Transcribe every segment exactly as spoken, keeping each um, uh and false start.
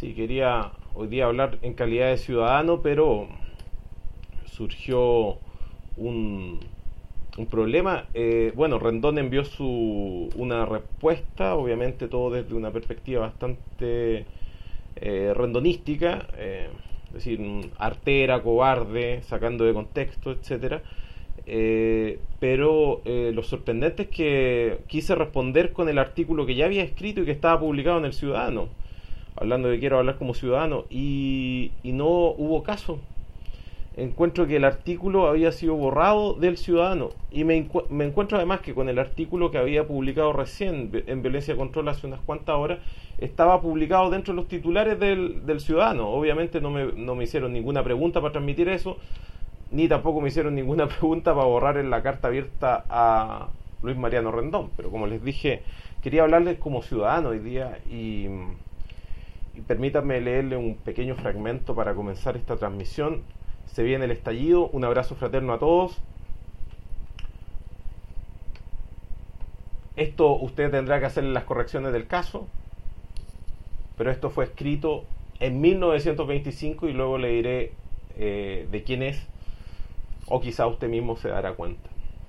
Sí, quería hoy día hablar en calidad de ciudadano, pero surgió un, un problema. Eh, bueno, Rendón envió su, una respuesta, obviamente todo desde una perspectiva bastante eh, rendonística, eh, es decir, artera, cobarde, sacando de contexto, etcétera. Eh, pero eh, lo sorprendente es que quise responder con el artículo que ya había escrito y que estaba publicado en El Ciudadano, hablando de que quiero hablar como ciudadano, y, y no hubo caso. Encuentro que el artículo había sido borrado del Ciudadano, y me, encu me encuentro además que con el artículo que había publicado recién en Violencia de Control hace unas cuantas horas, estaba publicado dentro de los titulares del, del Ciudadano. Obviamente no me, no me hicieron ninguna pregunta para transmitir eso, ni tampoco me hicieron ninguna pregunta para borrar en la carta abierta a Luis Mariano Rendón. Pero como les dije, quería hablarles como ciudadano hoy día, y, y permítanme leerle un pequeño fragmento para comenzar esta transmisión. Se viene el estallido, un abrazo fraterno a todos. Esto usted tendrá que hacer las correcciones del caso, pero esto fue escrito en mil novecientos veinticinco y luego le diré eh, de quién es, o quizá usted mismo se dará cuenta.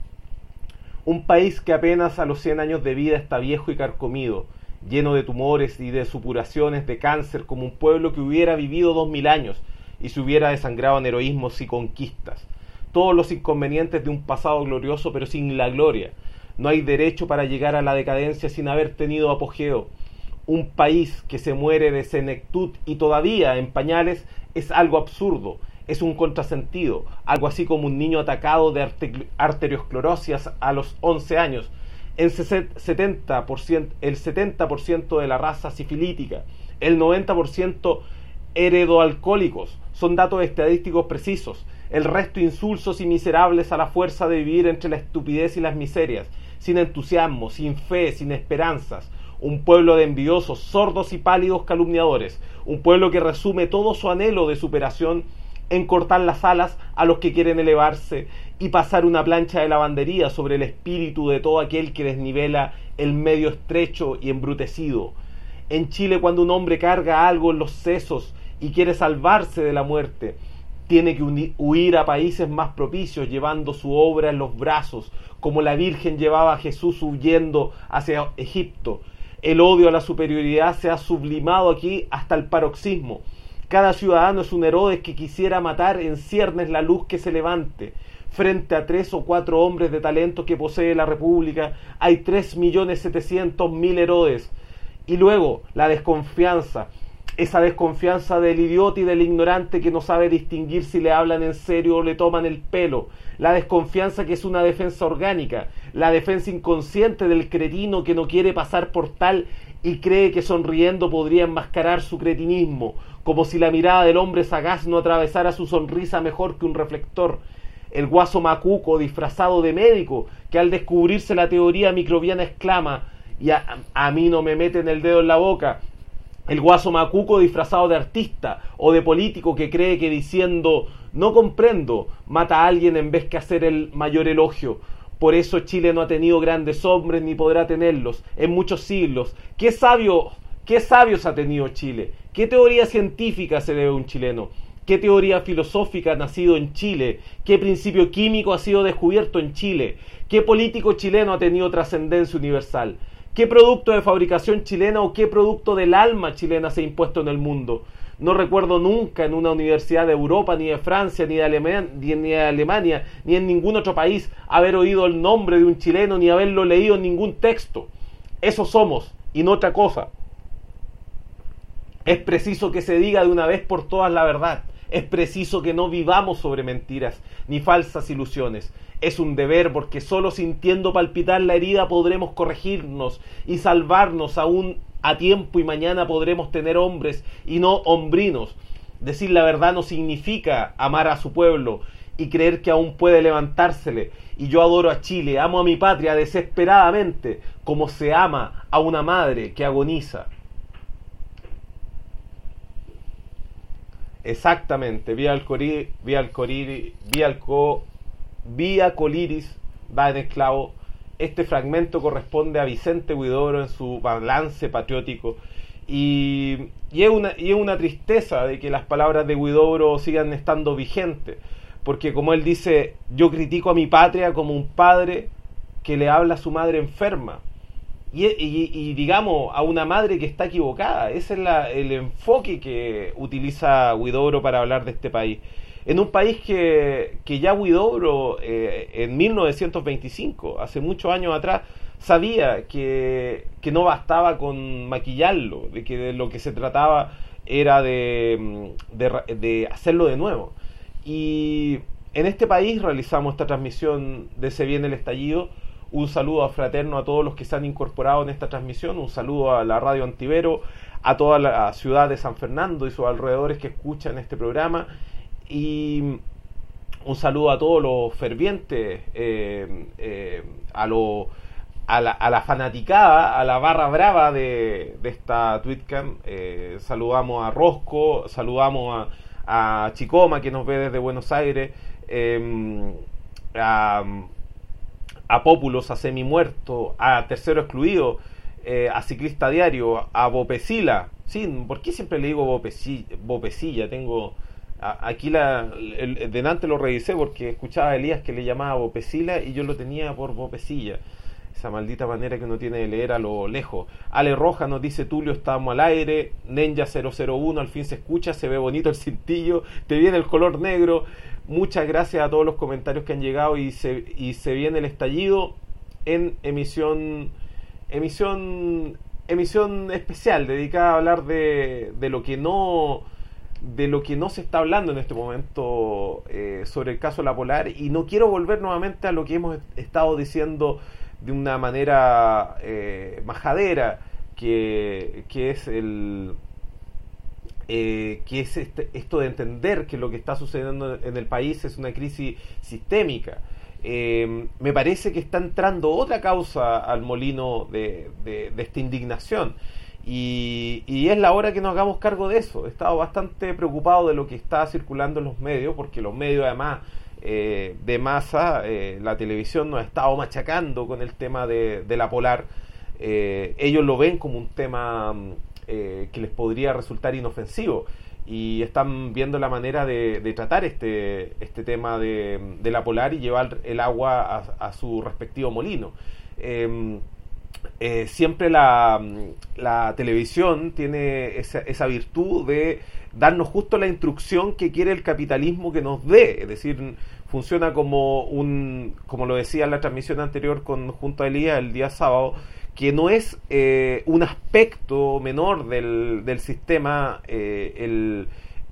Un país que apenas a los cien años de vida está viejo y carcomido, lleno de tumores y de supuraciones de cáncer, como un pueblo que hubiera vivido dos mil años y se hubiera desangrado en heroísmos y conquistas. Todos los inconvenientes de un pasado glorioso, pero sin la gloria. No hay derecho para llegar a la decadencia sin haber tenido apogeo. Un país que se muere de senectud y todavía en pañales es algo absurdo. Es un contrasentido, algo así como un niño atacado de arteriosclerosis a los once años. En setenta por ciento, el setenta por ciento de la raza sifilítica, el noventa por ciento heredoalcohólicos, son datos estadísticos precisos. El resto insulsos y miserables a la fuerza de vivir entre la estupidez y las miserias, sin entusiasmo, sin fe, sin esperanzas. Un pueblo de envidiosos, sordos y pálidos calumniadores. Un pueblo que resume todo su anhelo de superación en cortar las alas a los que quieren elevarse y pasar una plancha de lavandería sobre el espíritu de todo aquel que desnivela el medio estrecho y embrutecido. En Chile, cuando un hombre carga algo en los sesos y quiere salvarse de la muerte, tiene que huir a países más propicios llevando su obra en los brazos, como la Virgen llevaba a Jesús huyendo hacia Egipto. El odio a la superioridad se ha sublimado aquí hasta el paroxismo. Cada ciudadano es un Herodes que quisiera matar en ciernes la luz que se levante. Frente a tres o cuatro hombres de talento que posee la República, hay tres millones setecientos mil Herodes. Y luego, la desconfianza. Esa desconfianza del idiota y del ignorante que no sabe distinguir si le hablan en serio o le toman el pelo. La desconfianza que es una defensa orgánica. La defensa inconsciente del cretino que no quiere pasar por tal y cree que sonriendo podría enmascarar su cretinismo, como si la mirada del hombre sagaz no atravesara su sonrisa mejor que un reflector. El guaso macuco disfrazado de médico que al descubrirse la teoría microbiana exclama: y a, a mí no me meten el dedo en la boca. El guaso macuco disfrazado de artista o de político que cree que diciendo no comprendo mata a alguien en vez que hacer el mayor elogio. Por eso Chile no ha tenido grandes hombres ni podrá tenerlos en muchos siglos. ¿Qué sabio, qué sabios ha tenido Chile? ¿Qué teoría científica se debe a un chileno? ¿Qué teoría filosófica ha nacido en Chile? ¿Qué principio químico ha sido descubierto en Chile? ¿Qué político chileno ha tenido trascendencia universal? ¿Qué producto de fabricación chilena o qué producto del alma chilena se ha impuesto en el mundo? No recuerdo nunca en una universidad de Europa, ni de Francia, ni de, Alemania, ni de Alemania, ni en ningún otro país haber oído el nombre de un chileno, ni haberlo leído en ningún texto. Eso somos, y no otra cosa. Es preciso que se diga de una vez por todas la verdad. Es preciso que no vivamos sobre mentiras, ni falsas ilusiones. Es un deber porque solo sintiendo palpitar la herida podremos corregirnos y salvarnos aún a tiempo, y mañana podremos tener hombres y no hombrinos. Decir la verdad no significa amar a su pueblo y creer que aún puede levantársele. Y yo adoro a Chile, amo a mi patria desesperadamente, como se ama a una madre que agoniza. Exactamente, vía el cori, vía el coriri, vía el co, vía coliris, va en esclavo. Este fragmento corresponde a Vicente Huidobro en su balance patriótico, Y, y, es una, y es una tristeza de que las palabras de Huidobro sigan estando vigentes, porque como él dice, yo critico a mi patria como un padre que le habla a su madre enferma. Y, y, y digamos, a una madre que está equivocada. Ese es la, el enfoque que utiliza Huidobro para hablar de este país. En un país que, que ya Huidobro, eh, en mil novecientos veinticinco, hace muchos años atrás, sabía que, que no bastaba con maquillarlo, de que de lo que se trataba era de, de, de hacerlo de nuevo. Y en este país realizamos esta transmisión de Se Viene el Estallido. Un saludo fraterno a todos los que se han incorporado en esta transmisión, un saludo a la Radio Antivero, a toda la ciudad de San Fernando y sus alrededores que escuchan este programa, y un saludo a todos los fervientes, eh, eh, a, lo, a, la, a la fanaticada, a la barra brava de, de esta Tweetcam. Eh, saludamos a Rosco, saludamos a, a Chicoma, que nos ve desde Buenos Aires, eh, a... a Pópulos, a Semi Muerto, a Tercero Excluido, eh, a Ciclista Diario, a Bopecila. Sí, ¿por qué siempre le digo Bopecilla? Bopecilla? Tengo a, aquí la el, el, delante lo revisé porque escuchaba a Elías que le llamaba Bopecila y yo lo tenía por Bopecilla. Esa maldita manera que uno tiene de leer a lo lejos. Ale Roja nos dice: Tulio, estamos al aire. Ninja cero cero uno, al fin se escucha, se ve bonito el cintillo, te viene el color negro. Muchas gracias a todos los comentarios que han llegado, y se, y se viene el estallido en emisión emisión emisión especial dedicada a hablar de, de lo que no de lo que no se está hablando en este momento, eh, sobre el caso La Polar. Y no quiero volver nuevamente a lo que hemos estado diciendo de una manera eh, majadera, que, que es el Eh, que es este, esto de entender que lo que está sucediendo en el país es una crisis sistémica. Eh, me parece que está entrando otra causa al molino de, de, de esta indignación, y, y es la hora que nos hagamos cargo de eso. He estado bastante preocupado de lo que está circulando en los medios, porque los medios además eh, de masa, eh, la televisión nos ha estado machacando con el tema de, de La Polar. Eh, ellos lo ven como un tema Eh, que les podría resultar inofensivo, y están viendo la manera de, de tratar este, este tema de, de La Polar y llevar el agua a, a su respectivo molino. Eh, eh, siempre la, la televisión tiene esa, esa virtud de darnos justo la instrucción que quiere el capitalismo que nos dé, es decir, funciona como un, como lo decía en la transmisión anterior con junto a Elías el día sábado, que no es eh, un aspecto menor del, del sistema, eh, el,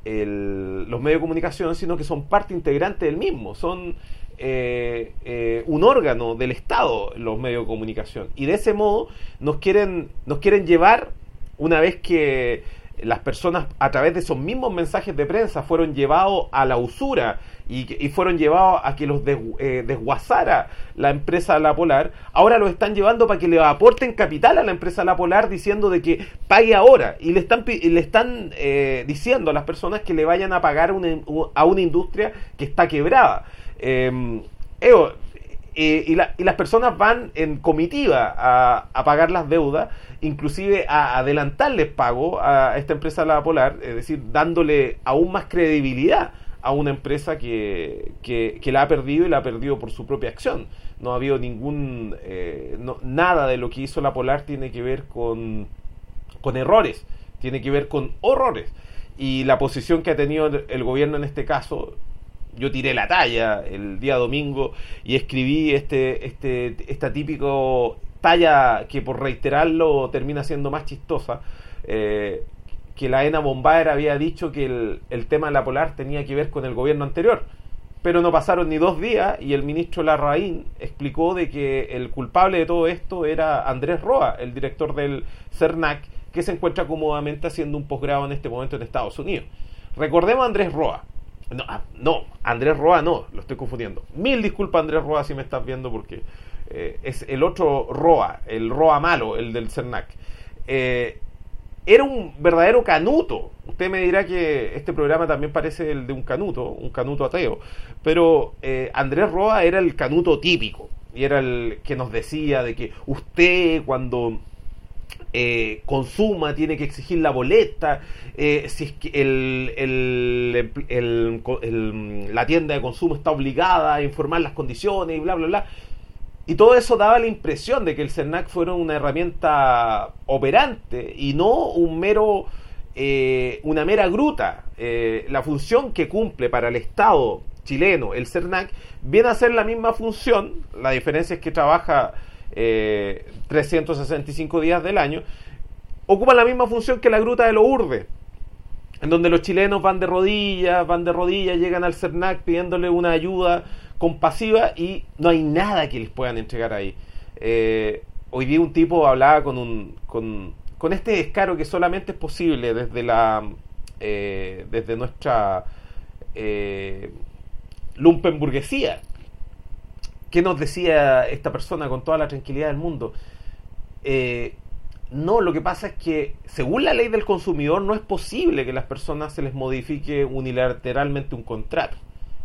el, los medios de comunicación, sino que son parte integrante del mismo, son eh, eh, un órgano del Estado los medios de comunicación, y de ese modo nos quieren, nos quieren llevar, una vez que las personas a través de esos mismos mensajes de prensa fueron llevados a la usura y, y fueron llevados a que los des, eh, desguazara la empresa La Polar, ahora los están llevando para que le aporten capital a la empresa La Polar, diciendo de que pague ahora, y le están, le están eh, diciendo a las personas que le vayan a pagar una, a una industria que está quebrada. Eh, eh, eh, y, la, y las personas van en comitiva a, a pagar las deudas, inclusive a adelantarles pago a esta empresa La Polar, es decir, dándole aún más credibilidad a una empresa que, que, que la ha perdido, y la ha perdido por su propia acción. No ha habido ningún eh, no, nada de lo que hizo La Polar tiene que ver con, con errores, tiene que ver con horrores, y la posición que ha tenido el gobierno en este caso. Yo tiré la talla el día domingo y escribí este este esta típico talla que, por reiterarlo, termina siendo más chistosa, eh, que la ENA Bombaer había dicho que el, el tema de La Polar tenía que ver con el gobierno anterior, pero no pasaron ni dos días y el ministro Larraín explicó de que el culpable de todo esto era Andrés Roa, el director del CERNAC, que se encuentra cómodamente haciendo un posgrado en este momento en Estados Unidos. Recordemos a Andrés Roa. No, no, Andrés Roa no, lo estoy confundiendo. Mil disculpas, Andrés Roa, si me estás viendo, porque eh, es el otro Roa, el Roa malo, el del CERNAC. Eh, era un verdadero canuto. Usted me dirá que este programa también parece el de un canuto, un canuto ateo, pero eh, Andrés Roa era el canuto típico, y era el que nos decía de que usted, cuando eh, consuma, tiene que exigir la boleta, eh, si es que el, el, el, el, la tienda de consumo está obligada a informar las condiciones y bla, bla, bla. Y todo eso daba la impresión de que el CERNAC fuera una herramienta operante y no un mero, eh, una mera gruta. Eh, la función que cumple para el Estado chileno el CERNAC viene a ser la misma función, la diferencia es que trabaja eh, trescientos sesenta y cinco días del año, ocupa la misma función que la gruta de Lourdes, en donde los chilenos van de rodillas, van de rodillas, llegan al CERNAC pidiéndole una ayuda compasiva y no hay nada que les puedan entregar ahí. Eh, hoy día un tipo hablaba con un con, con este descaro que solamente es posible desde la eh, desde nuestra eh, lumpenburguesía. ¿Qué nos decía esta persona con toda la tranquilidad del mundo? Eh, no, lo que pasa es que según la ley del consumidor no es posible que a las personas se les modifique unilateralmente un contrato.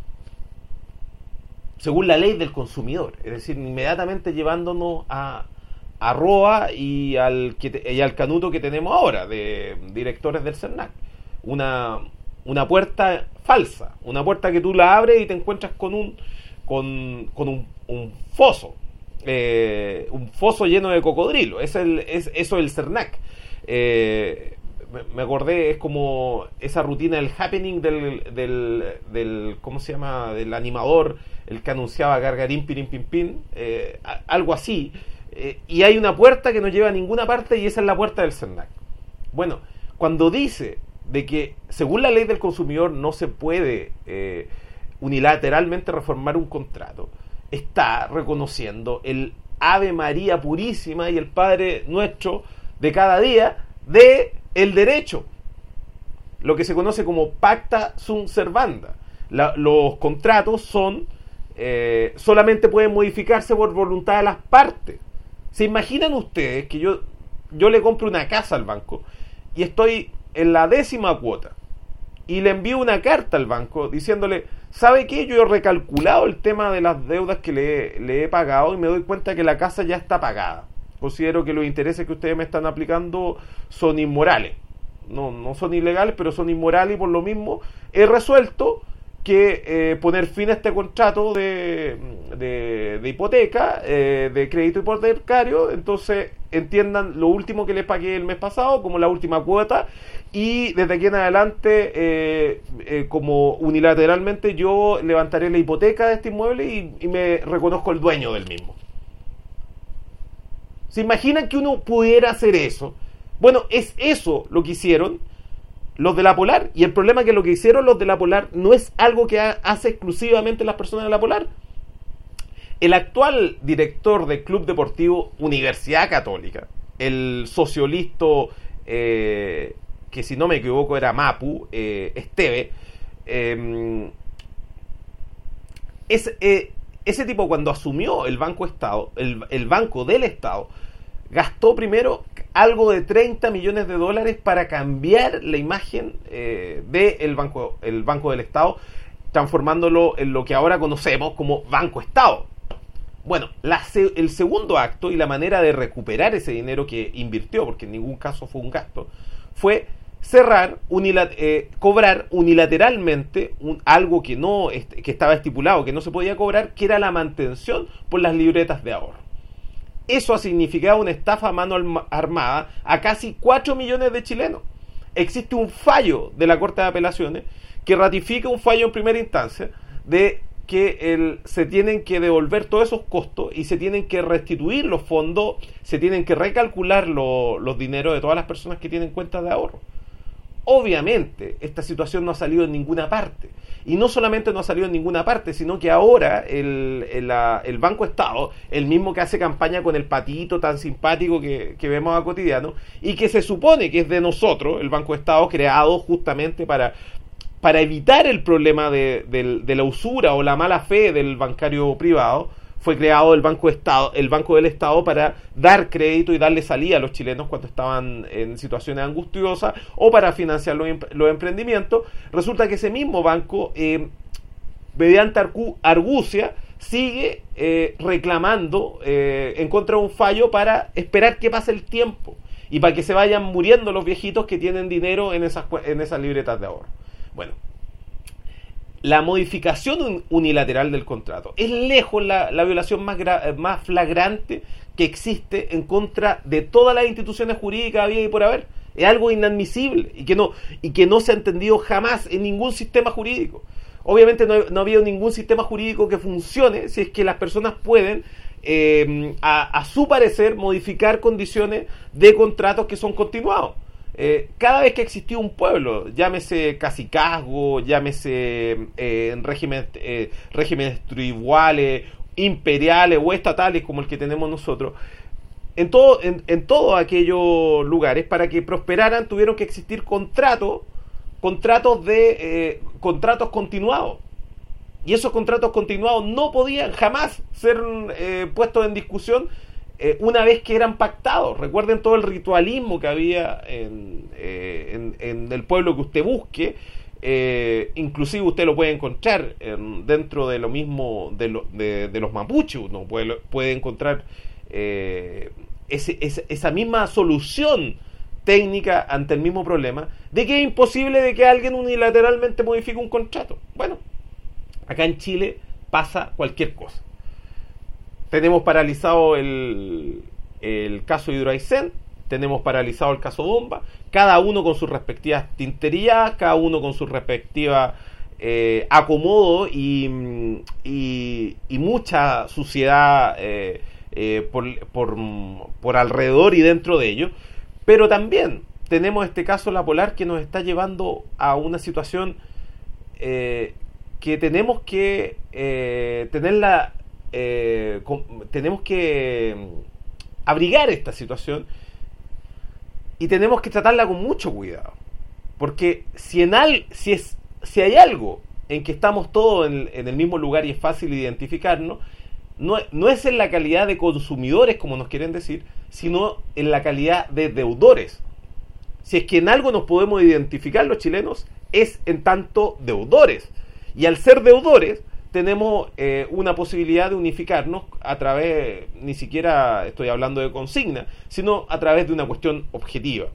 Según la ley del consumidor, es decir, inmediatamente llevándonos a, a Roa y al, que, y al canuto que tenemos ahora de directores del CERNAC. Una, una puerta falsa, una puerta que tú la abres y te encuentras con un con, con un, un foso, eh, un foso lleno de cocodrilo. Es el, es, eso es el CERNAC. Eh, me, me acordé, es como esa rutina del happening del, del, del ¿cómo se llama? Del animador, el que anunciaba Gargarín, Pirín, Pin, Pin, eh, algo así. Eh, y hay una puerta que no lleva a ninguna parte y esa es la puerta del CERNAC. Bueno, cuando dice de que según la ley del consumidor no se puede eh, unilateralmente reformar un contrato, está reconociendo el Ave María Purísima y el Padre Nuestro de cada día de el derecho, lo que se conoce como pacta sunt servanda. La, los contratos son eh, solamente pueden modificarse por voluntad de las partes. ¿Se imaginan ustedes que yo yo le compro una casa al banco y estoy en la décima cuota y le envío una carta al banco diciéndole, ¿sabe qué? Yo he recalculado el tema de las deudas que le, le he pagado y me doy cuenta que la casa ya está pagada. Considero que los intereses que ustedes me están aplicando son inmorales. No, no son ilegales, pero son inmorales y por lo mismo he resuelto que eh, poner fin a este contrato de, de, de hipoteca, eh, de crédito hipotecario. Entonces entiendan lo último que les pagué el mes pasado como la última cuota y desde aquí en adelante eh, eh, como unilateralmente yo levantaré la hipoteca de este inmueble y, y me reconozco el dueño del mismo. ¿Se imaginan que uno pudiera hacer eso? Bueno, es eso lo que hicieron los de la Polar, y el problema es que lo que hicieron los de la Polar no es algo que ha, hace exclusivamente las personas de la Polar. El actual director del Club Deportivo Universidad Católica, el sociolisto, eh, que si no me equivoco era Mapu, eh, Esteve, eh, es, eh, ese tipo cuando asumió el Banco Estado, el, el Banco del Estado, gastó primero algo de treinta millones de dólares para cambiar la imagen eh, del banco, el Banco del Estado, transformándolo en lo que ahora conocemos como Banco Estado. Bueno, la, el segundo acto y la manera de recuperar ese dinero que invirtió, porque en ningún caso fue un gasto, fue cerrar, unilat eh, cobrar unilateralmente un, algo que, no que estaba estipulado, que no se podía cobrar, que era la mantención por las libretas de ahorro. Eso ha significado una estafa a mano armada a casi cuatro millones de chilenos. Existe un fallo de la Corte de Apelaciones que ratifica un fallo en primera instancia de que el, se tienen que devolver todos esos costos y se tienen que restituir los fondos, se tienen que recalcular lo, los dineros de todas las personas que tienen cuentas de ahorro. Obviamente, esta situación no ha salido en ninguna parte. Y no solamente no ha salido en ninguna parte, sino que ahora el, el, el Banco Estado, el mismo que hace campaña con el patito tan simpático que, que vemos a cotidiano, y que se supone que es de nosotros, el Banco Estado, creado justamente para, para evitar el problema de, de, de la usura o la mala fe del bancario privado, fue creado el Banco Estado, el Banco del Estado para dar crédito y darle salida a los chilenos cuando estaban en situaciones angustiosas o para financiar los, los emprendimientos. Resulta que ese mismo banco, eh, mediante argucia, sigue eh, reclamando eh, en contra de un fallo para esperar que pase el tiempo. y para que se vayan muriendo los viejitos que tienen dinero en esas, en esas libretas de ahorro. Bueno, la modificación unilateral del contrato es lejos la, la violación más, gra, más flagrante que existe en contra de todas las instituciones jurídicas había y por haber. Es algo inadmisible y que no, y que no se ha entendido jamás en ningún sistema jurídico. Obviamente no, no ha habido ningún sistema jurídico que funcione si es que las personas pueden, eh, a, a su parecer, modificar condiciones de contratos que son continuados. Eh, cada vez que existió un pueblo, llámese cacicazgo, llámese eh, régimen, eh, regímenes tribales, imperiales o estatales como el que tenemos nosotros, en, todo, en, en todos aquellos lugares, para que prosperaran, tuvieron que existir contratos, contratos de eh, contratos continuados. Y esos contratos continuados no podían jamás ser eh, puestos en discusión eh, una vez que eran pactados. Recuerden todo el ritualismo que había en, eh, en, en el pueblo que usted busque. Eh, inclusive usted lo puede encontrar en, dentro de lo mismo de, lo, de, de los mapuches. Uno puede, puede encontrar eh, ese, ese, esa misma solución técnica ante el mismo problema de que es imposible de que alguien unilateralmente modifique un contrato. Bueno, acá en Chile pasa cualquier cosa. Tenemos paralizado el, el caso Hidroaicén, tenemos paralizado el caso Bomba, cada uno con sus respectivas tinterías, cada uno con sus respectivas eh, acomodo y, y, y mucha suciedad eh, eh, por, por, por alrededor y dentro de ello. Pero también tenemos este caso La Polar que nos está llevando a una situación eh, que tenemos que eh, tenerla, eh, con, tenemos que abrigar esta situación y tenemos que tratarla con mucho cuidado. Porque si, en al, si, es, si hay algo en que estamos todos en, en el mismo lugar y es fácil identificarnos, no, no es en la calidad de consumidores, como nos quieren decir, sino en la calidad de deudores. Si es que en algo nos podemos identificar los chilenos, es en tanto deudores. Y al ser deudores, tenemos eh, una posibilidad de unificarnos a través, ni siquiera estoy hablando de consigna, sino a través de una cuestión objetiva.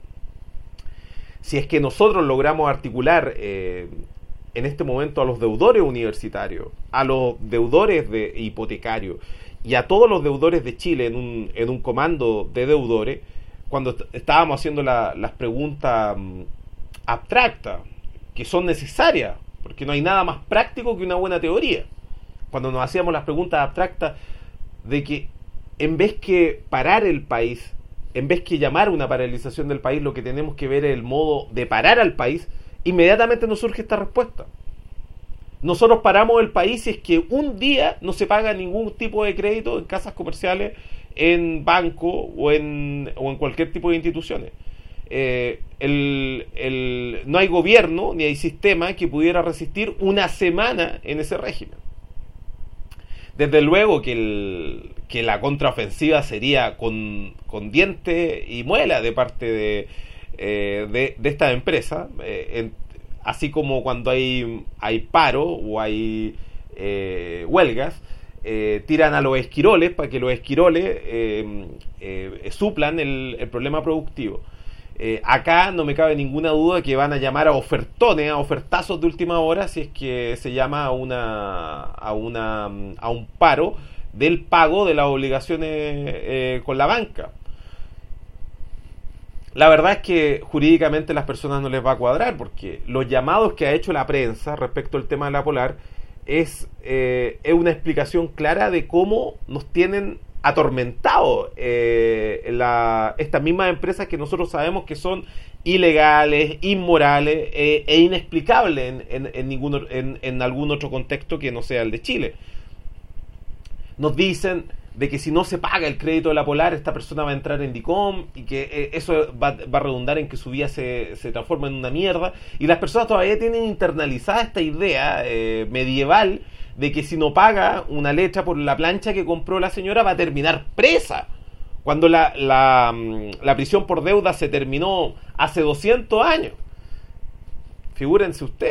Si es que nosotros logramos articular eh, en este momento a los deudores universitarios, a los deudores de hipotecarios y a todos los deudores de Chile en un, en un comando de deudores, cuando estábamos haciendo la, las preguntas um, abstractas, que son necesarias, porque no hay nada más práctico que una buena teoría. Cuando nos hacíamos las preguntas abstractas de que en vez que parar el país, en vez que llamar una paralización del país, lo que tenemos que ver es el modo de parar al país, inmediatamente nos surge esta respuesta. Nosotros paramos el país si es que un día no se paga ningún tipo de crédito en casas comerciales, en banco o en, o en cualquier tipo de instituciones. Eh, el, el, no hay gobierno ni hay sistema que pudiera resistir una semana en ese régimen. Desde luego que, el, que la contraofensiva sería con, con diente y muela de parte de, eh, de, de esta empresa, eh, en, así como cuando hay, hay paro o hay eh, huelgas, eh, tiran a los esquiroles para que los esquiroles eh, eh, suplan el, el problema productivo. Eh, acá no me cabe ninguna duda que van a llamar a ofertones, a ofertazos de última hora, si es que se llama a una a una a un paro del pago de las obligaciones eh, con la banca. La verdad es que jurídicamente a las personas no les va a cuadrar, porque los llamados que ha hecho la prensa respecto al tema de La Polar es, eh, es una explicación clara de cómo nos tienen atormentado eh, la, estas mismas empresas que nosotros sabemos que son ilegales, inmorales eh, e inexplicables en, en, en, ningún, en, en algún otro contexto que no sea el de Chile. Nos dicen de que si no se paga el crédito de La Polar, esta persona va a entrar en DICOM y que eh, eso va, va a redundar en que su vida se, se transforma en una mierda, y las personas todavía tienen internalizada esta idea eh, medieval de que si no paga una letra por la plancha que compró la señora va a terminar presa, cuando la, la, la prisión por deuda se terminó hace doscientos años. Figúrense ustedes,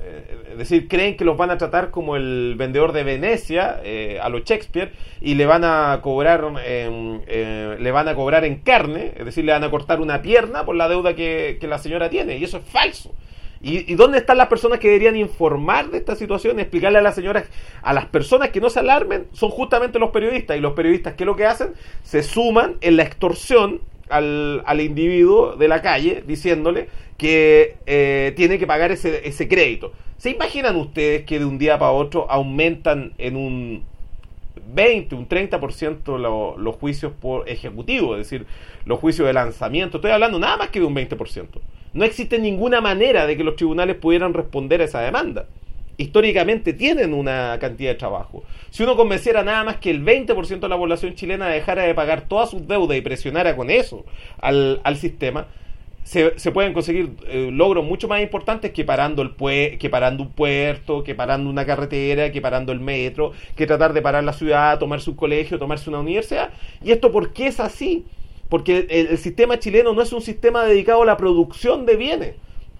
eh, es decir, creen que los van a tratar como el vendedor de Venecia, eh, a los Shakespeare, y le van a cobrar eh, eh, le van a cobrar en carne, es decir, le van a cortar una pierna por la deuda que, que la señora tiene, y eso es falso. ¿Y, ¿Y dónde están las personas que deberían informar de esta situación? Explicarle a las señoras, a las personas que no se alarmen, son justamente los periodistas. Y los periodistas, ¿qué es lo que hacen? Se suman en la extorsión al, al individuo de la calle, diciéndole que eh, tiene que pagar ese, ese crédito. ¿Se imaginan ustedes que de un día para otro aumentan en un veinte, un treinta por ciento lo, los juicios por ejecutivo? Es decir, los juicios de lanzamiento. Estoy hablando nada más que de un veinte por ciento. No existe ninguna manera de que los tribunales pudieran responder a esa demanda. Históricamente tienen una cantidad de trabajo. Si uno convenciera nada más que el veinte por ciento de la población chilena dejara de pagar todas sus deudas y presionara con eso al, al sistema, se, se pueden conseguir eh, logros mucho más importantes que parando, el pue que parando un puerto, que parando una carretera, que parando el metro, que tratar de parar la ciudad, tomarse un colegio, tomarse una universidad. ¿Y esto por qué es así? Porque el, el sistema chileno no es un sistema dedicado a la producción de bienes.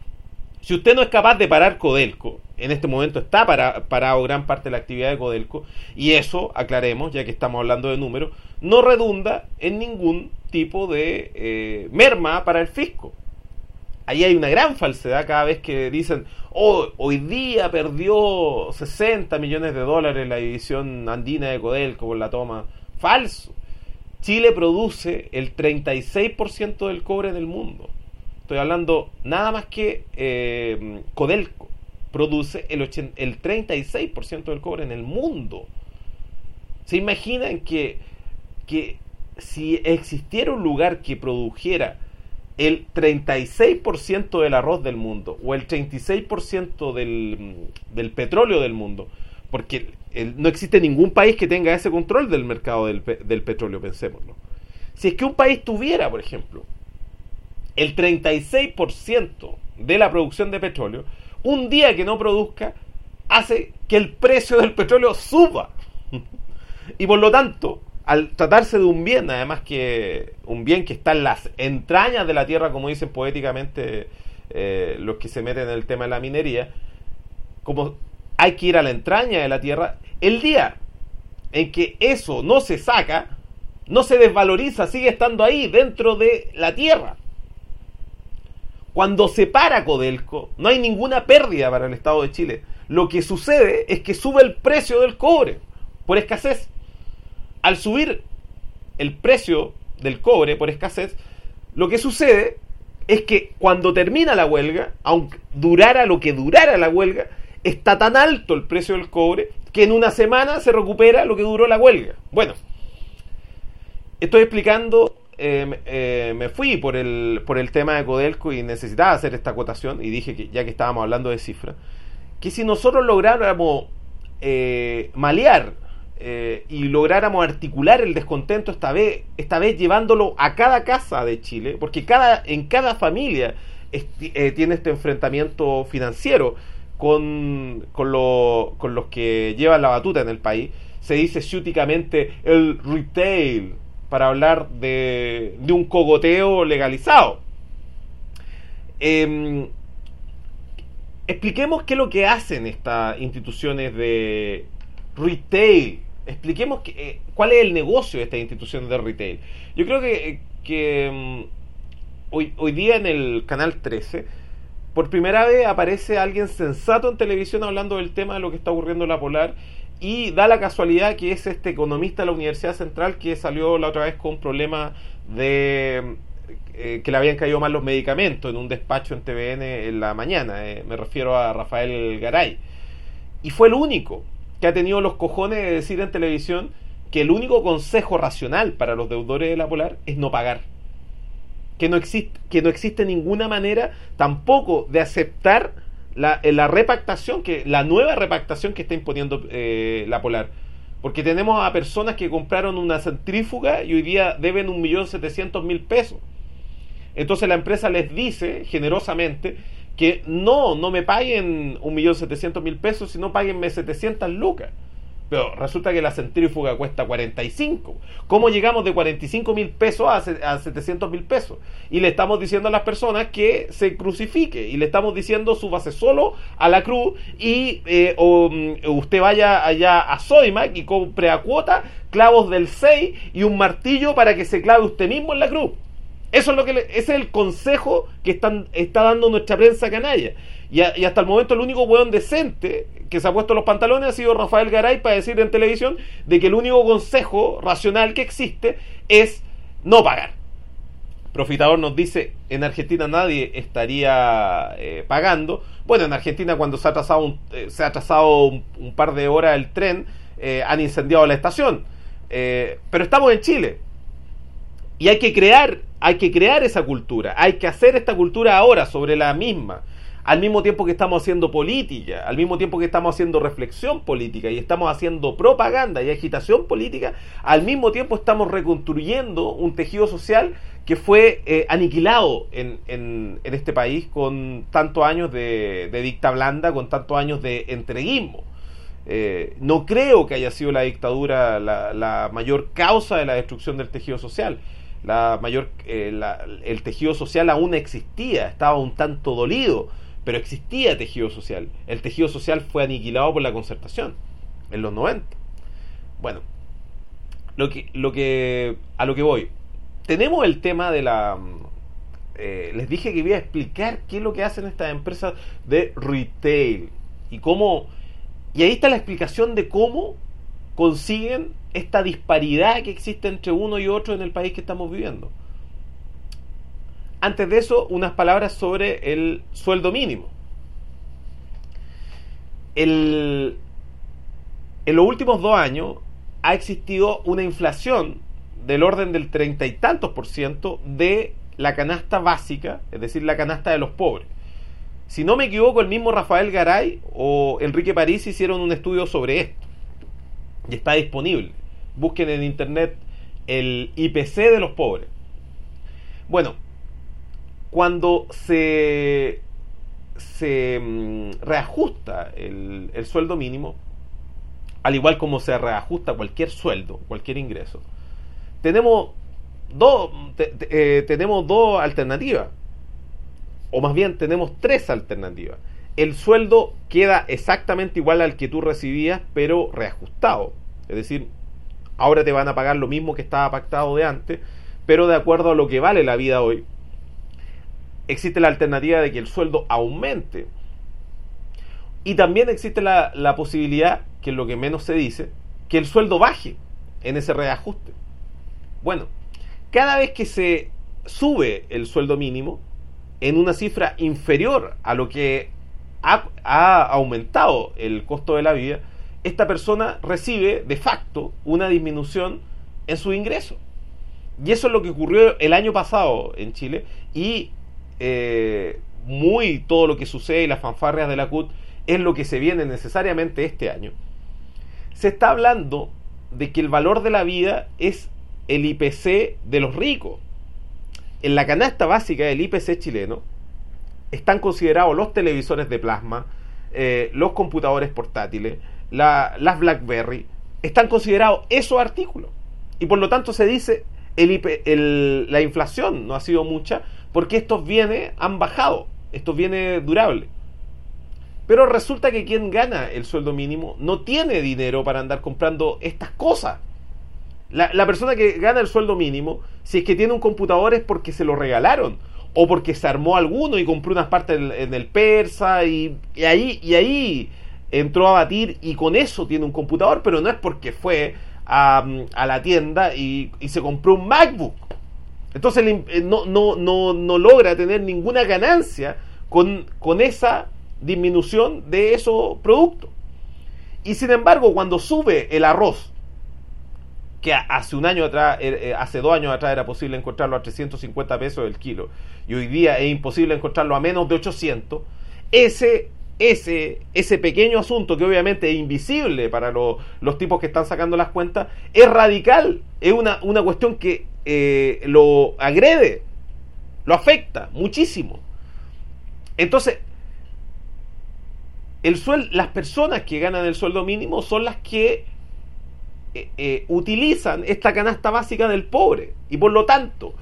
Si usted no es capaz de parar Codelco, en este momento está para, parado gran parte de la actividad de Codelco, y eso, aclaremos, ya que estamos hablando de números, no redunda en ningún tipo de eh, merma para el fisco. Ahí hay una gran falsedad cada vez que dicen, oh, hoy día perdió sesenta millones de dólares la división andina de Codelco por la toma. Falso. Chile produce el treinta y seis por ciento del cobre del mundo. Estoy hablando nada más que eh, Codelco produce el, ochenta, el treinta y seis por ciento del cobre en el mundo. ¿Se imaginan que, que si existiera un lugar que produjera el treinta y seis por ciento del arroz del mundo o el treinta y seis por ciento del, del petróleo del mundo? Porque el, no existe ningún país que tenga ese control del mercado del, del petróleo, pensémoslo. Si es que un país tuviera, por ejemplo, el treinta y seis por ciento de la producción de petróleo, un día que no produzca, hace que el precio del petróleo suba. Y por lo tanto, al tratarse de un bien, además que un bien que está en las entrañas de la tierra, como dicen poéticamente eh, los que se meten en el tema de la minería, como hay que ir a la entraña de la tierra, el día en que eso no se saca, no se desvaloriza, sigue estando ahí dentro de la tierra. Cuando se para Codelco, no hay ninguna pérdida para el Estado de Chile. Lo que sucede es que sube el precio del cobre por escasez. Al subir el precio del cobre por escasez, lo que sucede es que cuando termina la huelga, aunque durara lo que durara la huelga, está tan alto el precio del cobre que en una semana se recupera lo que duró la huelga. Bueno, estoy explicando, eh, eh, me fui por el, por el tema de Codelco y necesitaba hacer esta acotación y dije que ya que estábamos hablando de cifras, que si nosotros lográramos eh, malear eh, y lográramos articular el descontento esta vez, esta vez llevándolo a cada casa de Chile, porque cada, en cada familia esti, eh, tiene este enfrentamiento financiero con, con, lo, con los que llevan la batuta en el país, se dice ciúticamente el retail, para hablar de, de un cogoteo legalizado. Eh, expliquemos qué es lo que hacen estas instituciones de retail. Expliquemos que, eh, cuál es el negocio de estas instituciones de retail. Yo creo que, que um, hoy, hoy día en el Canal trece, por primera vez aparece alguien sensato en televisión hablando del tema de lo que está ocurriendo en la Polar, y da la casualidad que es este economista de la Universidad Central que salió la otra vez con problemas de eh, que le habían caído mal los medicamentos en un despacho en T V N en la mañana. Eh, me refiero a Rafael Garay. Y fue el único que ha tenido los cojones de decir en televisión que el único consejo racional para los deudores de la Polar es no pagar. Que no existe, que no existe ninguna manera tampoco de aceptar La, la repactación, que la nueva repactación que está imponiendo eh, la Polar, porque tenemos a personas que compraron una centrífuga y hoy día deben un millón setecientos mil pesos. Entonces la empresa les dice generosamente que no, no me paguen un millón setecientos mil pesos, sino páguenme setecientas lucas. Pero resulta que la centrífuga cuesta cuarenta y cinco. ¿Cómo llegamos de cuarenta y cinco mil pesos a, a setecientos mil pesos? Y le estamos diciendo a las personas que se crucifique. Y le estamos diciendo súbase solo a la cruz y eh, o, usted vaya allá a Sodimac y compre a cuota clavos del seis y un martillo para que se clave usted mismo en la cruz. Eso es lo que le, ese es el consejo que están, está dando nuestra prensa canalla. Y, a, y hasta el momento el único hueón decente que se ha puesto los pantalones ha sido Rafael Garay para decir en televisión de que el único consejo racional que existe es no pagar. Profitador nos dice, en Argentina nadie estaría eh, pagando. Bueno, en Argentina cuando se ha atrasado un, eh, se ha atrasado un, un par de horas el tren, eh, han incendiado la estación. Eh, pero estamos en Chile. Y hay que crear, hay que crear esa cultura, hay que hacer esta cultura ahora sobre la misma, al mismo tiempo que estamos haciendo política, al mismo tiempo que estamos haciendo reflexión política y estamos haciendo propaganda y agitación política, al mismo tiempo estamos reconstruyendo un tejido social que fue eh, aniquilado en, en, en este país con tantos años de, de dicta blanda, con tantos años de entreguismo. Eh, no creo que haya sido la dictadura la, la mayor causa de la destrucción del tejido social. La mayor, eh, la, el tejido social aún existía, estaba un tanto dolido, pero existía tejido social. El tejido social fue aniquilado por la Concertación en los noventa. Bueno, lo que, lo que, a lo que voy, tenemos el tema de la... Eh, les dije que iba a explicar qué es lo que hacen estas empresas de retail y cómo... Y ahí está la explicación de cómo consiguen esta disparidad que existe entre uno y otro en el país que estamos viviendo. Antes de eso, unas palabras sobre el sueldo mínimo. El, en los últimos dos años ha existido una inflación del orden del treinta y tantos por ciento de la canasta básica, es decir, la canasta de los pobres. Si no me equivoco, el mismo Rafael Garay o Enrique París hicieron un estudio sobre esto. Y está disponible. Busquen en internet el I P C de los pobres. Bueno, cuando se, se um, reajusta el, el sueldo mínimo, al igual como se reajusta cualquier sueldo, cualquier ingreso, tenemos dos, te, te, eh, tenemos dos alternativas. O más bien tenemos tres alternativas. El sueldo queda exactamente igual al que tú recibías, pero reajustado. Es decir, ahora te van a pagar lo mismo que estaba pactado de antes, pero de acuerdo a lo que vale la vida hoy. Existe la alternativa de que el sueldo aumente. Y también existe la, la posibilidad, que es lo que menos se dice, que el sueldo baje en ese reajuste. Bueno, cada vez que se sube el sueldo mínimo, en una cifra inferior a lo que ha, ha aumentado el costo de la vida, esta persona recibe de facto una disminución en su ingreso. Y eso es lo que ocurrió el año pasado en Chile y eh, muy todo lo que sucede y las fanfarrias de la C U T es lo que se viene necesariamente este año. Se está hablando de que el valor de la vida es el I P C de los ricos. En la canasta básica del I P C chileno están considerados los televisores de plasma, eh, los computadores portátiles, la, las BlackBerry, están considerados esos artículos. Y por lo tanto se dice el I P, el, la inflación no ha sido mucha porque estos bienes han bajado, estos bienes durables. Pero resulta que quien gana el sueldo mínimo no tiene dinero para andar comprando estas cosas. La, la persona que gana el sueldo mínimo, si es que tiene un computador es porque se lo regalaron o porque se armó alguno y compró unas partes en, en el Persa y, y ahí y ahí entró a batir y con eso tiene un computador, pero no es porque fue a, a la tienda y, y se compró un MacBook. Entonces no, no, no, no logra tener ninguna ganancia con, con esa disminución de esos productos. Y sin embargo, cuando sube el arroz, que hace un año atrás, eh, hace dos años atrás era posible encontrarlo a trescientos cincuenta pesos el kilo, y hoy día es imposible encontrarlo a menos de ochocientos, ese, ese, ese pequeño asunto que obviamente es invisible para lo, los tipos que están sacando las cuentas, es radical, es una, una cuestión que eh, lo agrede, lo afecta muchísimo. Entonces, el suel, las personas que ganan el sueldo mínimo son las que eh, eh, utilizan esta canasta básica del pobre y por lo tanto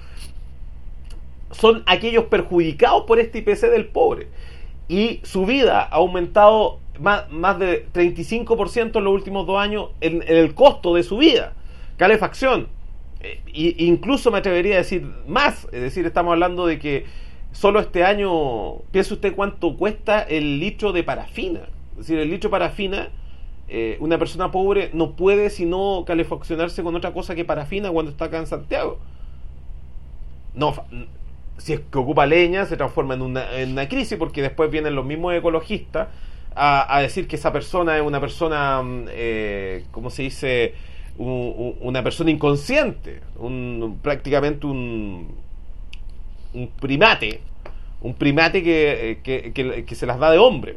son aquellos perjudicados por este I P C del pobre, y su vida ha aumentado más, más de treinta y cinco por ciento en los últimos dos años en, en el costo de su vida. Calefacción, eh, e incluso me atrevería a decir más, es decir, estamos hablando de que solo este año, piense usted cuánto cuesta el litro de parafina. Es decir, el litro de parafina, eh, una persona pobre no puede sino calefaccionarse con otra cosa que parafina cuando está acá en Santiago. No, si es que ocupa leña, se transforma en una, en una crisis, porque después vienen los mismos ecologistas a, a decir que esa persona es una persona, eh, ¿cómo se dice? Un, un, una persona inconsciente, un, prácticamente un, un primate, un primate que, que, que, que se las da de hombre.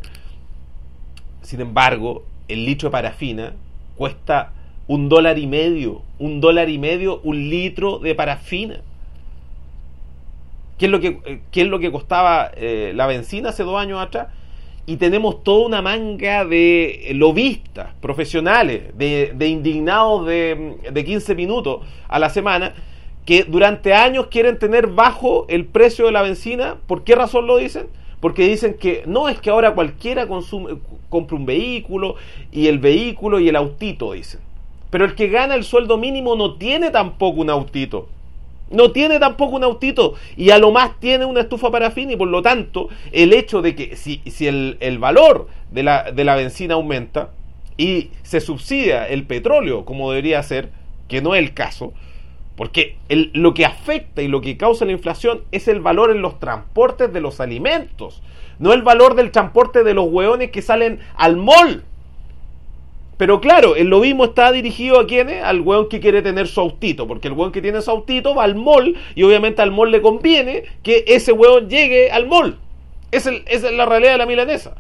Sin embargo, el litro de parafina cuesta un dólar y medio, un dólar y medio, un litro de parafina. ¿Qué es lo que, qué es lo que costaba eh, la benzina hace dos años atrás? Y tenemos toda una manga de lobistas profesionales, de, de indignados de, de quince minutos a la semana, que durante años quieren tener bajo el precio de la benzina. ¿Por qué razón lo dicen? Porque dicen que no, es que ahora cualquiera consume, compra un vehículo, y el vehículo y el autito, dicen. Pero el que gana el sueldo mínimo no tiene tampoco un autito. No tiene tampoco un autito, y a lo más tiene una estufa parafina, y por lo tanto el hecho de que si, si el, el valor de la, de la benzina aumenta y se subsidia el petróleo como debería ser, que no es el caso, porque el, lo que afecta y lo que causa la inflación es el valor en los transportes de los alimentos, no el valor del transporte de los hueones que salen al mall. Pero claro, el lobismo está dirigido a quiénes, al hueón que quiere tener su autito, porque el hueón que tiene su autito va al mall, y obviamente al mall le conviene que ese hueón llegue al mall. Esa es, esa es la realidad de la milanesa.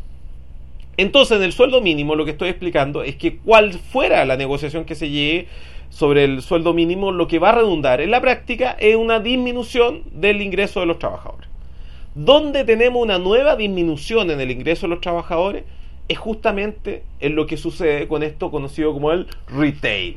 Entonces, en el sueldo mínimo, lo que estoy explicando es que cual fuera la negociación que se llegue sobre el sueldo mínimo, lo que va a redundar en la práctica es una disminución del ingreso de los trabajadores. ¿Dónde tenemos una nueva disminución en el ingreso de los trabajadores? Es justamente en lo que sucede con esto conocido como el retail.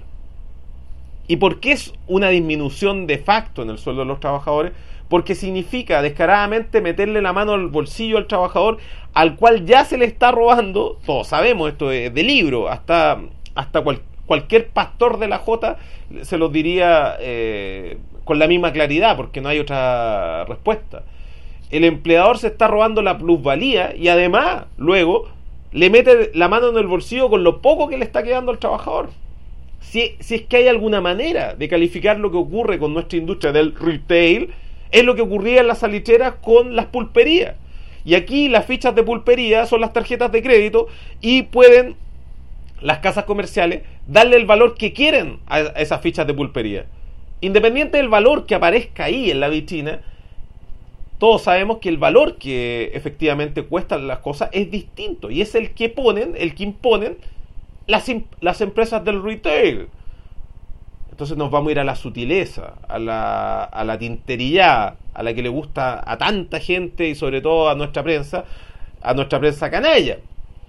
¿Y por qué es una disminución de facto en el sueldo de los trabajadores? Porque significa descaradamente meterle la mano al bolsillo al trabajador, al cual ya se le está robando. Todos sabemos, esto es de libro, hasta, hasta cual, cualquier pastor de la Jota se los diría eh, con la misma claridad, porque no hay otra respuesta. El empleador se está robando la plusvalía, y además luego le mete la mano en el bolsillo con lo poco que le está quedando al trabajador. Si, si es que hay alguna manera de calificar lo que ocurre con nuestra industria del retail, es lo que ocurría en las salicheras con las pulperías. Y aquí las fichas de pulpería son las tarjetas de crédito, y pueden las casas comerciales darle el valor que quieren a esas fichas de pulpería. Independiente del valor que aparezca ahí en la vitrina, todos sabemos que el valor que efectivamente cuestan las cosas es distinto, y es el que ponen, el que imponen las, las empresas del retail. Entonces nos vamos a ir a la sutileza, a la, a la tintería, a la que le gusta a tanta gente, y sobre todo a nuestra prensa, a nuestra prensa canalla.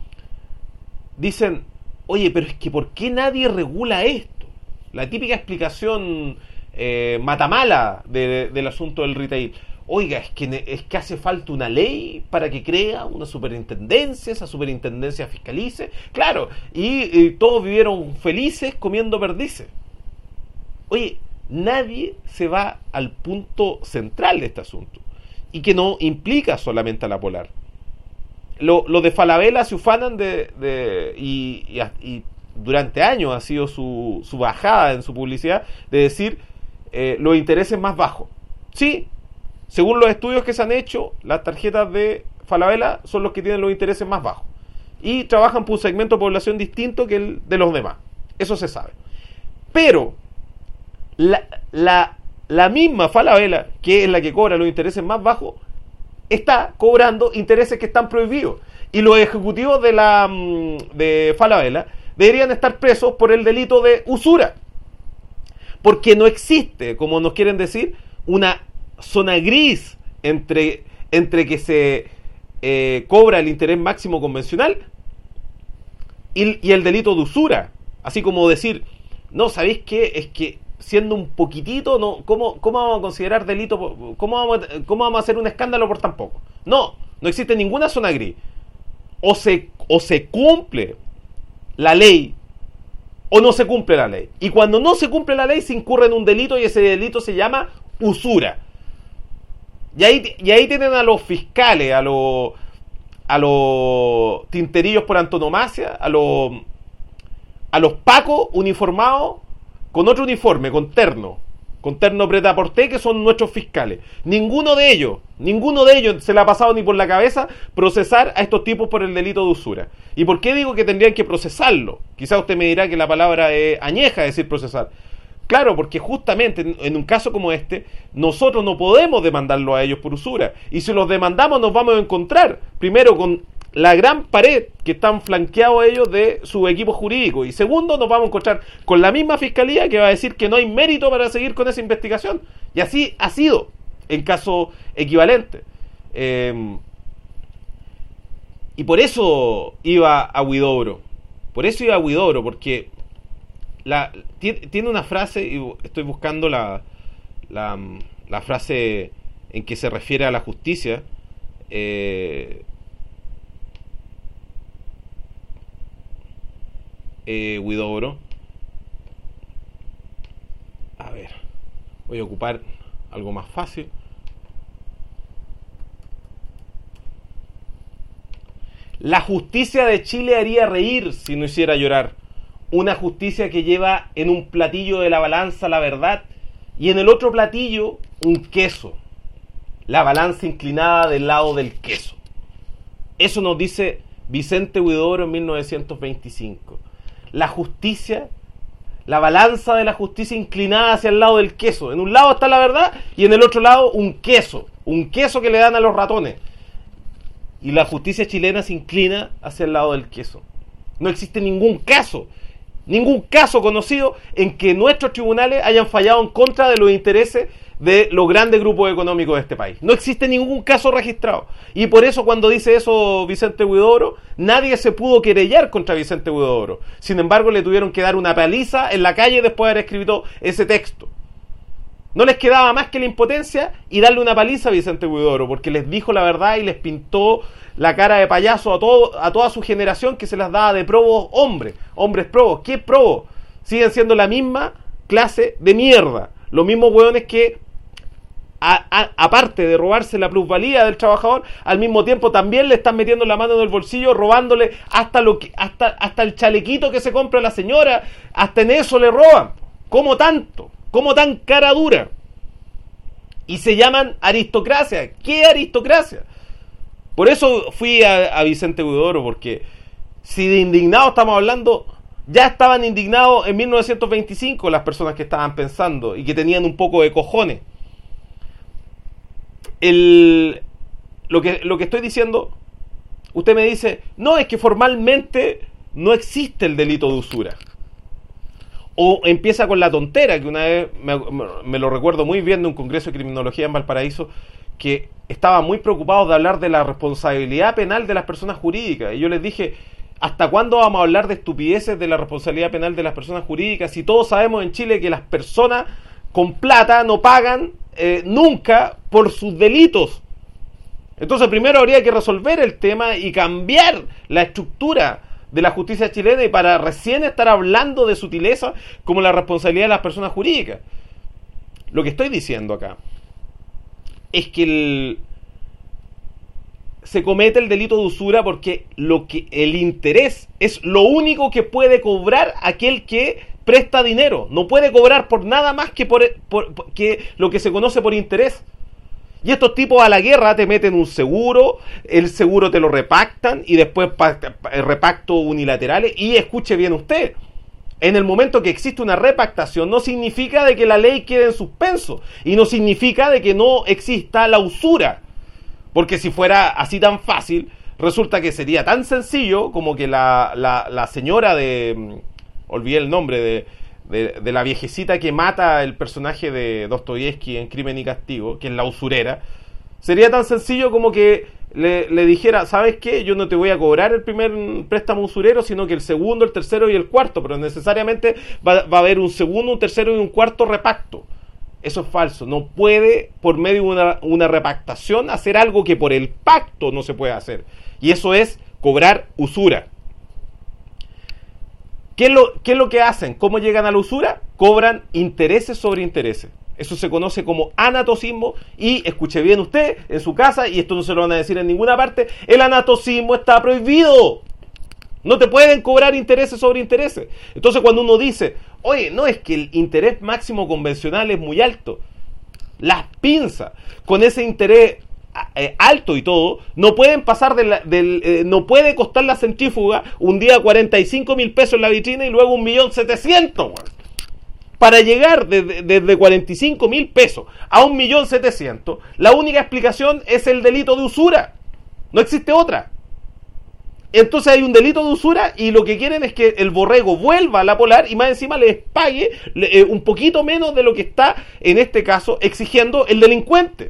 Dicen, oye, pero es que ¿por qué nadie regula esto? La típica explicación eh, matamala de, del asunto del retail. Oiga, es que, es que hace falta una ley para que crea una superintendencia, esa superintendencia fiscalice. Claro, y, y todos vivieron felices comiendo perdices. Oye, nadie se va al punto central de este asunto, y que no implica solamente a la Polar. Lo, lo de Falabella se ufanan de, de y, y, y durante años ha sido su, su bajada en su publicidad de decir eh, los intereses más bajos. Sí, según los estudios que se han hecho, las tarjetas de Falabella son los que tienen los intereses más bajos, y trabajan por un segmento de población distinto que el de los demás. Eso se sabe. Pero la, la, la misma Falabella, que es la que cobra los intereses más bajos, está cobrando intereses que están prohibidos, y los ejecutivos de la de Falabella deberían estar presos por el delito de usura, porque no existe, como nos quieren decir, una zona gris entre, entre que se eh, cobra el interés máximo convencional y, y el delito de usura. Así como decir, no, ¿sabéis qué? Es que siendo un poquitito, no, ¿cómo, cómo vamos a considerar delito? ¿Cómo vamos, a, ¿Cómo vamos a hacer un escándalo por tan poco? No, no existe ninguna zona gris. O se, o se cumple la ley o no se cumple la ley. Y cuando no se cumple la ley se incurre en un delito y ese delito se llama usura. Y ahí, y ahí tienen a los fiscales, a los, a los tinterillos por antonomasia, a los, a los pacos uniformados con otro uniforme, con terno, con terno pretaporté, que son nuestros fiscales. Ninguno de ellos, ninguno de ellos se le ha pasado ni por la cabeza procesar a estos tipos por el delito de usura. ¿Y por qué digo que tendrían que procesarlo? Quizá usted me dirá que la palabra es añeja decir procesar. Claro, porque justamente en, en un caso como este, nosotros no podemos demandarlo a ellos por usura. Y si los demandamos nos vamos a encontrar, primero, con la gran pared que están flanqueados ellos de su equipo jurídico. Y segundo, nos vamos a encontrar con la misma fiscalía que va a decir que no hay mérito para seguir con esa investigación. Y así ha sido en caso equivalente. Eh, y por eso iba a Huidobro. Por eso iba a Huidobro, porque la, tiene, tiene una frase, y estoy buscando la, la, la frase en que se refiere a la justicia. Eh, Eh, Huidobro. A ver, voy a ocupar algo más fácil. La justicia de Chile haría reír si no hiciera llorar. Una justicia que lleva en un platillo de la balanza la verdad y en el otro platillo un queso. La balanza inclinada del lado del queso. Eso nos dice Vicente Huidobro en mil novecientos veinticinco. La justicia, la balanza de la justicia inclinada hacia el lado del queso. En un lado está la verdad y en el otro lado un queso. Un queso que le dan a los ratones. Y la justicia chilena se inclina hacia el lado del queso. No existe ningún caso, ningún caso conocido en que nuestros tribunales hayan fallado en contra de los intereses de los grandes grupos económicos de este país. No existe ningún caso registrado. Y por eso cuando dice eso Vicente Huidobro, nadie se pudo querellar contra Vicente Huidobro. Sin embargo, le tuvieron que dar una paliza en la calle después de haber escrito ese texto. No les quedaba más que la impotencia y darle una paliza a Vicente Huidobro, porque les dijo la verdad y les pintó la cara de payaso a, todo, a toda su generación que se las daba de probos hombres. Hombres probos. ¿Qué probos? Siguen siendo la misma clase de mierda. Los mismos hueones que A, a, aparte de robarse la plusvalía del trabajador, al mismo tiempo también le están metiendo la mano en el bolsillo, robándole hasta lo que, hasta, hasta el chalequito que se compra la señora, hasta en eso le roban. ¿Cómo tanto? ¿Cómo tan cara dura? Y se llaman aristocracia. ¿Qué aristocracia? Por eso fui a, a Vicente Huidobro, porque si de indignados estamos hablando, ya estaban indignados en mil novecientos veinticinco las personas que estaban pensando y que tenían un poco de cojones. El, lo, que, lo que estoy diciendo, usted me dice, no, es que formalmente no existe el delito de usura. O empieza con la tontera, que una vez me, me lo recuerdo muy bien de un congreso de criminología en Valparaíso, que estaban muy preocupados de hablar de la responsabilidad penal de las personas jurídicas. Y yo les dije, ¿hasta cuándo vamos a hablar de estupideces de la responsabilidad penal de las personas jurídicas? Si todos sabemos en Chile que las personas con plata no pagan Eh, nunca por sus delitos. Entonces primero habría que resolver el tema y cambiar la estructura de la justicia chilena, y para recién estar hablando de sutileza como la responsabilidad de las personas jurídicas. Lo que estoy diciendo acá es que el, se comete el delito de usura porque lo que el interés es lo único que puede cobrar aquel que presta dinero. No puede cobrar por nada más que por, por, por que lo que se conoce por interés. Y estos tipos a la guerra te meten un seguro, el seguro te lo repactan y después pa, pa, repacto unilaterales. Y escuche bien usted, en el momento que existe una repactación no significa de que la ley quede en suspenso y no significa de que no exista la usura. Porque si fuera así tan fácil, resulta que sería tan sencillo como que la, la, la señora de... olvidé el nombre de, de, de la viejecita que mata el personaje de Dostoyevsky en Crimen y Castigo, que es la usurera. Sería tan sencillo como que le, le dijera, ¿sabes qué? Yo no te voy a cobrar el primer préstamo usurero, sino que el segundo, el tercero y el cuarto, pero necesariamente va, va a haber un segundo, un tercero y un cuarto repacto. Eso es falso. No puede, por medio de una, una repactación, hacer algo que por el pacto no se puede hacer. Y eso es cobrar usura. ¿Qué es lo, qué es lo que hacen? ¿Cómo llegan a la usura? Cobran intereses sobre intereses. Eso se conoce como anatocismo y, escuche bien usted, en su casa, y esto no se lo van a decir en ninguna parte, el anatocismo está prohibido. No te pueden cobrar intereses sobre intereses. Entonces cuando uno dice, oye, no, es que el interés máximo convencional es muy alto, las pinzas con ese interés eh, alto y todo, no pueden pasar de la, del, eh, no puede costar la centrífuga un día cuarenta y cinco mil pesos en la vitrina y luego un millón setecientos. Para llegar desde, desde cuarenta y cinco mil pesos a un millón setecientos, la única explicación es el delito de usura. No existe otra. Entonces hay un delito de usura y lo que quieren es que el borrego vuelva a la Polar y más encima les pague eh, un poquito menos de lo que está, en este caso, exigiendo el delincuente.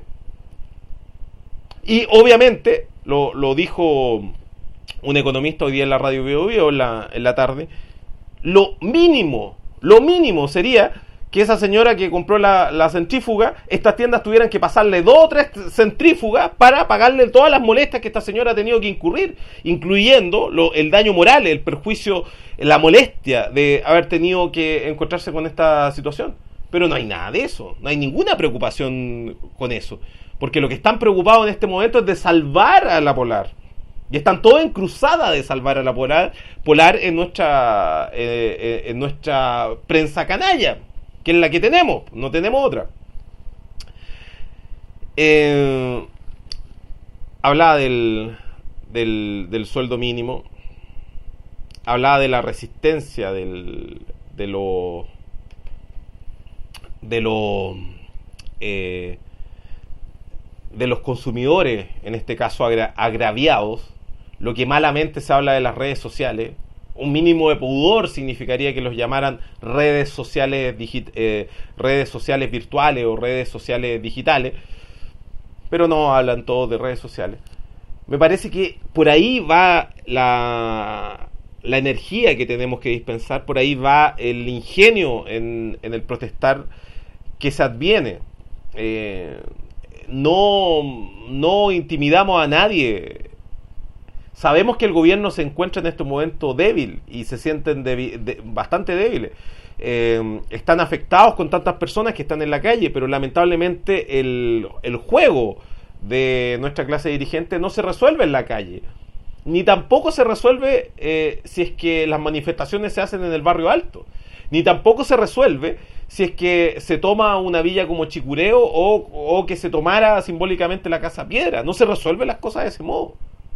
Y obviamente, lo, lo dijo un economista hoy día en la radio Bio Bio en la, en la tarde, lo mínimo, lo mínimo sería que esa señora que compró la, la centrífuga, estas tiendas tuvieran que pasarle dos o tres centrífugas para pagarle todas las molestias que esta señora ha tenido que incurrir, incluyendo lo, el daño moral, el perjuicio, la molestia de haber tenido que encontrarse con esta situación. Pero no hay nada de eso, no hay ninguna preocupación con eso, porque lo que están preocupados en este momento es de salvar a la Polar. Y están todos en cruzada de salvar a la Polar, Polar en nuestra, eh, en nuestra prensa canalla, que es la que tenemos, no tenemos otra. Eh, hablaba del, del, del sueldo mínimo, hablaba de la resistencia del, de los de los eh, de los consumidores, en este caso agra, agraviados. Lo que malamente se habla de las redes sociales, un mínimo de pudor significaría que los llamaran redes sociales digit- eh, redes sociales virtuales o redes sociales digitales, pero no hablan todos de redes sociales. Me parece que por ahí va la, la energía que tenemos que dispensar, por ahí va el ingenio en, en el protestar que se adviene. Eh, no, no intimidamos a nadie. Sabemos que el gobierno se encuentra en este momento débil y se sienten debi- de, bastante débiles. Eh, están afectados con tantas personas que están en la calle, pero lamentablemente el, el juego de nuestra clase dirigente no se resuelve en la calle. Ni tampoco se resuelve eh, si es que las manifestaciones se hacen en el barrio alto. Ni tampoco se resuelve si es que se toma una villa como Chicureo o, o que se tomara simbólicamente la Casa Piedra. No se resuelven las cosas de ese modo.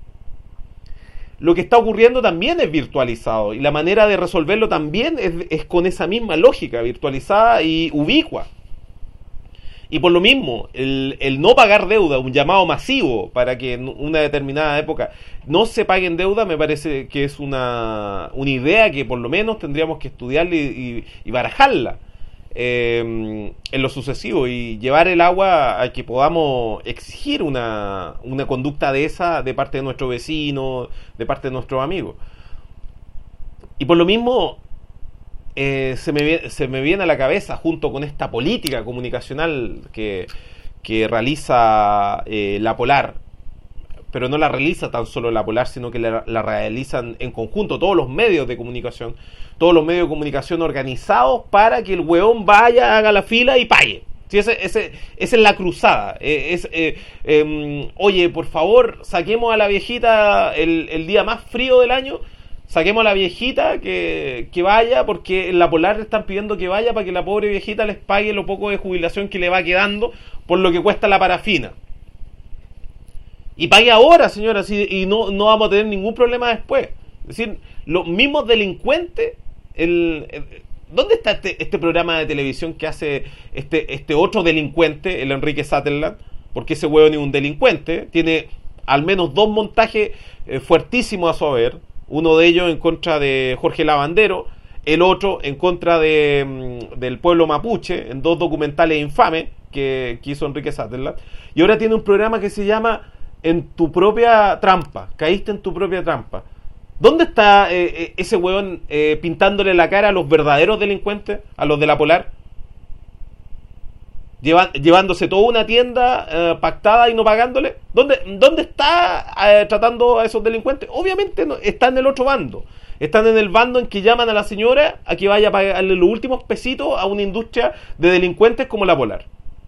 Lo que está ocurriendo también es virtualizado y la manera de resolverlo también es, es con esa misma lógica virtualizada y ubicua. Y por lo mismo, el, el no pagar deuda, un llamado masivo para que en una determinada época no se paguen deuda, me parece que es una, una idea que por lo menos tendríamos que estudiarla y, y, y barajarla eh, en lo sucesivo y llevar el agua a que podamos exigir una, una conducta de esa de parte de nuestros vecinos, de parte de nuestros amigos. Y por lo mismo eh, se, me, se me viene a la cabeza, junto con esta política comunicacional que, que realiza eh, la Polar, pero no la realiza tan solo la Polar, sino que la, la realizan en conjunto todos los medios de comunicación, todos los medios de comunicación organizados para que el hueón vaya, haga la fila y pague. Sí, ese, ese, esa es la cruzada. Eh, es, eh, eh, oye, por favor, saquemos a la viejita el, el día más frío del año, saquemos a la viejita que, que vaya, porque en la Polar le están pidiendo que vaya para que la pobre viejita les pague lo poco de jubilación que le va quedando por lo que cuesta la parafina. Y pague ahora, señora, y no, no vamos a tener ningún problema después. Es decir, los mismos delincuentes, el, el, ¿dónde está este, este programa de televisión que hace este, este otro delincuente, el Enrique Sutherland? Porque ese huevo ni un delincuente, tiene al menos dos montajes eh, fuertísimos a su haber, uno de ellos en contra de Jorge Lavandero, el otro en contra de, del pueblo mapuche, en dos documentales infames que, que hizo Enrique Sutherland, y ahora tiene un programa que se llama en tu propia trampa, caíste en tu propia trampa. ¿Dónde está eh, ese hueón eh, pintándole la cara a los verdaderos delincuentes, a los de la Polar? Lleva, llevándose toda una tienda eh, pactada y no pagándole. ¿Dónde, dónde está eh, tratando a esos delincuentes? Obviamente no, está en el otro bando. Están en el bando en que llaman a la señora a que vaya a pagarle los últimos pesitos a una industria de delincuentes como la Polar.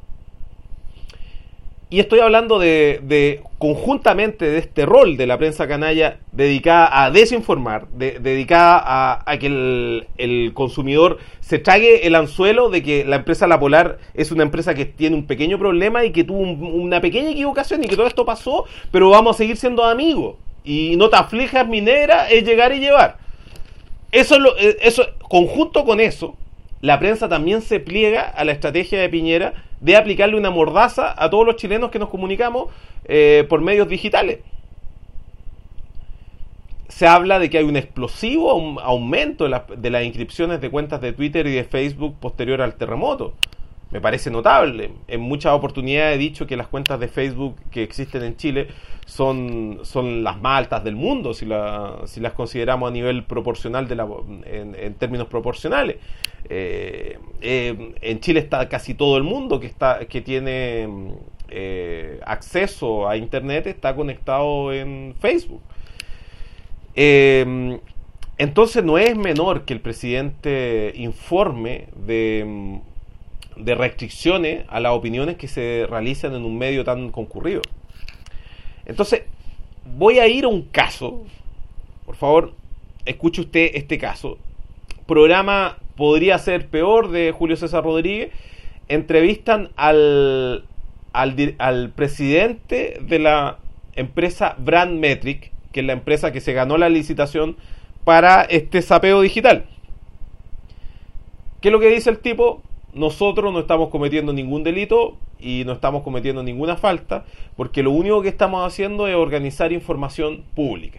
Y estoy hablando de, de conjuntamente de este rol de la prensa canalla dedicada a desinformar, de, dedicada a, a que el, el consumidor se trague el anzuelo de que la empresa La Polar es una empresa que tiene un pequeño problema y que tuvo un, una pequeña equivocación y que todo esto pasó, pero vamos a seguir siendo amigos. Y no te aflijas, mi negra, es llegar y llevar. Eso, es lo, eso conjunto con eso, la prensa también se pliega a la estrategia de Piñera de aplicarle una mordaza a todos los chilenos que nos comunicamos eh, por medios digitales. Se habla de que hay un explosivo un aumento de, la, de las inscripciones de cuentas de Twitter y de Facebook posterior al terremoto. Me parece notable. En muchas oportunidades he dicho que las cuentas de Facebook que existen en Chile son, son las más altas del mundo, si, la, si las consideramos a nivel proporcional, de la, en, en términos proporcionales. Eh, eh, en Chile está casi todo el mundo que, está, que tiene eh, acceso a Internet, está conectado en Facebook. Eh, entonces no es menor que el presidente informe de... de restricciones a las opiniones que se realizan en un medio tan concurrido. Entonces, voy a ir a un caso. Por favor, escuche usted este caso. Programa Podría Ser Peor, de Julio César Rodríguez. Entrevistan al, al, al presidente de la empresa Brand Metric, que es la empresa que se ganó la licitación para este sapeo digital. ¿Qué es lo que dice el tipo? Nosotros no estamos cometiendo ningún delito y no estamos cometiendo ninguna falta, porque lo único que estamos haciendo es organizar información pública.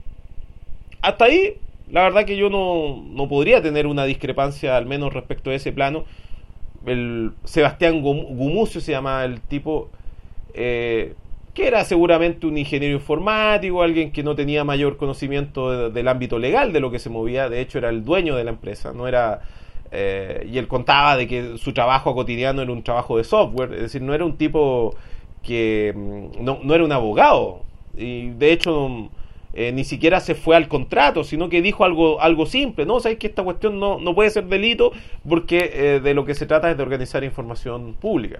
Hasta ahí, la verdad que yo no, no podría tener una discrepancia, al menos respecto a ese plano. El Sebastián Gumucio se llama el tipo, eh, que era seguramente un ingeniero informático, alguien que no tenía mayor conocimiento de, del ámbito legal de lo que se movía. De hecho, era el dueño de la empresa, no era... Eh, y él contaba de que su trabajo cotidiano era un trabajo de software, es decir, no era un tipo que no, no era un abogado, y de hecho eh, ni siquiera se fue al contrato, sino que dijo algo algo simple, no, sabes que esta cuestión no, no puede ser delito porque eh, de lo que se trata es de organizar información pública.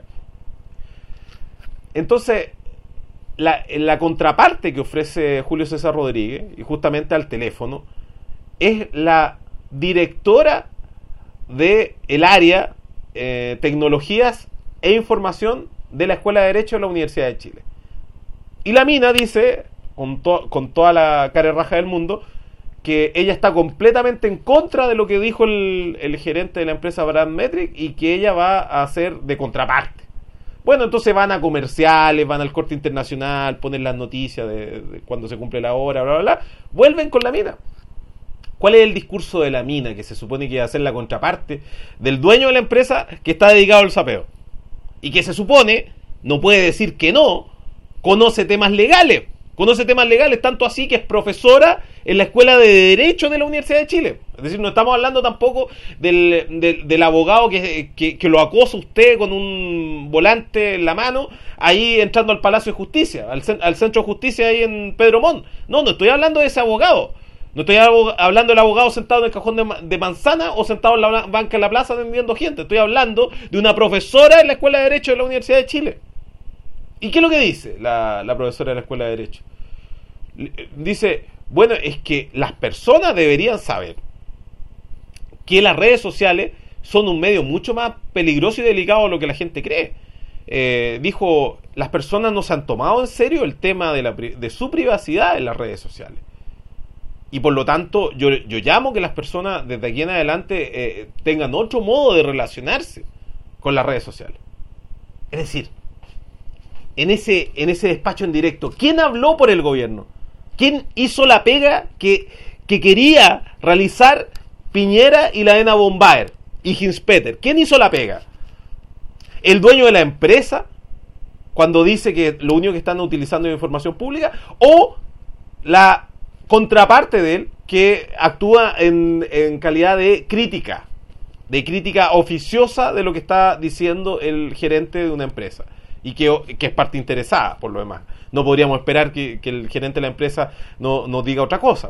Entonces, la, la contraparte que ofrece Julio César Rodríguez, y justamente al teléfono, es la directora de el área eh, tecnologías e información de la Escuela de Derecho de la Universidad de Chile. Y la mina dice, con, to- con toda la cara y raja del mundo, que ella está completamente en contra de lo que dijo el, el gerente de la empresa Brand Metric y que ella va a hacer de contraparte. Bueno, entonces van a comerciales, van al Corte Internacional, ponen las noticias de, de cuando se cumple la hora, bla, bla, bla, vuelven con la mina. ¿Cuál es el discurso de la mina que se supone que va a ser la contraparte del dueño de la empresa que está dedicado al sapeo? Y que se supone, no puede decir que no, conoce temas legales. Conoce temas legales, tanto así que es profesora en la Escuela de Derecho de la Universidad de Chile. Es decir, no estamos hablando tampoco del, del, del abogado que, que, que lo acosa usted con un volante en la mano, ahí entrando al Palacio de Justicia, al, al Centro de Justicia ahí en Pedro Montt. No, no estoy hablando de ese abogado. No estoy hablando del abogado sentado en el cajón de, de manzana o sentado en la banca en la plaza atendiendo gente. Estoy hablando de una profesora en la Escuela de Derecho de la Universidad de Chile. ¿Y qué es lo que dice la, la profesora de la Escuela de Derecho? Dice, bueno, es que las personas deberían saber que las redes sociales son un medio mucho más peligroso y delicado de lo que la gente cree. Eh, dijo, las personas no se han tomado en serio el tema de, la, de su privacidad en las redes sociales. Y por lo tanto, yo, yo llamo que las personas desde aquí en adelante eh, tengan otro modo de relacionarse con las redes sociales. Es decir, en ese, en ese despacho en directo, ¿quién habló por el gobierno? ¿Quién hizo la pega que, que quería realizar Piñera y la ENA Bombaer y Hinspeter? ¿Quién hizo la pega? ¿El dueño de la empresa? cuando dice que lo único que están utilizando es información pública, o la contraparte de él, que actúa en, en calidad de crítica, de crítica oficiosa de lo que está diciendo el gerente de una empresa, y que, que es parte interesada, por lo demás. No podríamos esperar que, que el gerente de la empresa no, nos diga otra cosa.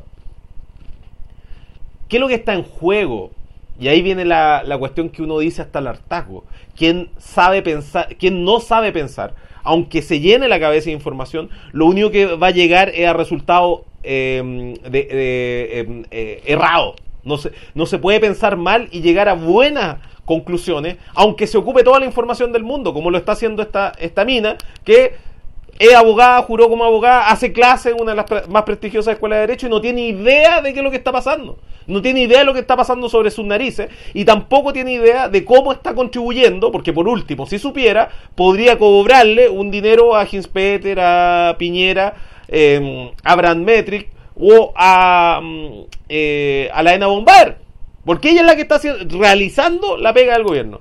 ¿Qué es lo que está en juego? Y ahí viene la, la cuestión que uno dice hasta el hartazgo. ¿Quién sabe pensar, quién no sabe pensar, aunque se llene la cabeza de información, lo único que va a llegar es a resultados eh, de, de, eh, eh, errados? No se, no se puede pensar mal y llegar a buenas conclusiones, aunque se ocupe toda la información del mundo, como lo está haciendo esta, esta mina, que es abogada, juró como abogada, hace clases en una de las pre- más prestigiosas escuelas de Derecho y no tiene idea de qué es lo que está pasando. No tiene idea de lo que está pasando sobre sus narices y tampoco tiene idea de cómo está contribuyendo, porque por último, si supiera, podría cobrarle un dinero a Hinspeter, a Piñera, eh, a Brandmetric o a, eh, a la ENA Bombar, porque ella es la que está haciendo, realizando la pega del gobierno.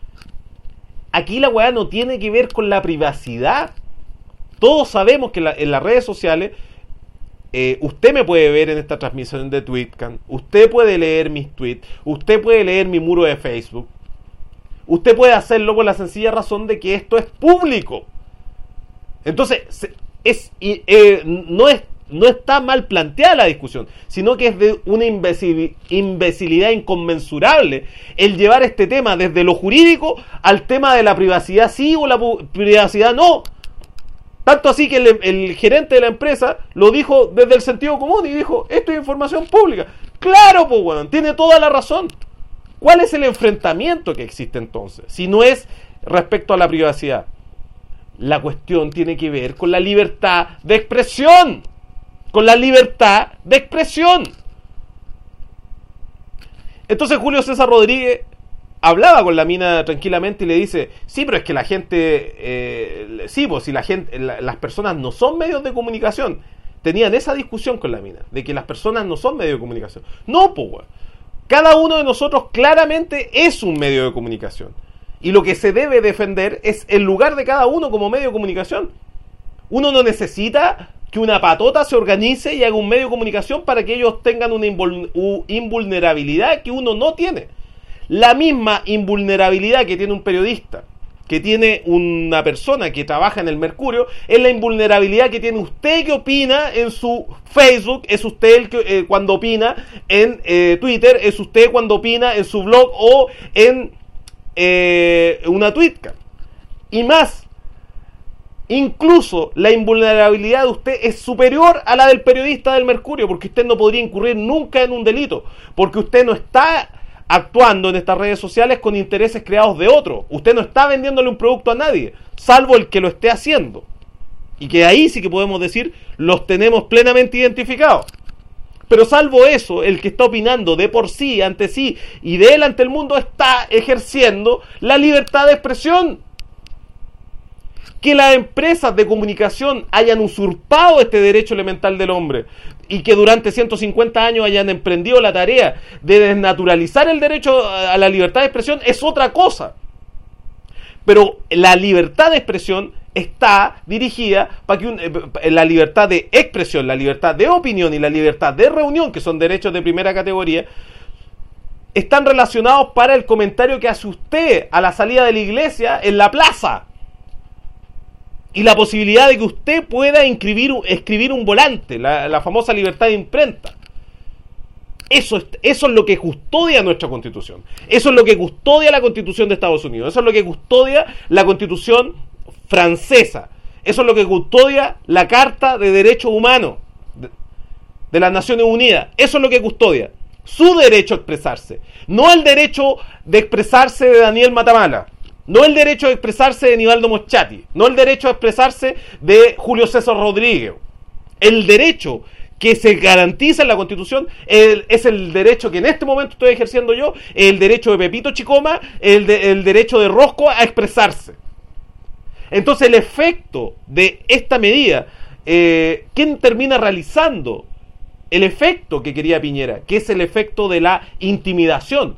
Aquí la weá no tiene que ver con la privacidad. Todos sabemos que la, en las redes sociales, eh, usted me puede ver en esta transmisión de Tweetcan, usted puede leer mis tweets, usted puede leer mi muro de Facebook, usted puede hacerlo por la sencilla razón de que esto es público. Entonces, es, eh, no, es, no está mal planteada la discusión, sino que es de una imbecil, imbecilidad inconmensurable el llevar este tema desde lo jurídico al tema de la privacidad sí o la pu- privacidad no. Tanto así que el, el gerente de la empresa lo dijo desde el sentido común y dijo, esto es información pública. Claro, pues bueno, tiene toda la razón. ¿Cuál es el enfrentamiento que existe entonces? Si no es respecto a la privacidad. La cuestión tiene que ver con la libertad de expresión. Con la libertad de expresión. Entonces Julio César Rodríguez hablaba con la mina tranquilamente y le dice, sí, pero es que la gente, eh, sí, pues si la gente, la, las personas no son medios de comunicación. Tenían esa discusión con la mina, de que las personas no son medios de comunicación. No, pues, bueno. Cada uno de nosotros claramente es un medio de comunicación. Y lo que se debe defender es el lugar de cada uno como medio de comunicación. Uno no necesita que una patota se organice y haga un medio de comunicación para que ellos tengan una invul- invulnerabilidad que uno no tiene. La misma invulnerabilidad que tiene un periodista, que tiene una persona que trabaja en el Mercurio, es la invulnerabilidad que tiene usted que opina en su Facebook, es usted el que eh, cuando opina en eh, Twitter, es usted cuando opina en su blog o en eh, una Tweetcan. Y más, incluso la invulnerabilidad de usted es superior a la del periodista del Mercurio, porque usted no podría incurrir nunca en un delito, porque usted no está actuando en estas redes sociales con intereses creados de otro. Usted no está vendiéndole un producto a nadie, salvo el que lo esté haciendo. Y que ahí sí que podemos decir, los tenemos plenamente identificados. Pero salvo eso, el que está opinando de por sí, ante sí, y de él ante el mundo, está ejerciendo la libertad de expresión. Que las empresas de comunicación hayan usurpado este derecho elemental del hombre y que durante ciento cincuenta años hayan emprendido la tarea de desnaturalizar el derecho a la libertad de expresión es otra cosa. Pero la libertad de expresión está dirigida para que un, eh, la libertad de expresión, la libertad de opinión y la libertad de reunión, que son derechos de primera categoría, están relacionados para el comentario que hace usted a la salida de la iglesia en la plaza. Y la posibilidad de que usted pueda inscribir, escribir un volante, la, la famosa libertad de imprenta. Eso es, eso es lo que custodia nuestra Constitución. Eso es lo que custodia la Constitución de Estados Unidos. Eso es lo que custodia la Constitución francesa. Eso es lo que custodia la Carta de Derechos Humanos de, de las Naciones Unidas. Eso es lo que custodia. Su derecho a expresarse. No el derecho de expresarse de Daniel Matamala. No el derecho a expresarse de Nivaldo Moschati, no el derecho a expresarse de Julio César Rodríguez. El derecho que se garantiza en la Constitución el, es el derecho que en este momento estoy ejerciendo yo, el derecho de Pepito Chicoma, el, de, el derecho de Rosco a expresarse. Entonces el efecto de esta medida, eh, ¿quién termina realizando el efecto que quería Piñera? Que es el efecto de la intimidación.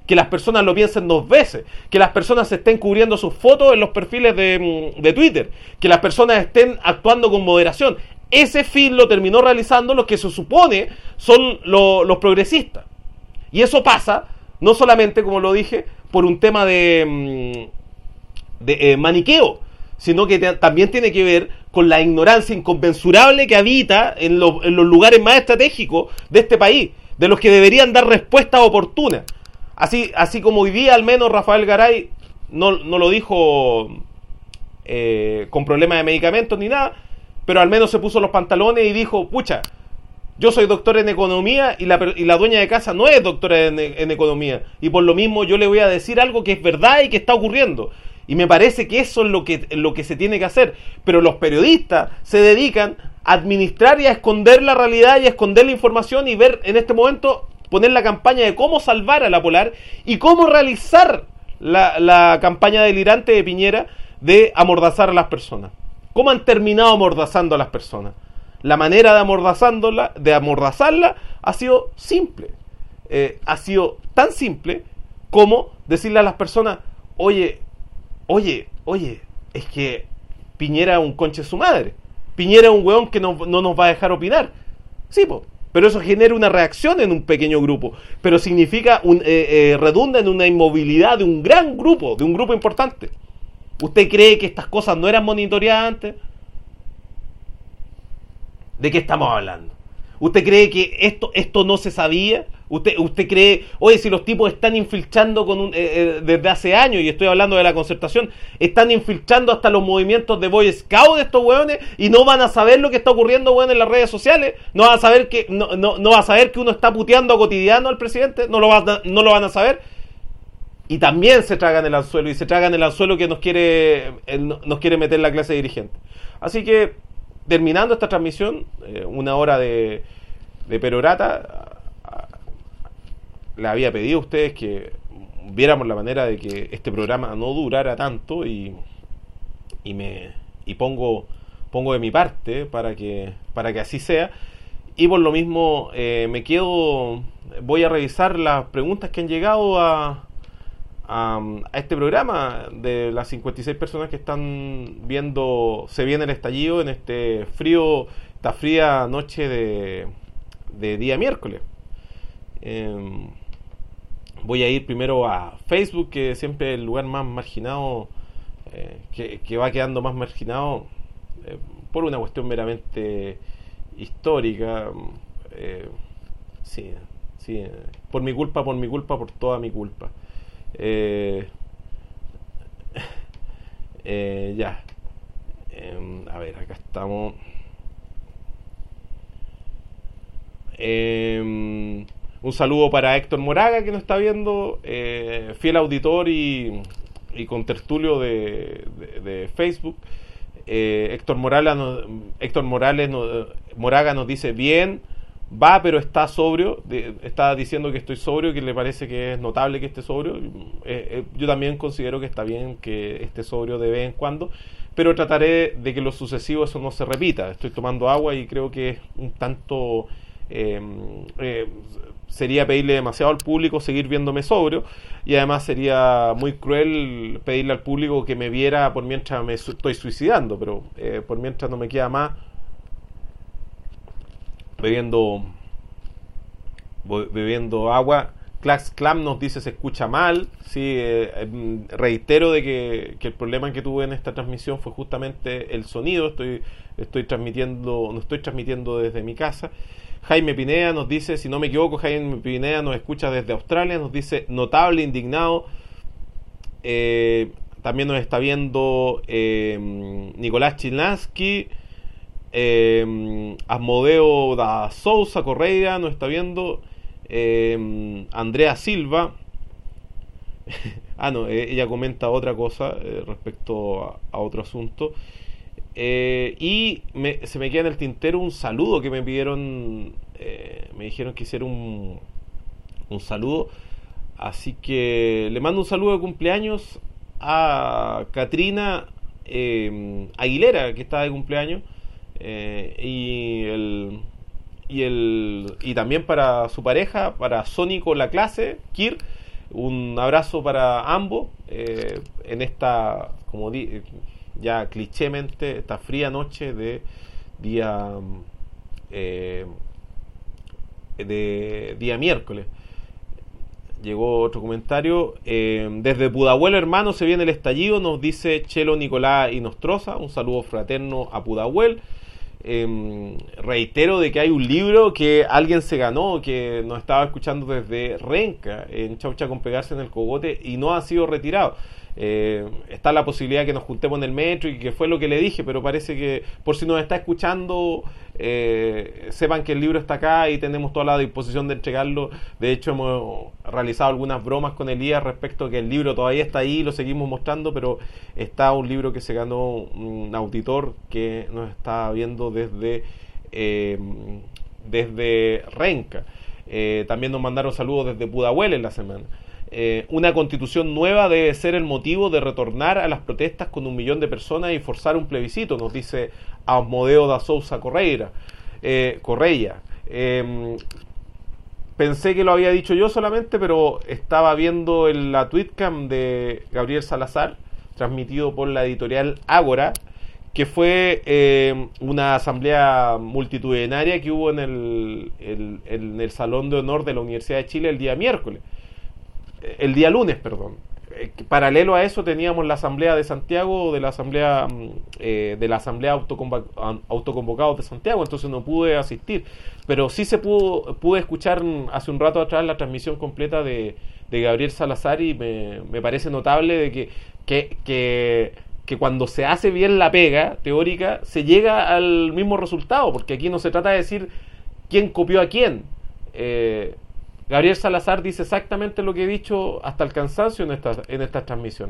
que las personas lo piensen dos veces, que las personas estén cubriendo sus fotos en los perfiles de, de Twitter, que las personas estén actuando con moderación. Ese fin lo terminó realizando los que se supone son lo, los progresistas. Y eso pasa, no solamente, como lo dije, por un tema de, de eh, maniqueo, sino que te, también tiene que ver con la ignorancia inconmensurable que habita en, lo, en los lugares más estratégicos de este país, de los que deberían dar respuestas oportunas. Así, así como hoy día al menos Rafael Garay no, no lo dijo eh, con problemas de medicamentos ni nada, pero al menos se puso los pantalones y dijo, pucha, yo soy doctor en economía y la, y la dueña de casa no es doctora en, en economía, y por lo mismo yo le voy a decir algo que es verdad y que está ocurriendo. Y me parece que eso es lo que, lo que se tiene que hacer. Pero los periodistas se dedican a administrar y a esconder la realidad y a esconder la información y ver en este momento, poner la campaña de cómo salvar a la Polar y cómo realizar la, la campaña delirante de Piñera de amordazar a las personas. ¿Cómo han terminado amordazando a las personas? La manera de amordazándola, de amordazarla ha sido simple. Eh, ha sido tan simple como decirle a las personas, oye, Oye, oye, es que Piñera es un conche de su madre. Piñera es un weón que no, no nos va a dejar opinar. Sí, po, pero eso genera una reacción en un pequeño grupo. Pero significa, un, eh, eh, redunda en una inmovilidad de un gran grupo, de un grupo importante. ¿Usted cree que estas cosas no eran monitoreadas antes? ¿De qué estamos hablando? ¿Usted cree que esto, esto no se sabía? ¿Usted, usted cree, oye, si los tipos están infiltrando con un, eh, eh, desde hace años, y estoy hablando de la concertación, están infiltrando hasta los movimientos de Boy Scout de estos hueones y no van a saber lo que está ocurriendo, hueón, en las redes sociales? ¿No van a saber que no, no, no va a saber que uno está puteando a cotidiano al presidente? ¿No lo, va a, no lo van a saber? Y también se tragan el anzuelo, y se tragan el anzuelo que nos quiere, eh, nos quiere meter la clase dirigente. Así que, terminando esta transmisión, eh, una hora de, de perorata, les había pedido a ustedes que viéramos la manera de que este programa no durara tanto, y, y me y pongo pongo de mi parte para que para que así sea. Y por lo mismo eh, me quedo, voy a revisar las preguntas que han llegado a, a, a este programa, de las cincuenta y seis personas que están viendo Se Viene el Estallido en este frío, esta fría noche de, de día miércoles. Eh, voy a ir primero a Facebook, que siempre es el lugar más marginado, eh, que, que va quedando más marginado eh, por una cuestión meramente histórica. Eh, sí, sí, por mi culpa, por mi culpa, por toda mi culpa. Eh, eh, ya. Eh, a ver, acá estamos. Eh, un saludo para Héctor Moraga, que nos está viendo, eh, fiel auditor y, y contertulio de, de, de Facebook. Eh, Héctor Morales, nos, Héctor Morales nos, Moraga nos dice, bien, va, pero está sobrio. De, está diciendo que estoy sobrio, que le parece que es notable que esté sobrio. Eh, eh, yo también considero que está bien que esté sobrio de vez en cuando, pero trataré de que lo sucesivo eso no se repita. Estoy tomando agua y creo que es un tanto... Eh, eh, sería pedirle demasiado al público seguir viéndome sobrio, y además sería muy cruel pedirle al público que me viera por mientras me su- estoy suicidando, pero eh, por mientras no me queda más, bebiendo bebiendo agua. Clax Clam nos dice se escucha mal. Sí, eh, eh, reitero de que, que el problema que tuve en esta transmisión fue justamente el sonido. Estoy estoy transmitiendo, no estoy transmitiendo desde mi casa. Jaime Pineda nos dice, si no me equivoco, Jaime Pineda nos escucha desde Australia, nos dice notable, indignado. Eh, también nos está viendo eh, Nicolás Chilansky, eh, Asmodeo da Sousa Correia nos está viendo, eh, Andrea Silva. ah no, eh, ella comenta otra cosa eh, respecto a, a otro asunto. Eh, y me, se me queda en el tintero un saludo que me pidieron, eh, me dijeron que hiciera un, un saludo, así que le mando un saludo de cumpleaños a Katrina eh, Aguilera, que está de cumpleaños, eh, y el y el y también para su pareja, para Sónico La Clase, Kir, Un abrazo para ambos eh, en esta, como di, ya clichémente, esta fría noche de día eh, de día miércoles. Llegó otro comentario. Eh, desde Pudahuel, hermano, se viene el estallido, nos dice Chelo Nicolás Inostroza. Un saludo fraterno a Pudahuel. Eh, reitero de que hay un libro que alguien se ganó, que nos estaba escuchando desde Renca, en Chaucha con Pegarse en el Cogote, y no ha sido retirado. Eh, está la posibilidad que nos juntemos en el metro, y que fue lo que le dije, pero parece que, por si nos está escuchando, eh, sepan que el libro está acá y tenemos toda la disposición de entregarlo. De hecho, hemos realizado algunas bromas con Elías respecto a que el libro todavía está ahí, lo seguimos mostrando, pero está un libro que se ganó un auditor que nos está viendo desde eh, desde Renca. Eh, también nos mandaron saludos desde Pudahuel en la semana. Eh, una constitución nueva debe ser el motivo de retornar a las protestas con un millón de personas y forzar un plebiscito, nos dice Asmodeo da Sousa Correia. Eh, Correia. Eh, pensé que lo había dicho yo solamente, pero estaba viendo en la tweetcam de Gabriel Salazar, transmitido por la editorial Ágora, que fue eh, una asamblea multitudinaria que hubo en el, el, en el Salón de Honor de la Universidad de Chile el día miércoles. El día lunes, perdón. Eh, paralelo a eso teníamos la asamblea de Santiago, de la asamblea eh, de la asamblea autoconvoc- autoconvocados de Santiago, entonces no pude asistir, pero sí se pudo pude escuchar hace un rato atrás la transmisión completa de, de Gabriel Salazar, y me, me parece notable de que, que, que, que cuando se hace bien la pega teórica se llega al mismo resultado, porque aquí no se trata de decir quién copió a quién. eh, Gabriel Salazar dice exactamente lo que he dicho hasta el cansancio en estas en estas transmisiones.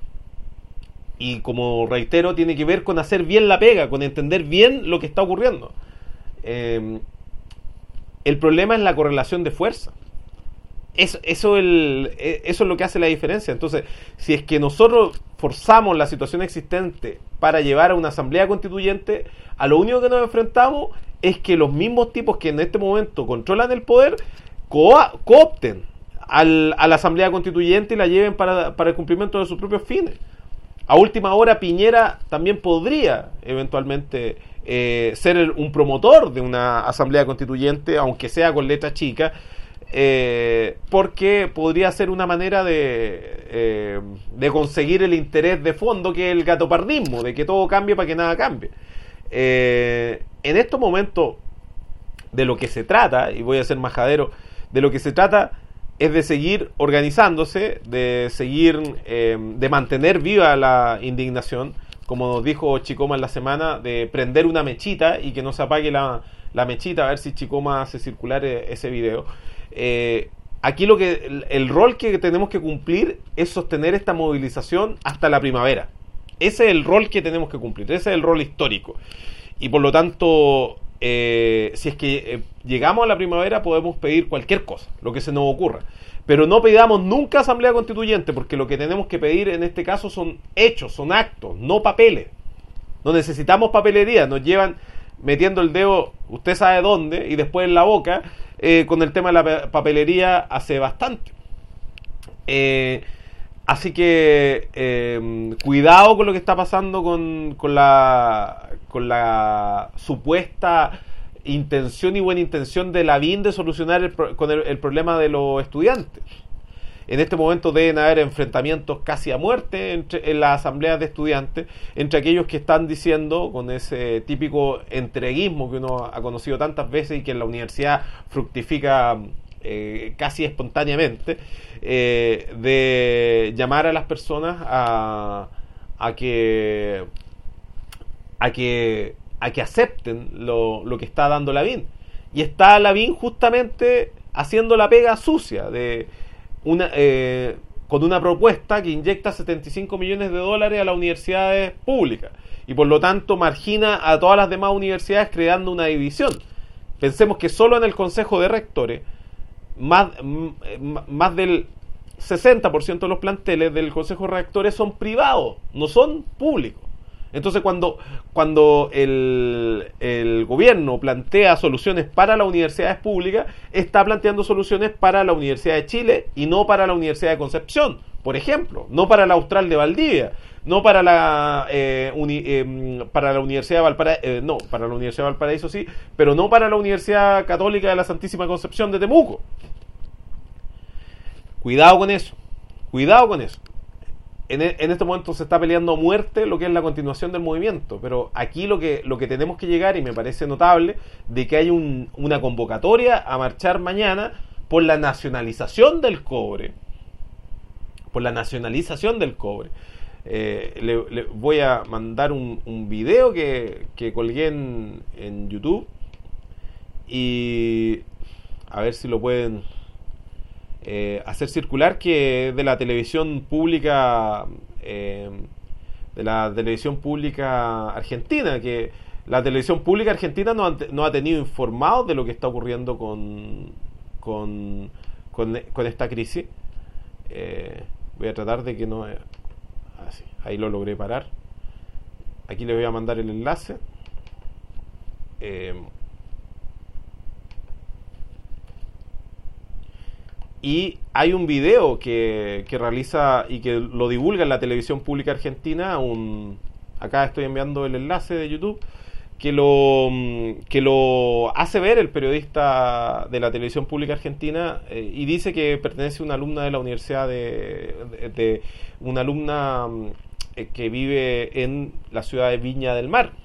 Y como reitero, tiene que ver con hacer bien la pega, con entender bien lo que está ocurriendo. Eh, el problema es la correlación de fuerza. Eso, eso, el, eso es lo que hace la diferencia. Entonces, si es que nosotros forzamos la situación existente para llevar a una asamblea constituyente, a lo único que nos enfrentamos es que los mismos tipos que en este momento controlan el poder Co- coopten al, a la Asamblea Constituyente y la lleven para, para el cumplimiento de sus propios fines. A última hora, Piñera también podría eventualmente eh, ser el, un promotor de una Asamblea Constituyente, aunque sea con letra chica, eh, porque podría ser una manera de, eh, de conseguir el interés de fondo, que es el gatopardismo, de que todo cambie para que nada cambie. Eh, en estos momentos, de lo que se trata, y voy a ser majadero, de lo que se trata es de seguir organizándose, de seguir, eh, de mantener viva la indignación, como nos dijo Chicoma en la semana, de prender una mechita y que no se apague la, la mechita, a ver si Chicoma hace circular ese video. Eh, aquí lo que el, el rol que tenemos que cumplir es sostener esta movilización hasta la primavera. Ese es el rol que tenemos que cumplir, ese es el rol histórico. Y por lo tanto, Eh, si es que eh, llegamos a la primavera, podemos pedir cualquier cosa, lo que se nos ocurra, pero no pidamos nunca asamblea constituyente, porque lo que tenemos que pedir en este caso son hechos, son actos, no papeles. No necesitamos papelería, nos llevan metiendo el dedo usted sabe dónde y después en la boca eh, con el tema de la papelería hace bastante. eh, así que eh, cuidado con lo que está pasando con, con la con la supuesta intención y buena intención de Lavín de solucionar el, con el, el problema de los estudiantes. En este momento deben haber enfrentamientos casi a muerte entre, en las asambleas de estudiantes, entre aquellos que están diciendo, con ese típico entreguismo que uno ha conocido tantas veces y que en la universidad fructifica eh, casi espontáneamente, eh, de llamar a las personas a, a que a que a que acepten lo, lo que está dando Lavín. Y está Lavín justamente haciendo la pega sucia de una eh, con una propuesta que inyecta setenta y cinco millones de dólares a las universidades públicas y por lo tanto margina a todas las demás universidades, creando una división. Pensemos que solo en el Consejo de Rectores más, más del sesenta por ciento de los planteles del Consejo de Rectores son privados, no son públicos. Entonces cuando, cuando el, el gobierno plantea soluciones para las universidades públicas, está planteando soluciones para la Universidad de Chile y no para la Universidad de Concepción, por ejemplo, no para la Austral de Valdivia, no para la eh, uni, eh, para la Universidad de Valparaíso, eh, no, para la Universidad de Valparaíso sí, pero no para la Universidad Católica de la Santísima Concepción de Temuco. Cuidado con eso, cuidado con eso. En, en este momento se está peleando a muerte lo que es la continuación del movimiento, pero aquí lo que, lo que tenemos que llegar, y me parece notable, de que hay un, una convocatoria a marchar mañana por la nacionalización del cobre, por la nacionalización del cobre. Eh, le, le voy a mandar un, un video que, que colgué en, en YouTube y a ver si lo pueden eh, hacer circular, que es de la televisión pública eh, de la televisión pública argentina, que la televisión pública argentina nos ha, nos ha tenido informados de lo que está ocurriendo con con, con, con esta crisis. eh, voy a tratar de que no Así, ahí lo logré parar. Aquí le voy a mandar el enlace. Eh, y hay un video que, que realiza y que lo divulga en la televisión pública argentina. Un, acá estoy enviando el enlace de YouTube. Que lo, que lo hace ver el periodista de la televisión pública argentina eh, y dice que pertenece a una alumna de la universidad de, de, de una alumna eh, que vive en la ciudad de Viña del Mar.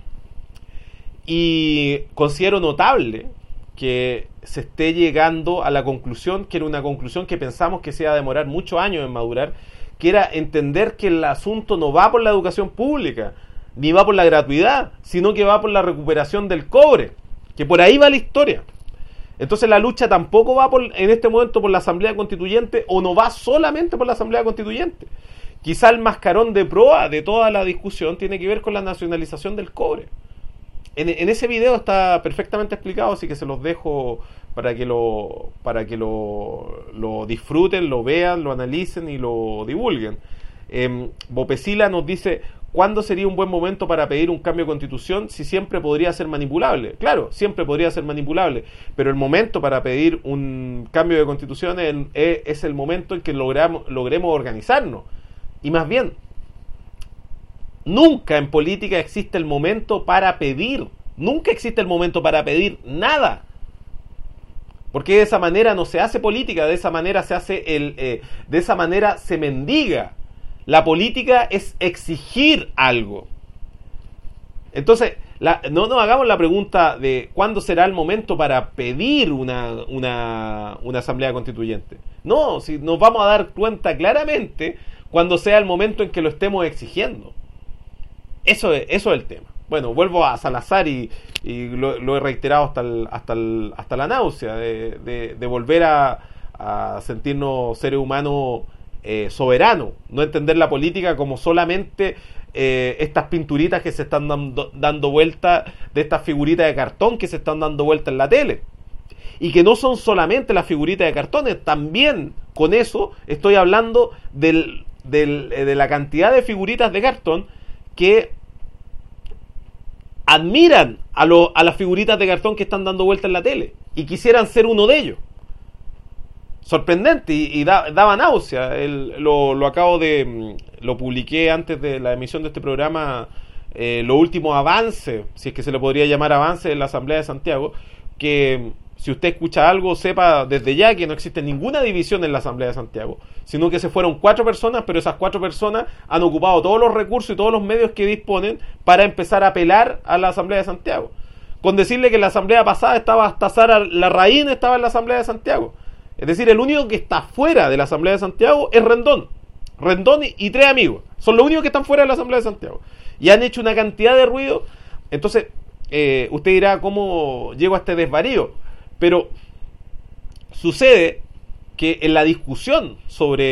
Y considero notable que se esté llegando a la conclusión, que era una conclusión que pensamos que se iba a demorar muchos años en madurar, que era entender que el asunto no va por la educación pública, ni va por la gratuidad, sino que va por la recuperación del cobre, que por ahí va la historia. Entonces la lucha tampoco va por, en este momento por la Asamblea Constituyente, o no va solamente por la Asamblea Constituyente. Quizá el mascarón de proa de toda la discusión tiene que ver con la nacionalización del cobre. En, en ese video está perfectamente explicado, así que se los dejo para que lo para que lo, lo disfruten, lo vean, lo analicen y lo divulguen. Eh, Bopesila nos dice: ¿cuándo sería un buen momento para pedir un cambio de constitución si siempre podría ser manipulable? Claro, siempre podría ser manipulable, pero el momento para pedir un cambio de constitución es, es el momento en que logramos, logremos organizarnos. Y más bien, nunca en política existe el momento para pedir, nunca existe el momento para pedir nada. Porque de esa manera no se hace política, de esa manera se hace el, eh, de esa manera se mendiga. La política es exigir algo. Entonces, la, no nos hagamos la pregunta de cuándo será el momento para pedir una, una, una asamblea constituyente. No, si nos vamos a dar cuenta claramente cuando sea el momento en que lo estemos exigiendo. Eso es, eso es el tema. Bueno, vuelvo a Salazar y, y lo, lo he reiterado hasta el, hasta el, hasta la náusea de, de, de volver a, a sentirnos seres humanos Eh, soberano, no entender la política como solamente eh, estas pinturitas que se están dando, dando vuelta, de estas figuritas de cartón que se están dando vuelta en la tele, y que no son solamente las figuritas de cartones, también con eso estoy hablando del, del, de la cantidad de figuritas de cartón que admiran a, lo, a las figuritas de cartón que están dando vuelta en la tele y quisieran ser uno de ellos. Sorprendente, y, y da, daba náusea. El, lo, lo acabo de lo publiqué antes de la emisión de este programa, eh, los últimos avances, si es que se le podría llamar avance, en la Asamblea de Santiago, que si usted escucha algo, sepa desde ya que no existe ninguna división en la Asamblea de Santiago, sino que se fueron cuatro personas, pero esas cuatro personas han ocupado todos los recursos y todos los medios que disponen para empezar a apelar a la Asamblea de Santiago, con decirle que en la Asamblea pasada estaba hasta Sara Larraín, estaba en la Asamblea de Santiago. Es decir, el único que está fuera de la Asamblea de Santiago es Rendón. Rendón y, y tres amigos. Son los únicos que están fuera de la Asamblea de Santiago. Y han hecho una cantidad de ruido. Entonces, eh, usted dirá, ¿cómo llego a este desvarío? Pero sucede que en la discusión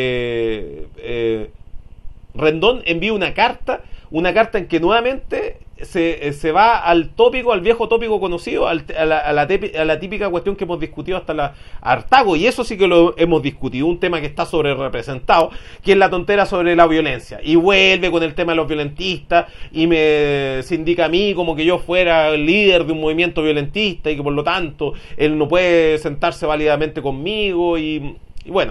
sobre... Eh, Rendón envía una carta, una carta en que nuevamente se, se va al tópico, al viejo tópico conocido, al, a, la, a, la tepi, a la típica cuestión que hemos discutido hasta la hartago, y eso sí que lo hemos discutido, un tema que está sobre representado, que es la tontera sobre la violencia, y vuelve con el tema de los violentistas, y me se indica a mí como que yo fuera el líder de un movimiento violentista, y que por lo tanto él no puede sentarse válidamente conmigo, y, y bueno,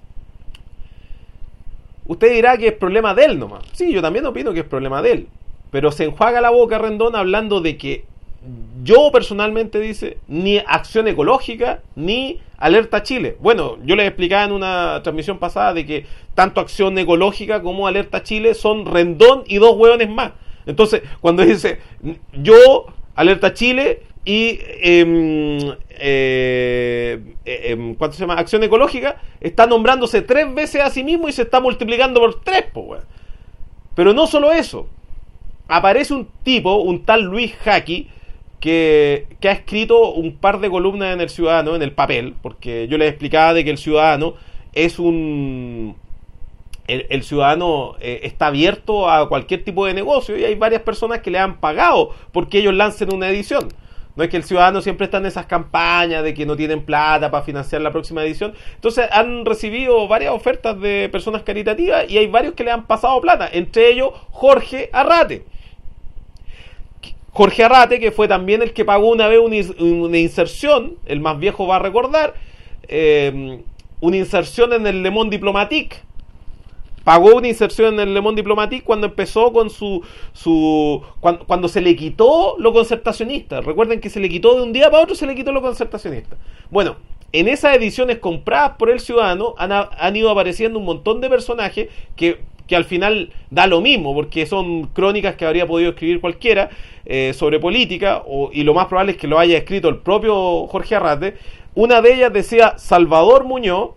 usted dirá que es problema de él nomás. Sí, yo también opino que es problema de él. Pero se enjuaga la boca Rendón hablando de que yo personalmente, dice, ni Acción Ecológica ni Alerta Chile. Bueno, yo les explicaba en una transmisión pasada de que tanto Acción Ecológica como Alerta Chile son Rendón y dos hueones más. Entonces, cuando dice yo, Alerta Chile y eh, eh, eh, ¿cuánto se llama? Acción Ecológica, está nombrándose tres veces a sí mismo y se está multiplicando por tres, po, weón. Pero no solo eso. Aparece un tipo, un tal Luis Jaki, que, que ha escrito un par de columnas en El Ciudadano, en El Papel, porque yo les explicaba de que El Ciudadano es un... El, el Ciudadano eh, está abierto a cualquier tipo de negocio, y hay varias personas que le han pagado porque ellos lancen una edición. No es que El Ciudadano siempre está en esas campañas de que no tienen plata para financiar la próxima edición. Entonces han recibido varias ofertas de personas caritativas y hay varios que le han pasado plata, entre ellos Jorge Arrate. Jorge Arrate, que fue también el que pagó una vez una inserción, el más viejo va a recordar, eh, una inserción en el Le Monde Diplomatique. Pagó una inserción en el Le Monde Diplomatique cuando empezó con su... su cuando, cuando se le quitó lo concertacionista. Recuerden que se le quitó de un día para otro, se le quitó lo concertacionista. Bueno, en esas ediciones compradas por El Ciudadano han, han ido apareciendo un montón de personajes que... que al final da lo mismo, porque son crónicas que habría podido escribir cualquiera eh, sobre política, o, y lo más probable es que lo haya escrito el propio Jorge Arrate. Una de ellas decía Salvador Muñoz,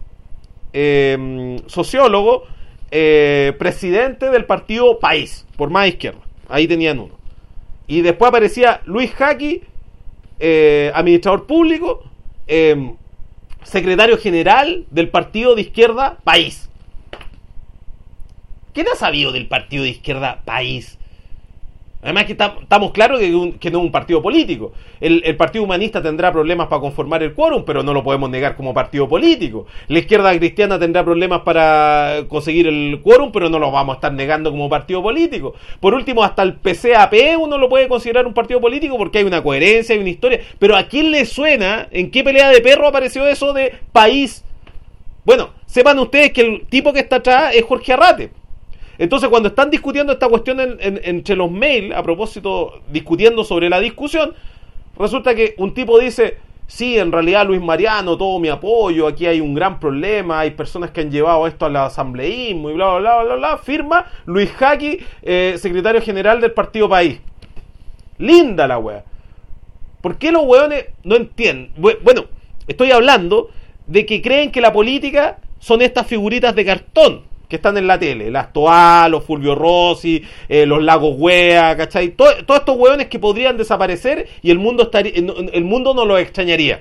eh, sociólogo, eh, presidente del partido País, por más izquierda. Ahí tenían uno. Y después aparecía Luis Jaki, eh, administrador público, eh, secretario general del partido de izquierda País. ¿Quién ha sabido del partido de izquierda País? Además que estamos claros que, un, que no es un partido político. El, el Partido Humanista tendrá problemas para conformar el quórum, pero no lo podemos negar como partido político. La izquierda cristiana tendrá problemas para conseguir el quórum, pero no lo vamos a estar negando como partido político. Por último, hasta el P C A P uno lo puede considerar un partido político porque hay una coherencia, hay una historia. Pero ¿a quién le suena? ¿En qué pelea de perro apareció eso de País? Bueno, sepan ustedes que el tipo que está atrás es Jorge Arrate. Entonces, cuando están discutiendo esta cuestión en, en, entre los mails, a propósito, discutiendo sobre la discusión, resulta que un tipo dice, sí, en realidad Luis Mariano, todo mi apoyo, aquí hay un gran problema, hay personas que han llevado esto al asambleísmo y bla, bla, bla, bla, bla, firma Luis Jaki, eh, secretario general del Partido País. Linda la wea. ¿Por qué los weones no entienden? Bueno, estoy hablando de que creen que la política son estas figuritas de cartón que están en la tele, las Toa, los Fulvio Rossi, eh, los Lagos Wea, ¿cachai? Todo, todos estos hueones que podrían desaparecer y el mundo estaría, el mundo no los extrañaría.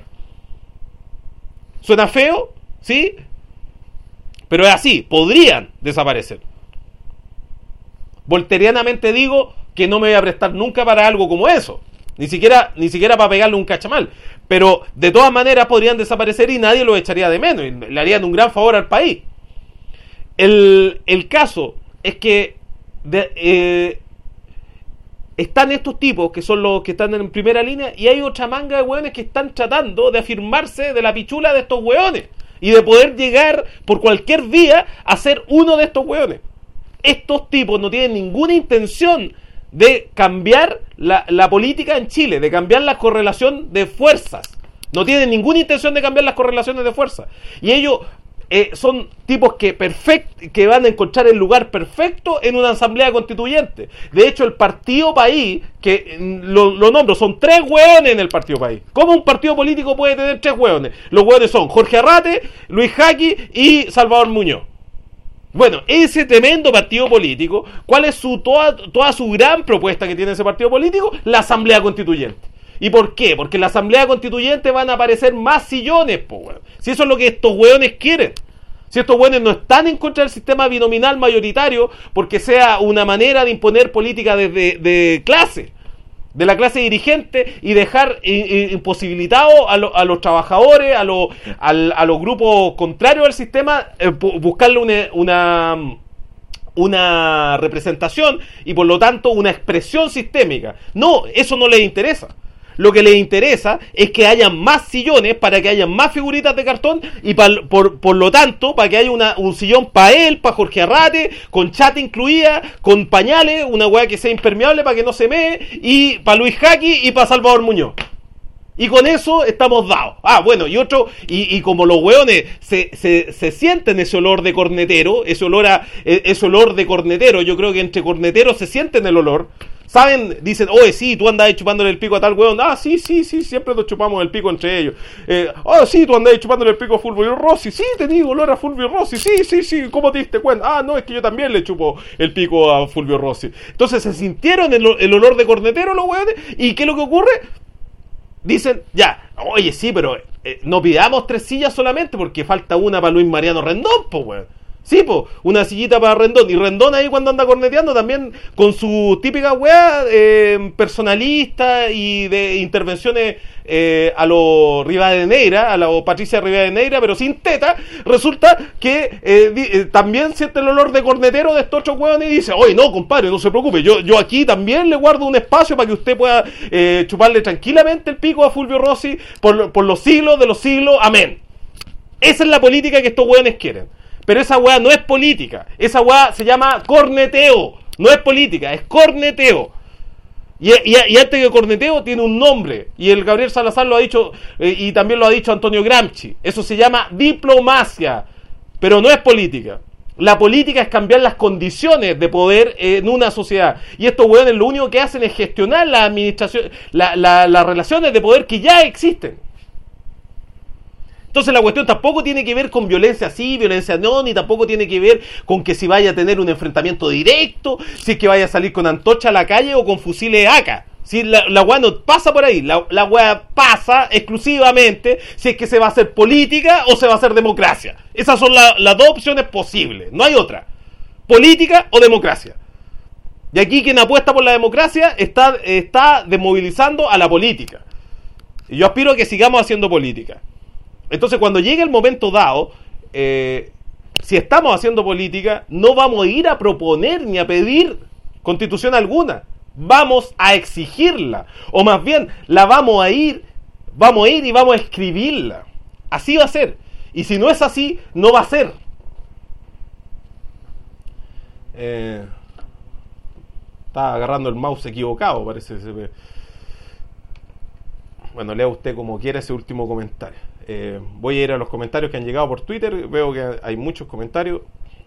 ¿Suena feo? ¿Sí? Pero es así, podrían desaparecer. Volterianamente digo que no me voy a prestar nunca para algo como eso. Ni siquiera, ni siquiera para pegarle un cachamal. Pero de todas maneras podrían desaparecer y nadie los echaría de menos. Y le harían un gran favor al país. El, el caso es que de, eh, están estos tipos que son los que están en primera línea y hay otra manga de hueones que están tratando de afirmarse de la pichula de estos hueones y de poder llegar por cualquier vía a ser uno de estos hueones. Estos tipos no tienen ninguna intención de cambiar la, la política en Chile, de cambiar la correlación de fuerzas. No tienen ninguna intención de cambiar las correlaciones de fuerzas. Y ellos... Eh, son tipos que perfect, que van a encontrar el lugar perfecto en una asamblea constituyente. De hecho, el Partido País, que lo, lo nombro, son tres hueones en el Partido País. ¿Cómo un partido político puede tener tres hueones? Los hueones son Jorge Arrate, Luis Jaki y Salvador Muñoz. Bueno, ese tremendo partido político, ¿cuál es su toda, toda su gran propuesta que tiene ese partido político? La asamblea constituyente. ¿Y por qué? Porque en la asamblea constituyente van a aparecer más sillones, po, weón. Si eso es lo que estos weones quieren. Si estos weones no están en contra del sistema binominal mayoritario porque sea una manera de imponer política de, de, de clase. de la clase dirigente y dejar imposibilitado a, lo, a los trabajadores, a, lo, a, a los grupos contrarios al sistema, eh, buscarle una, una, una representación y por lo tanto una expresión sistémica. No, eso no les interesa. Lo que les interesa es que haya más sillones para que haya más figuritas de cartón y pa, por, por lo tanto para que haya una, un sillón para él, para Jorge Arrate, con chata incluida, con pañales, una weá que sea impermeable para que no se mee, y para Luis Jaqui y para Salvador Muñoz. Y con eso estamos dados. Ah, bueno, y otro, y, y como los hueones se, se, se sienten ese olor de cornetero, ese olor a, ese olor de cornetero, yo creo que entre corneteros se sienten el olor. ¿Saben? Dicen, oye, sí, tú andas ahí chupándole el pico a tal hueón. Ah, sí, sí, sí, siempre nos chupamos el pico entre ellos. Eh, oh, sí, tú andas ahí chupándole el pico a Fulvio Rossi. Sí, tenía olor a Fulvio Rossi. Sí, sí, sí, ¿cómo te diste cuenta? Ah, no, es que yo también le chupo el pico a Fulvio Rossi. Entonces se sintieron el, el olor de cornetero los hueones. ¿Y qué es lo que ocurre? Dicen, ya, oye, sí, pero eh, no pidamos tres sillas solamente porque falta una para Luis Mariano Rendón, pues, weón. Sí, pues, una sillita para Rendón. Y Rendón ahí cuando anda corneteando también con su típica weá eh, personalista y de intervenciones eh, a lo Rivadeneira, a la Patricia Rivadeneira, pero sin teta, resulta que eh, eh, también siente el olor de cornetero de estos otros weones y dice, oye, no, compadre, no se preocupe, yo, yo aquí también le guardo un espacio para que usted pueda eh, chuparle tranquilamente el pico a Fulvio Rossi por, por los siglos de los siglos, amén. Esa es la política que estos weones quieren. Pero esa weá no es política. Esa weá se llama corneteo. No es política, es corneteo. Y, y, y antes que corneteo tiene un nombre. Y el Gabriel Salazar lo ha dicho, eh, y también lo ha dicho Antonio Gramsci. Eso se llama diplomacia. Pero no es política. La política es cambiar las condiciones de poder en una sociedad. Y estos weones lo único que hacen es gestionar la administración, la, la, las relaciones de poder que ya existen. Entonces la cuestión tampoco tiene que ver con violencia sí, violencia no, ni tampoco tiene que ver con que si vaya a tener un enfrentamiento directo, si es que vaya a salir con antorcha a la calle o con fusiles A K A. Si la, la weá no pasa por ahí, la, la weá pasa exclusivamente si es que se va a hacer política o se va a hacer democracia. Esas son la, las dos opciones posibles, no hay otra. Política o democracia. Y aquí quien apuesta por la democracia está, está desmovilizando a la política. Y yo aspiro a que sigamos haciendo política. Entonces, cuando llegue el momento dado, eh, si estamos haciendo política, no vamos a ir a proponer ni a pedir constitución alguna. Vamos a exigirla. O más bien, la vamos a ir, vamos a ir y vamos a escribirla. Así va a ser. Y si no es así, no va a ser. Eh, estaba agarrando el mouse equivocado, parece. Bueno, lea usted como quiera ese último comentario. Eh, voy a ir a los comentarios que han llegado por Twitter. Veo que hay muchos comentarios.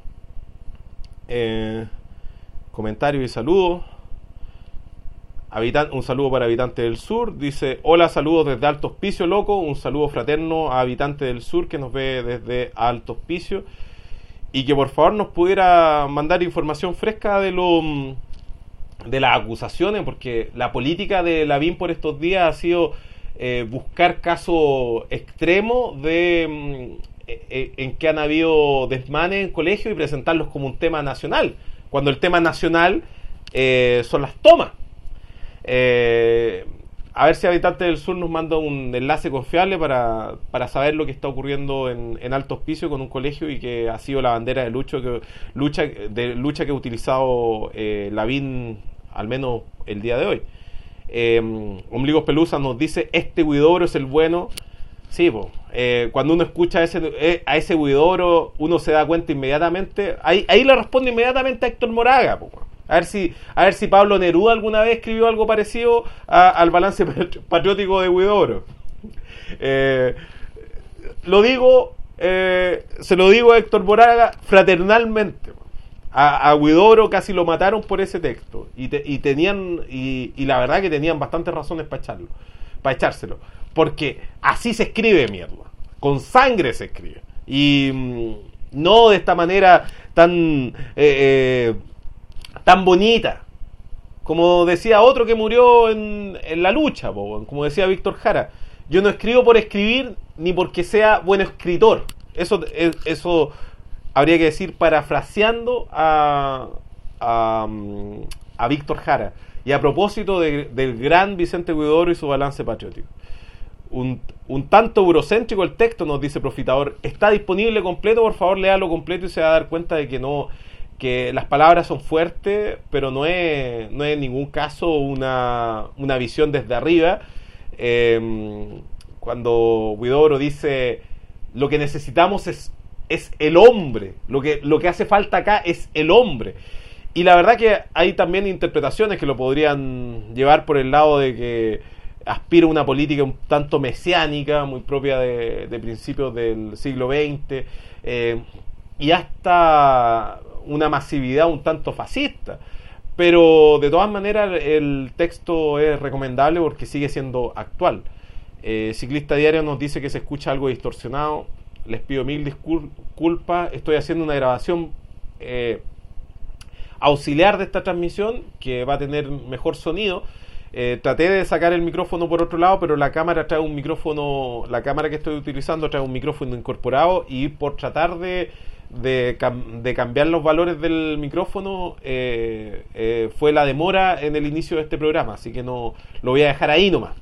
Eh, comentarios y saludos. Habitan- un saludo para Habitantes del Sur. Dice, hola, saludos desde Alto Hospicio, loco. Un saludo fraterno a Habitantes del Sur que nos ve desde Alto Hospicio. Y que por favor nos pudiera mandar información fresca de lo de las acusaciones, porque la política de Lavín por estos días ha sido Eh, buscar casos extremos de mm, eh, en que han habido desmanes en colegios y presentarlos como un tema nacional, cuando el tema nacional eh, son las tomas. Eh, a ver si Habitantes del Sur nos manda un enlace confiable para, para saber lo que está ocurriendo en, en Alto Hospicio con un colegio y que ha sido la bandera de lucha que, lucha, de lucha que ha utilizado eh, Lavín, al menos el día de hoy. Eh, Ombligos Pelusa nos dice, este Huidobro es el bueno. Sí, po. Eh, cuando uno escucha a ese, eh, a ese Huidobro, uno se da cuenta inmediatamente. Ahí, ahí le responde inmediatamente a Héctor Moraga, po. A ver si, a ver si Pablo Neruda alguna vez escribió algo parecido a, al balance patriótico de Huidobro. Eh, lo digo, eh, se lo digo a Héctor Moraga fraternalmente. A, a Huidobro casi lo mataron por ese texto y, te, y tenían y, y la verdad que tenían bastantes razones para echarlo, para echárselo, porque así se escribe mierda, con sangre se escribe y mmm, no de esta manera tan eh, eh, tan bonita como decía otro que murió en, en la lucha, po, como decía Víctor Jara. Yo no escribo por escribir ni porque sea buen escritor. Eso eso habría que decir parafraseando a, a, a Víctor Jara. Y a propósito de, del gran Vicente Huidobro y su balance patriótico. Un, un tanto eurocéntrico el texto, nos dice Profitador. Está disponible completo, por favor léalo completo y se va a dar cuenta de que no, que las palabras son fuertes, pero no es, no es en ningún caso una, una visión desde arriba. Eh, cuando Huidobro dice lo que necesitamos es, es el hombre, lo que, lo que hace falta acá es el hombre. Y la verdad que hay también interpretaciones que lo podrían llevar por el lado de que aspira a una política un tanto mesiánica, muy propia de, de principios del siglo veinte, eh, y hasta una masividad un tanto fascista. Pero de todas maneras el texto es recomendable porque sigue siendo actual. Eh, Ciclista Diario nos dice que se escucha algo distorsionado. Les pido mil disculpas. Estoy haciendo una grabación eh, auxiliar de esta transmisión que va a tener mejor sonido. Eh, traté de sacar el micrófono por otro lado, pero la cámara trae un micrófono, la cámara que estoy utilizando trae un micrófono incorporado, y por tratar de, de, de cambiar los valores del micrófono eh, eh, fue la demora en el inicio de este programa, así que no lo voy a dejar ahí nomás.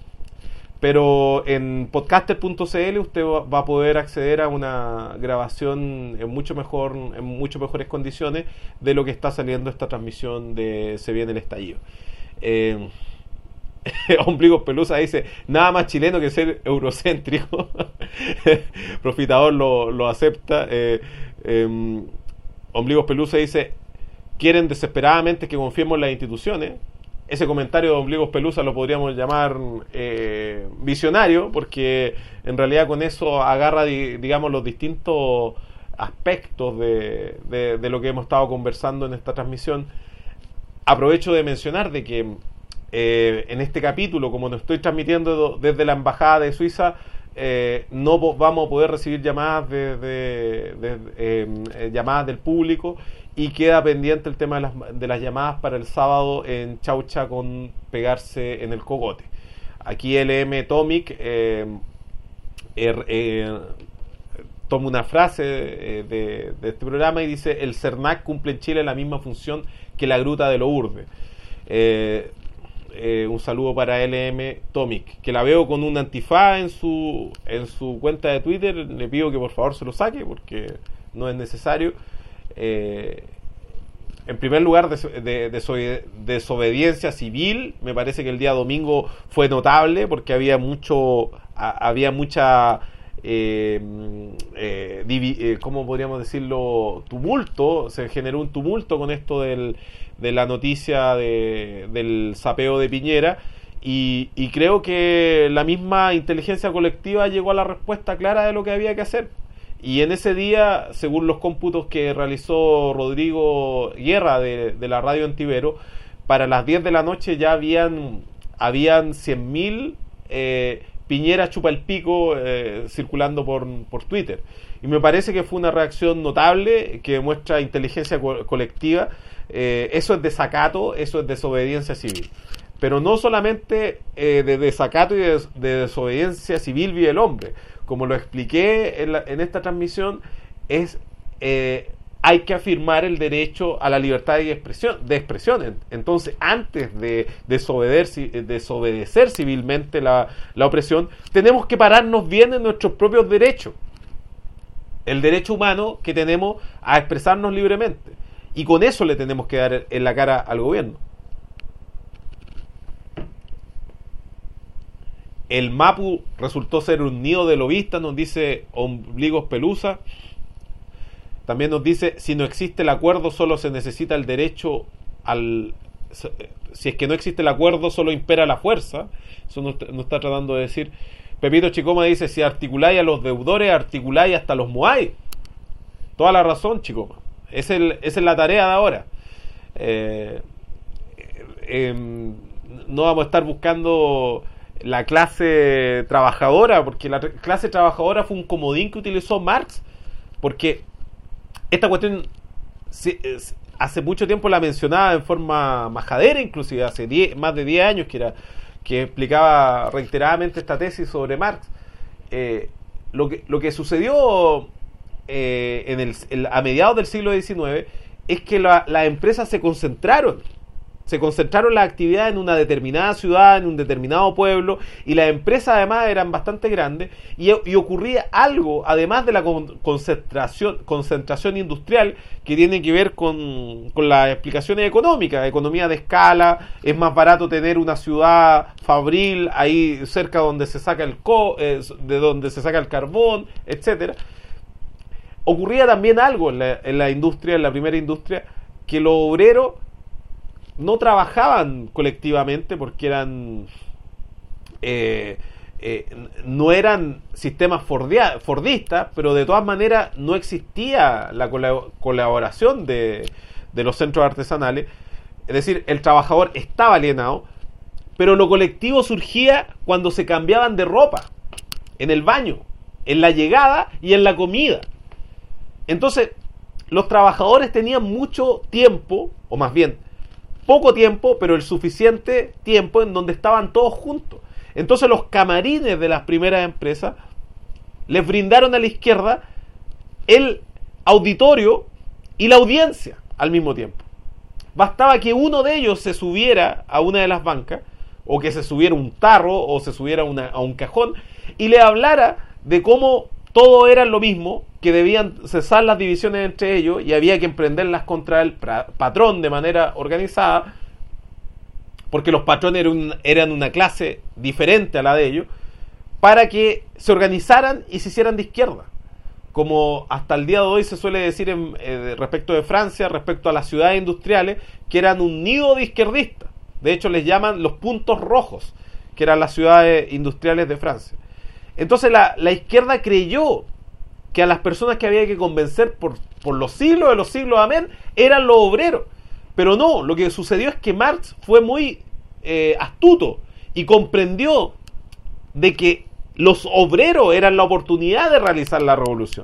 Pero en podcaster punto c l usted va a poder acceder a una grabación en mucho mejor, en mucho mejores condiciones de lo que está saliendo esta transmisión de Se Viene el Estallido. Eh, Ombligos Pelusa dice, nada más chileno que ser eurocéntrico. Profitador lo, lo acepta. Eh, eh, Ombligos Pelusa dice, quieren desesperadamente que confiemos en las instituciones. Ese comentario de Ombligos Pelusa lo podríamos llamar eh, visionario, porque en realidad con eso agarra, digamos, los distintos aspectos de, de, de lo que hemos estado conversando en esta transmisión. Aprovecho de mencionar de que eh, en este capítulo, como nos estoy transmitiendo desde la Embajada de Suiza, eh, no vamos a poder recibir llamadas de, de, de eh, llamadas del público, y queda pendiente el tema de las, de las llamadas para el sábado en Chaucha con Pegarse en el Cogote. Aquí L M Tomic eh, er, eh, toma una frase eh, de, de este programa y dice: el CERNAC cumple en Chile la misma función que la Gruta de Lourdes. Eh, eh, un saludo para L M Tomic, que la veo con un antifaz en su, en su cuenta de Twitter. Le pido que por favor se lo saque porque no es necesario. Eh, en primer lugar, de, de, de desobediencia civil. Me parece que el día domingo fue notable porque había mucho, a, había mucha, eh, eh, divi, eh, ¿cómo podríamos decirlo? Tumulto. Se generó un tumulto con esto del, de la noticia de, del sapeo de Piñera. Y, y creo que la misma inteligencia colectiva llegó a la respuesta clara de lo que había que hacer. Y en ese día, según los cómputos que realizó Rodrigo Guerra de, de la radio Antivero, para las diez de la noche ya habían, habían cien mil eh, Piñera chupa el pico eh, circulando por, por Twitter. Y me parece que fue una reacción notable que demuestra inteligencia co- colectiva. Eh, eso es desacato, eso es desobediencia civil. Pero no solamente eh, de desacato y de, de desobediencia civil vive el hombre. Como lo expliqué en, la, en esta transmisión, es eh, hay que afirmar el derecho a la libertad de expresión. De expresión. Entonces, antes de desobedecer, desobedecer civilmente la, la opresión, tenemos que pararnos bien en nuestros propios derechos. El derecho humano que tenemos a expresarnos libremente. Y con eso le tenemos que dar en la cara al gobierno. El Mapu resultó ser un nido de lobistas, nos dice Ombligos Pelusa. También nos dice, si no existe el acuerdo, solo se necesita el derecho al... Si es que no existe el acuerdo, solo impera la fuerza. Eso nos, nos está tratando de decir. Pepito Chicoma dice, si articuláis a los deudores, articuláis hasta los moáis. Toda la razón, Chicoma. Es el, esa es la tarea de ahora. Eh, eh, no vamos a estar buscando la clase trabajadora, porque la clase trabajadora fue un comodín que utilizó Marx, porque esta cuestión hace mucho tiempo la mencionaba en forma majadera, inclusive hace diez, más de diez años que era que explicaba reiteradamente esta tesis sobre Marx. Eh, lo que lo que sucedió eh, en el, el, a mediados del siglo diecinueve es que la, las empresas se concentraron se concentraron las actividades en una determinada ciudad, en un determinado pueblo, y las empresas además eran bastante grandes, y, y ocurría algo, además de la con, concentración, concentración industrial, que tiene que ver con, con las explicaciones económicas, economía de escala, es más barato tener una ciudad fabril ahí cerca donde se saca el co, eh, de donde se saca el carbón, etcétera. Ocurría también algo en la, en la industria, en la primera industria, que los obreros no trabajaban colectivamente porque eran eh, eh, no eran sistemas fordia, fordistas, pero de todas maneras no existía la colaboración de, de los centros artesanales. Es decir, el trabajador estaba alienado, pero lo colectivo surgía cuando se cambiaban de ropa, en el baño, en la llegada y en la comida. Entonces, los trabajadores tenían mucho tiempo, o más bien, poco tiempo, pero el suficiente tiempo en donde estaban todos juntos. Entonces los camarines de las primeras empresas les brindaron a la izquierda el auditorio y la audiencia al mismo tiempo. Bastaba que uno de ellos se subiera a una de las bancas, o que se subiera un tarro, o se subiera una, a un cajón, y le hablara de cómo todo era lo mismo, que debían cesar las divisiones entre ellos y había que emprenderlas contra el patrón de manera organizada, porque los patrones eran, un, eran una clase diferente a la de ellos, para que se organizaran y se hicieran de izquierda, como hasta el día de hoy se suele decir en, eh, respecto de Francia, respecto a las ciudades industriales, que eran un nido de izquierdistas. De hecho les llaman los puntos rojos, que eran las ciudades industriales de Francia. Entonces la, la izquierda creyó que a las personas que había que convencer por, por los siglos de los siglos, amén, eran los obreros. Pero no, lo que sucedió es que Marx fue muy eh, astuto y comprendió de que los obreros eran la oportunidad de realizar la revolución.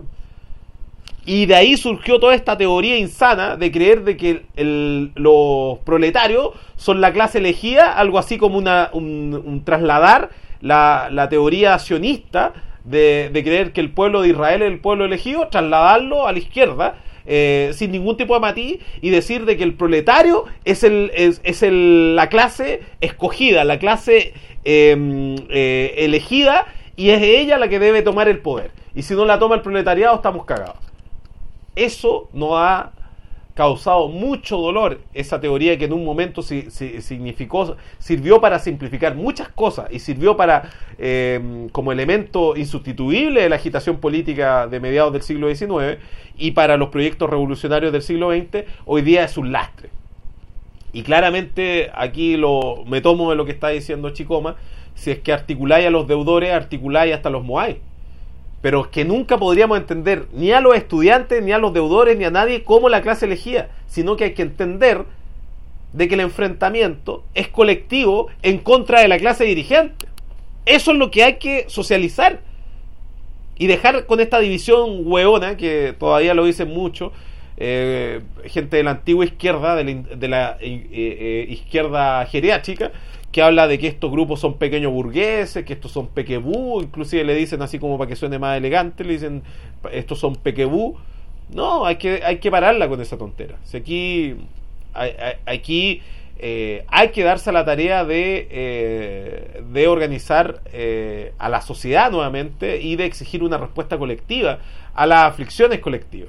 Y de ahí surgió toda esta teoría insana de creer de que el, el, los proletarios son la clase elegida, algo así como una, un, un trasladar la, la teoría sionista de, de creer que el pueblo de Israel es el pueblo elegido, trasladarlo a la izquierda, eh, sin ningún tipo de matiz, y decir de que el proletario es, el, es, es el, la clase escogida, la clase eh, eh, elegida, y es ella la que debe tomar el poder. Y si no la toma el proletariado, estamos cagados. Eso nos ha causado mucho dolor, esa teoría que en un momento si, si, significó, sirvió para simplificar muchas cosas y sirvió para eh, como elemento insustituible de la agitación política de mediados del siglo diecinueve y para los proyectos revolucionarios del siglo veinte, hoy día es un lastre. Y claramente aquí lo, me tomo de lo que está diciendo Chicoma, si es que articuláis a los deudores, articuláis hasta los moáis. Pero es que nunca podríamos entender ni a los estudiantes, ni a los deudores, ni a nadie como la clase elegida, sino que hay que entender de que el enfrentamiento es colectivo en contra de la clase dirigente. Eso es lo que hay que socializar y dejar con esta división hueona, que todavía lo dicen mucho, eh, gente de la antigua izquierda, de la, de la eh, eh, izquierda geriátrica, que habla de que estos grupos son pequeños burgueses, que estos son pequebú, inclusive le dicen así como para que suene más elegante, le dicen estos son pequebú. No, hay que hay que pararla con esa tontera. Si aquí aquí eh, hay que darse a la tarea de eh, de organizar eh, a la sociedad nuevamente y de exigir una respuesta colectiva a las aflicciones colectivas.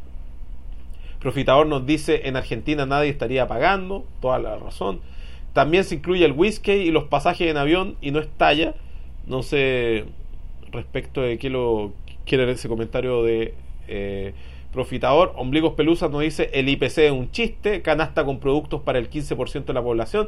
Profitador nos dice, en Argentina nadie estaría pagando, toda la razón. También se incluye el whisky y los pasajes en avión y no es talla. No sé respecto de qué lo quiere ese comentario de eh, Profitador. Ombligos Pelusa nos dice, el I P C es un chiste, canasta con productos para el quince por ciento de la población.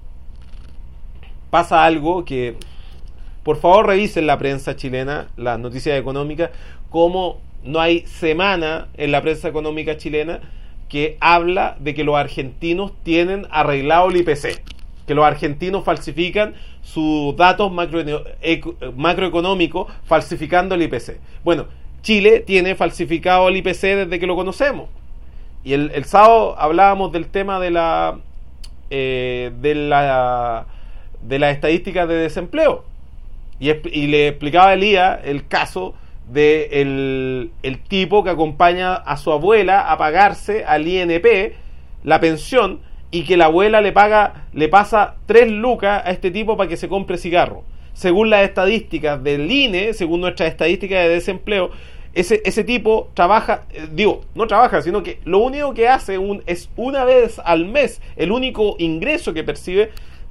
Pasa algo que, por favor revisen la prensa chilena, las noticias económicas, como no hay semana en la prensa económica chilena que habla de que los argentinos tienen arreglado el I P C, que los argentinos falsifican sus datos macro, macroeconómicos falsificando el I P C. Bueno, Chile tiene falsificado el I P C desde que lo conocemos. Y el, el sábado hablábamos del tema de la eh, de la de las estadísticas de desempleo. Y, y le explicaba a Elías el caso de el, el tipo que acompaña a su abuela a pagarse al I N P la pensión, y que la abuela le paga, le pasa tres lucas a este tipo para que se compre cigarro. Según las estadísticas del I N E, según nuestras estadísticas de desempleo, ese, ese tipo trabaja, eh, digo, no trabaja, sino que lo único que hace un, es una vez al mes, el único ingreso que percibe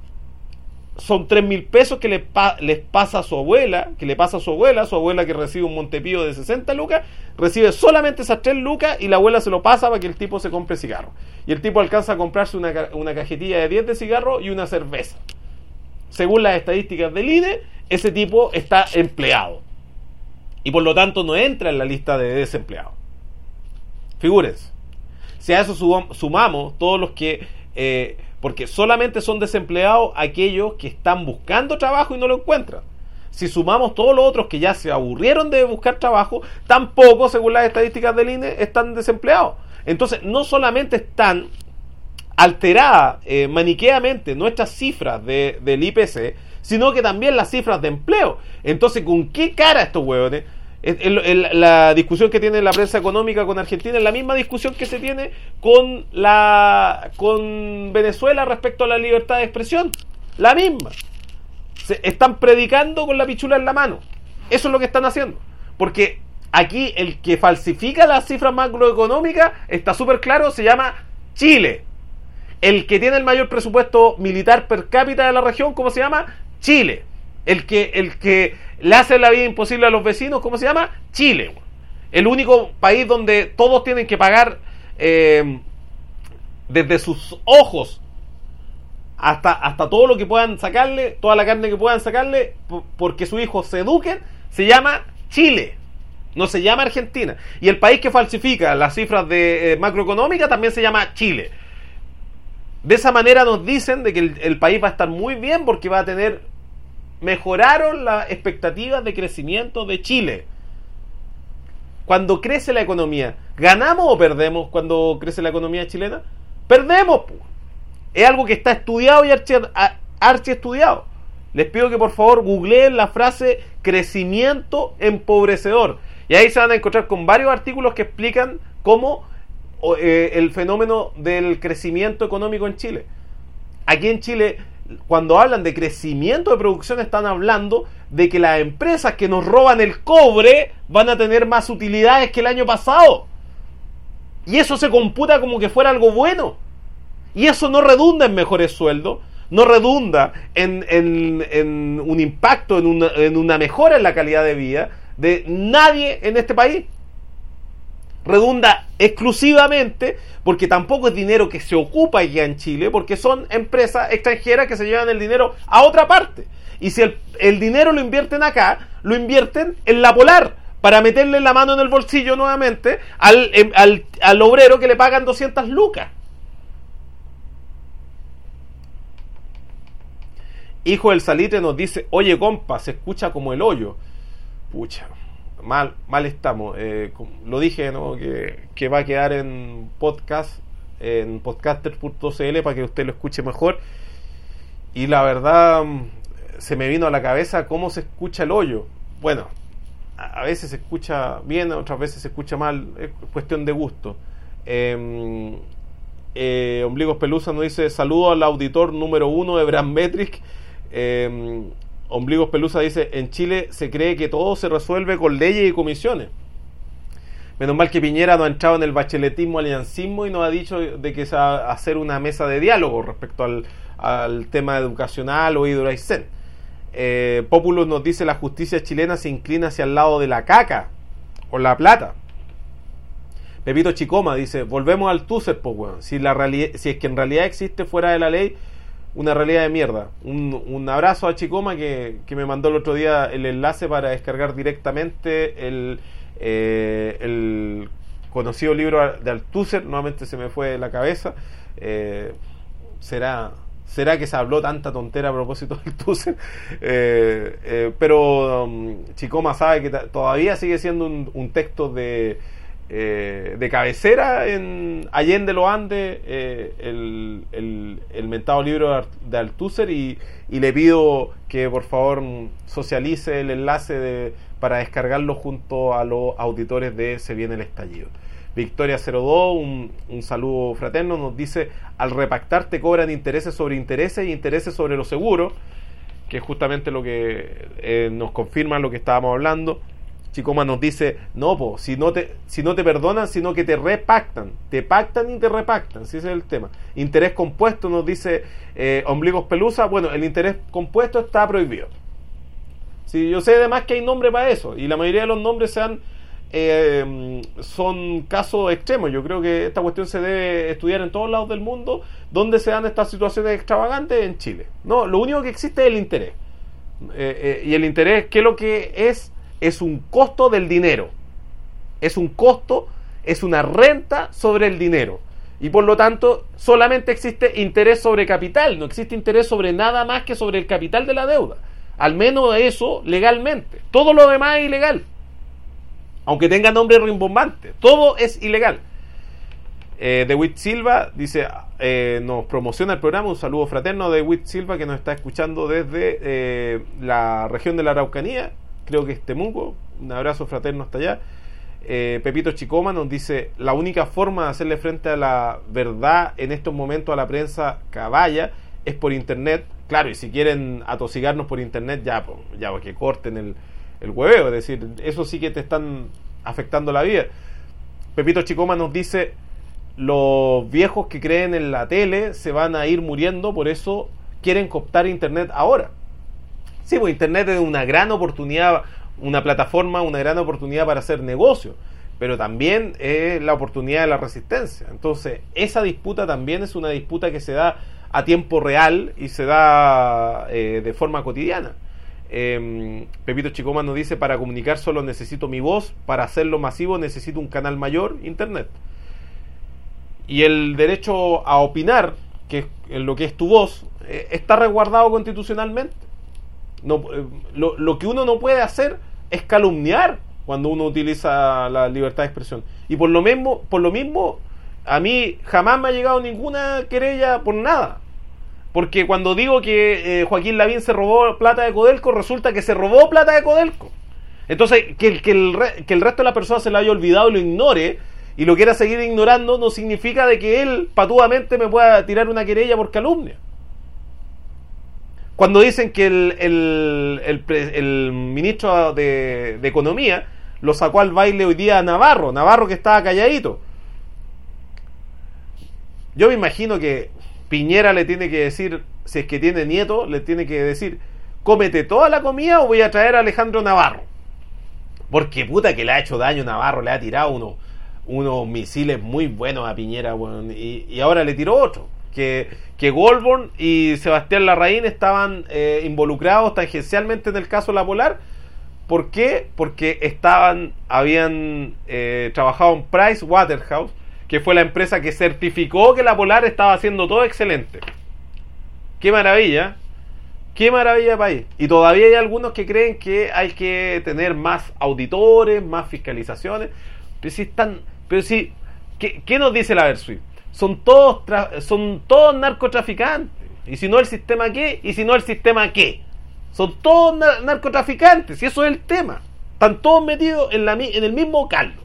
son tres mil pesos que le pa, les pasa a su abuela, que le pasa a su abuela, su abuela que recibe un Montepío de sesenta lucas, recibe solamente esas tres lucas y la abuela se lo pasa para que el tipo se compre cigarro. Y el tipo alcanza a comprarse una, una cajetilla de diez de cigarro y una cerveza. Según las estadísticas del I N E, ese tipo está empleado. Y por lo tanto no entra en la lista de desempleados. Figúrense. Si a eso sumamos todos los que... Eh, porque solamente son desempleados aquellos que están buscando trabajo y no lo encuentran. Si sumamos todos los otros que ya se aburrieron de buscar trabajo, tampoco, según las estadísticas del I N E, están desempleados. Entonces, no solamente están alteradas eh, maniqueamente nuestras cifras de, del I P C, sino que también las cifras de empleo. Entonces, ¿con qué cara estos huevones? El, el, la discusión que tiene la prensa económica con Argentina es la misma discusión que se tiene con la con Venezuela respecto a la libertad de expresión. La misma. Se están predicando con la pichula en la mano. Eso es lo que están haciendo. Porque aquí el que falsifica las cifras macroeconómicas está súper claro, se llama Chile. El que tiene el mayor presupuesto militar per cápita de la región, ¿cómo se llama? Chile. El que, el que le hace la vida imposible a los vecinos, ¿cómo se llama? Chile. El único país donde todos tienen que pagar eh, desde sus ojos hasta, hasta todo lo que puedan sacarle, toda la carne que puedan sacarle, porque sus hijos se eduquen, se llama Chile. No se llama Argentina. Y el país que falsifica las cifras de eh, macroeconómica también se llama Chile. De esa manera nos dicen de que el, el país va a estar muy bien porque va a tener... Mejoraron las expectativas de crecimiento de Chile. Cuando crece la economía, ¿ganamos o perdemos cuando crece la economía chilena? Perdemos. Es algo que está estudiado y archi, archi estudiado. Les pido que por favor googleen la frase crecimiento empobrecedor. Y ahí se van a encontrar con varios artículos que explican cómo eh, el fenómeno del crecimiento económico en Chile. Aquí en Chile, cuando hablan de crecimiento de producción, están hablando de que las empresas que nos roban el cobre van a tener más utilidades que el año pasado. Y eso se computa como que fuera algo bueno. Y eso no redunda en mejores sueldos, no redunda en, en, en un impacto, en una, en una mejora en la calidad de vida de nadie en este país. Redunda exclusivamente porque tampoco es dinero que se ocupa aquí en Chile, porque son empresas extranjeras que se llevan el dinero a otra parte. Y si el, el dinero lo invierten acá, lo invierten en la Polar, para meterle la mano en el bolsillo nuevamente al, al, al obrero que le pagan doscientas lucas. Hijo del Salitre nos dice: oye compa, se escucha como el hoyo. Pucha, mal, mal estamos. Eh, lo dije, ¿no? Que, que va a quedar en podcast, en podcaster punto c l para que usted lo escuche mejor. Y la verdad, se me vino a la cabeza cómo se escucha el hoyo. Bueno, a veces se escucha bien, otras veces se escucha mal, es cuestión de gusto. Eh, eh, Ombligos Pelusa nos dice: saludo al auditor número uno de Brandmetric. Eh, Ombligos Pelusa dice: en Chile se cree que todo se resuelve con leyes y comisiones. Menos mal que Piñera no ha entrado en el bacheletismo, aliancismo y nos ha dicho de que se va a hacer una mesa de diálogo respecto al, al tema educacional o Hidroaicén. Eh, Populus nos dice: la justicia chilena se inclina hacia el lado de la caca o la plata. Pepito Chicoma dice: volvemos al Tucer, pues bueno, si, la reali- si es que en realidad existe fuera de la ley una realidad de mierda. Un, un abrazo a Chicoma que, que me mandó el otro día el enlace para descargar directamente el, eh, el conocido libro de Althusser. Nuevamente se me fue de la cabeza. Eh, será será que se habló tanta tontera a propósito del Althusser. Eh, eh, pero um, Chicoma sabe que t- todavía sigue siendo un, un texto de Eh, de cabecera en Allende los Andes, eh, el, el, el mentado libro de Althusser, y, y le pido que por favor socialice el enlace de, para descargarlo junto a los auditores de Se Viene el Estallido. Victoria cero dos, un, un saludo fraterno, nos dice: al repactar te cobran intereses sobre intereses y intereses sobre los seguros, que es justamente lo que eh, nos confirma lo que estábamos hablando. Chicoma nos dice: no, po, si no te si no te perdonan, sino que te repactan, te pactan y te repactan, si ese es el tema. Interés compuesto, nos dice eh, Ombligos Pelusa. Bueno, el interés compuesto está prohibido. Sí, yo sé además que hay nombre para eso, y la mayoría de los nombres sean eh, son casos extremos. Yo creo que esta cuestión se debe estudiar en todos lados del mundo. ¿Dónde se dan estas situaciones extravagantes? En Chile. No, lo único que existe es el interés. Eh, eh, y el interés, ¿qué es lo que es? Es un costo del dinero. Es un costo, es una renta sobre el dinero. Y por lo tanto, solamente existe interés sobre capital. No existe interés sobre nada más que sobre el capital de la deuda. Al menos eso legalmente. Todo lo demás es ilegal. Aunque tenga nombre rimbombante. Todo es ilegal. Eh, DeWitt Silva dice, eh, nos promociona el programa. Un saludo fraterno de DeWitt Silva, que nos está escuchando desde eh, la región de la Araucanía. Creo que es Temuco. Un abrazo fraterno hasta allá. eh, Pepito Chicoma nos dice: la única forma de hacerle frente a la verdad en estos momentos a la prensa caballa es por internet. Claro, y si quieren atosigarnos por internet, ya, pues, ya pues, que corten el, el hueveo. Es decir, eso sí que te están afectando la vida. Pepito Chicoma nos dice: los viejos que creen en la tele se van a ir muriendo, por eso quieren cooptar internet ahora. Sí, pues internet es una gran oportunidad, una plataforma, una gran oportunidad para hacer negocio, pero también es la oportunidad de la resistencia. Entonces, esa disputa también es una disputa que se da a tiempo real y se da eh, de forma cotidiana. Eh, Pepito Chicoma nos dice: para comunicar solo necesito mi voz, para hacerlo masivo necesito un canal mayor, internet. Y el derecho a opinar, que es lo que es tu voz, eh, está resguardado constitucionalmente. No, eh, lo, lo que uno no puede hacer es calumniar cuando uno utiliza la libertad de expresión. Y por lo mismo, por lo mismo, a mí jamás me ha llegado ninguna querella por nada. Porque cuando digo que eh, Joaquín Lavín se robó plata de Codelco, resulta que se robó plata de Codelco. Entonces, que, que, el, re, que el resto de la persona se lo haya olvidado y lo ignore, y lo quiera seguir ignorando, no significa de que él patudamente me pueda tirar una querella por calumnia. Cuando dicen que el, el, el, el ministro de, de Economía lo sacó al baile hoy día a Navarro, Navarro que estaba calladito. Yo me imagino que Piñera le tiene que decir, si es que tiene nieto, le tiene que decir: cómete toda la comida o voy a traer a Alejandro Navarro. Porque puta que le ha hecho daño Navarro, le ha tirado unos, unos misiles muy buenos a Piñera, bueno, y, y ahora le tiró otro. Que, que Goldborn y Sebastián Larraín estaban eh, involucrados tangencialmente en el caso La Polar. ¿Por qué? Porque estaban, habían eh, trabajado en Price Waterhouse, que fue la empresa que certificó que La Polar estaba haciendo todo excelente. ¡Qué maravilla! ¡Qué maravilla país! Y todavía hay algunos que creen que hay que tener más auditores, más fiscalizaciones. Pero si están, pero si, ¿qué, qué nos dice la Versuit? Son todos tra- son todos narcotraficantes. Y si no el sistema qué, y si no el sistema qué. Son todos nar- narcotraficantes, y eso es el tema. Están todos metidos en, la, en el mismo caldo.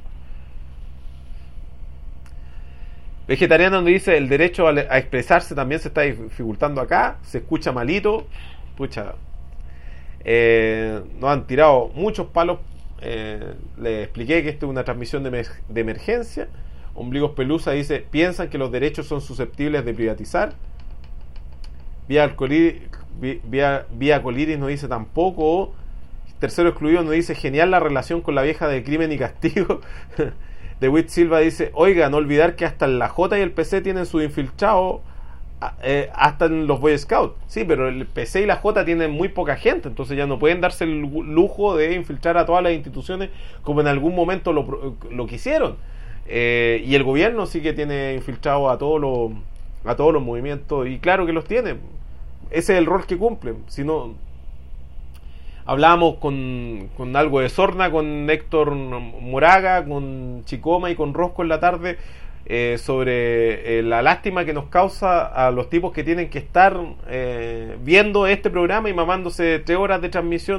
Vegetariano nos dice: el derecho a, a expresarse también se está dificultando acá, se escucha malito. Pucha, eh, nos han tirado muchos palos. Eh, les expliqué que esto es una transmisión de, emer- de emergencia. Ombligos Pelusa dice: piensan que los derechos son susceptibles de privatizar. Vía Coliris, vía, vía Coliris nos dice: tampoco. Tercero Excluido nos dice: genial la relación con la vieja de Crimen y Castigo. DeWitt Silva dice: oiga, no olvidar que hasta la J y el P C tienen su infiltrado, eh, hasta en los Boy Scouts. Sí, pero el P C y la J tienen muy poca gente, entonces ya no pueden darse el lujo de infiltrar a todas las instituciones como en algún momento lo, lo quisieron. Eh, y el gobierno sí que tiene infiltrado a todos los a todos los movimientos, y claro que los tiene. Ese es el rol que cumplen. Si no, hablábamos con, con algo de sorna con Héctor Moraga, con Chicoma y con Rosco en la tarde, eh, sobre eh, la lástima que nos causa a los tipos que tienen que estar eh, viendo este programa y mamándose tres horas de transmisión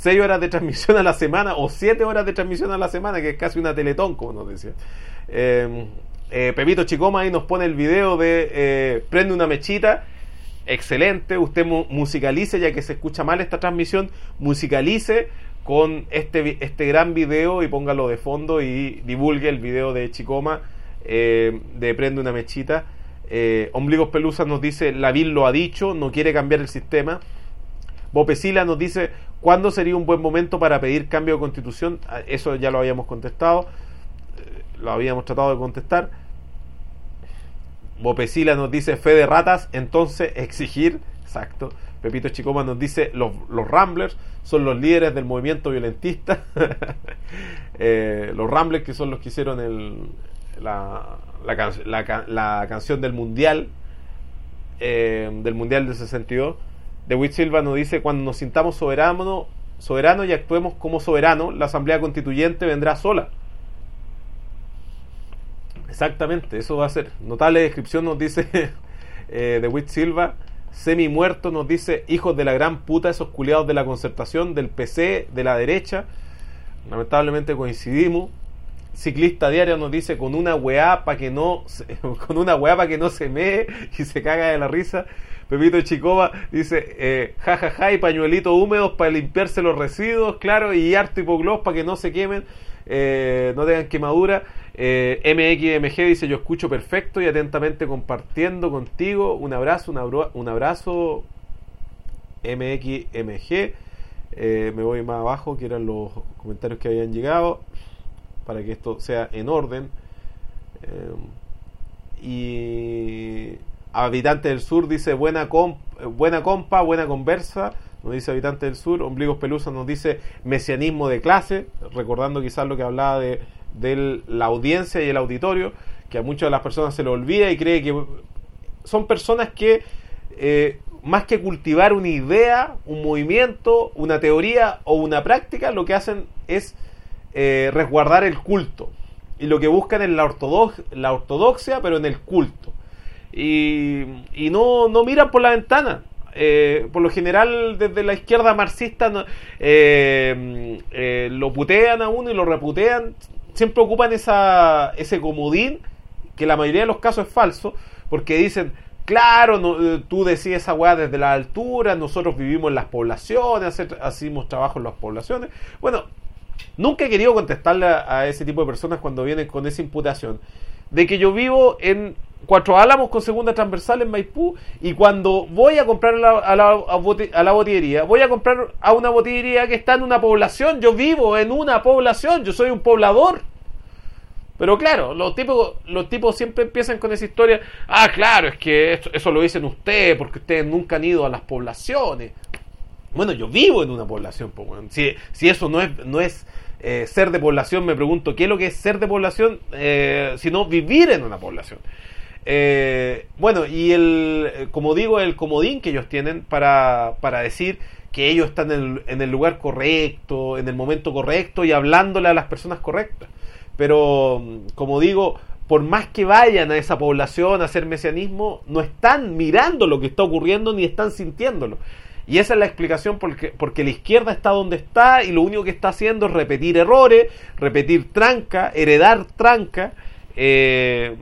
seis horas de transmisión a la semana o siete horas de transmisión a la semana, que es casi una teletón, como nos decía. Eh, eh, Pepito Chicoma ahí nos pone el video de eh, Prende una mechita. Excelente, usted mu- musicalice, ya que se escucha mal esta transmisión, musicalice con este, este gran video y póngalo de fondo y divulgue el video de Chicoma, eh, de Prende una mechita. eh, Ombligos Pelusa nos dice, Lavín lo ha dicho, no quiere cambiar el sistema. Bopesila nos dice, ¿cuándo sería un buen momento para pedir cambio de constitución? Eso ya lo habíamos contestado, eh, lo habíamos tratado de contestar. Bopesila nos dice, fe de ratas, entonces exigir. Exacto. Pepito Chicoma nos dice, los, los Ramblers son los líderes del movimiento violentista. eh, los Ramblers, que son los que hicieron el, la, la, can, la, la canción del Mundial, eh, del Mundial del sesenta y dos. De Witt Silva nos dice, cuando nos sintamos soberanos soberano y actuemos como soberanos, la Asamblea Constituyente vendrá sola. Exactamente, eso va a ser. Notable descripción nos dice eh, de Witt Silva. Semi muerto nos dice, hijos de la gran puta, esos culiados de la concertación, del P C, de la derecha. Lamentablemente coincidimos. Ciclista Diario nos dice, con una weá para que no se, con una weá para que no se mee y se caga de la risa. Pepito Chicoma dice, eh, jajaja ja, ja, y pañuelitos húmedos para limpiarse los residuos, claro, y harto hipogloss para que no se quemen, eh, no tengan quemadura. eh, M X M G dice, yo escucho perfecto y atentamente compartiendo contigo. Un abrazo, un, abro, un abrazo M X M G. eh, me voy más abajo, que eran los comentarios que habían llegado, para que esto sea en orden. eh, y Habitante del Sur dice, buena, comp, buena compa, buena conversa, nos dice Habitante del Sur. Ombligos Pelusa nos dice, mesianismo de clase, recordando quizás lo que hablaba de, de la audiencia y el auditorio, que a muchas de las personas se le olvida y cree que son personas que eh, más que cultivar una idea, un movimiento, una teoría o una práctica, lo que hacen es eh, resguardar el culto, y lo que buscan es la, ortodox, la ortodoxia, pero en el culto. Y, y no, no miran por la ventana. Eh, por lo general, desde la izquierda marxista no, eh, eh, lo putean a uno y lo reputean. Siempre ocupan esa, ese comodín, que la mayoría de los casos es falso, porque dicen, claro, no, tú decís esa weá desde la altura, nosotros vivimos en las poblaciones, hacemos trabajo en las poblaciones. Bueno, nunca he querido contestarle a, a ese tipo de personas cuando vienen con esa imputación de que yo vivo en Cuatro Álamos con segunda transversal en Maipú, y cuando voy a comprar a la, a, la, a la botillería, voy a comprar a una botillería que está en una población. Yo vivo en una población, yo soy un poblador. Pero claro, los tipos, los tipos siempre empiezan con esa historia. Ah, claro, es que esto, eso lo dicen ustedes porque ustedes nunca han ido a las poblaciones. Bueno, yo vivo en una población, pues, bueno. si, si eso no es, no es eh, ser de población, me pregunto qué es lo que es ser de población, eh, sino vivir en una población. Eh, bueno, y el, como digo, el comodín que ellos tienen para, para decir que ellos están en el, en el lugar correcto, en el momento correcto y hablándole a las personas correctas. Pero, como digo, por más que vayan a esa población a hacer mesianismo, no están mirando lo que está ocurriendo ni están sintiéndolo. Y esa es la explicación porque, porque la izquierda está donde está y lo único que está haciendo es repetir errores, repetir tranca, heredar tranca, eh,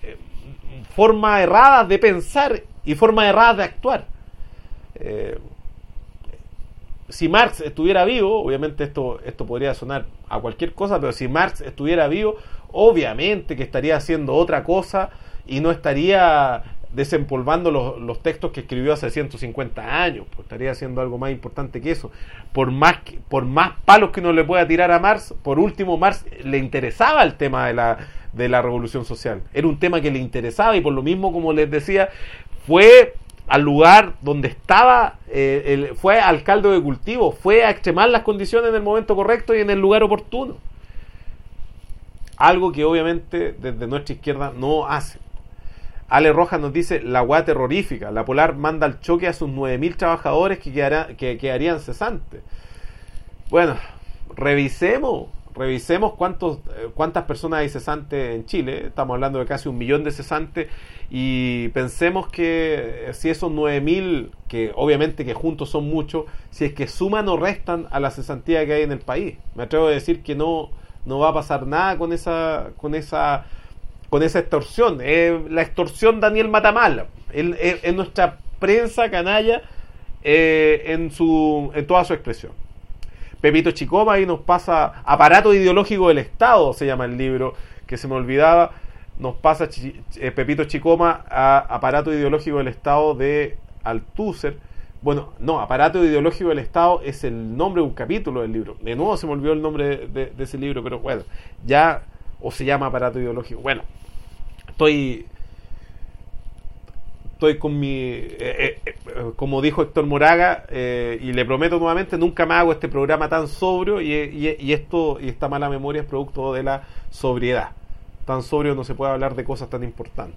formas erradas de pensar y formas erradas de actuar. Eh, si Marx estuviera vivo, obviamente esto, esto podría sonar a cualquier cosa, pero si Marx estuviera vivo, obviamente que estaría haciendo otra cosa y no estaría desempolvando los, los textos que escribió hace ciento cincuenta años, pues estaría haciendo algo más importante que eso. Por más, que, por más palos que uno le pueda tirar a Marx, por último, Marx le interesaba el tema de la, de la revolución social. Era un tema que le interesaba y por lo mismo, como les decía, fue al lugar donde estaba, eh, el, fue al caldo de cultivo, fue a extremar las condiciones en el momento correcto y en el lugar oportuno. Algo que obviamente desde nuestra izquierda no hace. Ale Rojas nos dice, la hueá terrorífica, la Polar manda al choque a sus nueve mil trabajadores que, quedará, que quedarían cesantes. Bueno, revisemos, revisemos cuántos, cuántas personas hay cesantes en Chile. Estamos hablando de casi un millón de cesantes, y pensemos que si esos nueve mil, que obviamente que juntos son muchos, si es que suman o restan a la cesantía que hay en el país, me atrevo a decir que no, no va a pasar nada con esa con esa con esa extorsión. Eh, la extorsión Daniel Matamal, es nuestra prensa canalla, eh, en su en toda su expresión. Pepito Chicoma ahí nos pasa Aparato Ideológico del Estado, se llama el libro, que se me olvidaba. Nos pasa Ch- eh, Pepito Chicoma a Aparato Ideológico del Estado de Althusser. Bueno, no, Aparato Ideológico del Estado es el nombre de un capítulo del libro. De nuevo se me olvidó el nombre de, de, de ese libro, pero bueno, ya, o se llama Aparato Ideológico. Bueno, estoy... Estoy con mi... Eh, eh, eh, como dijo Héctor Moraga, eh, y le prometo nuevamente, nunca más hago este programa tan sobrio, y, y, y esto y esta mala memoria es producto de la sobriedad. Tan sobrio no se puede hablar de cosas tan importantes.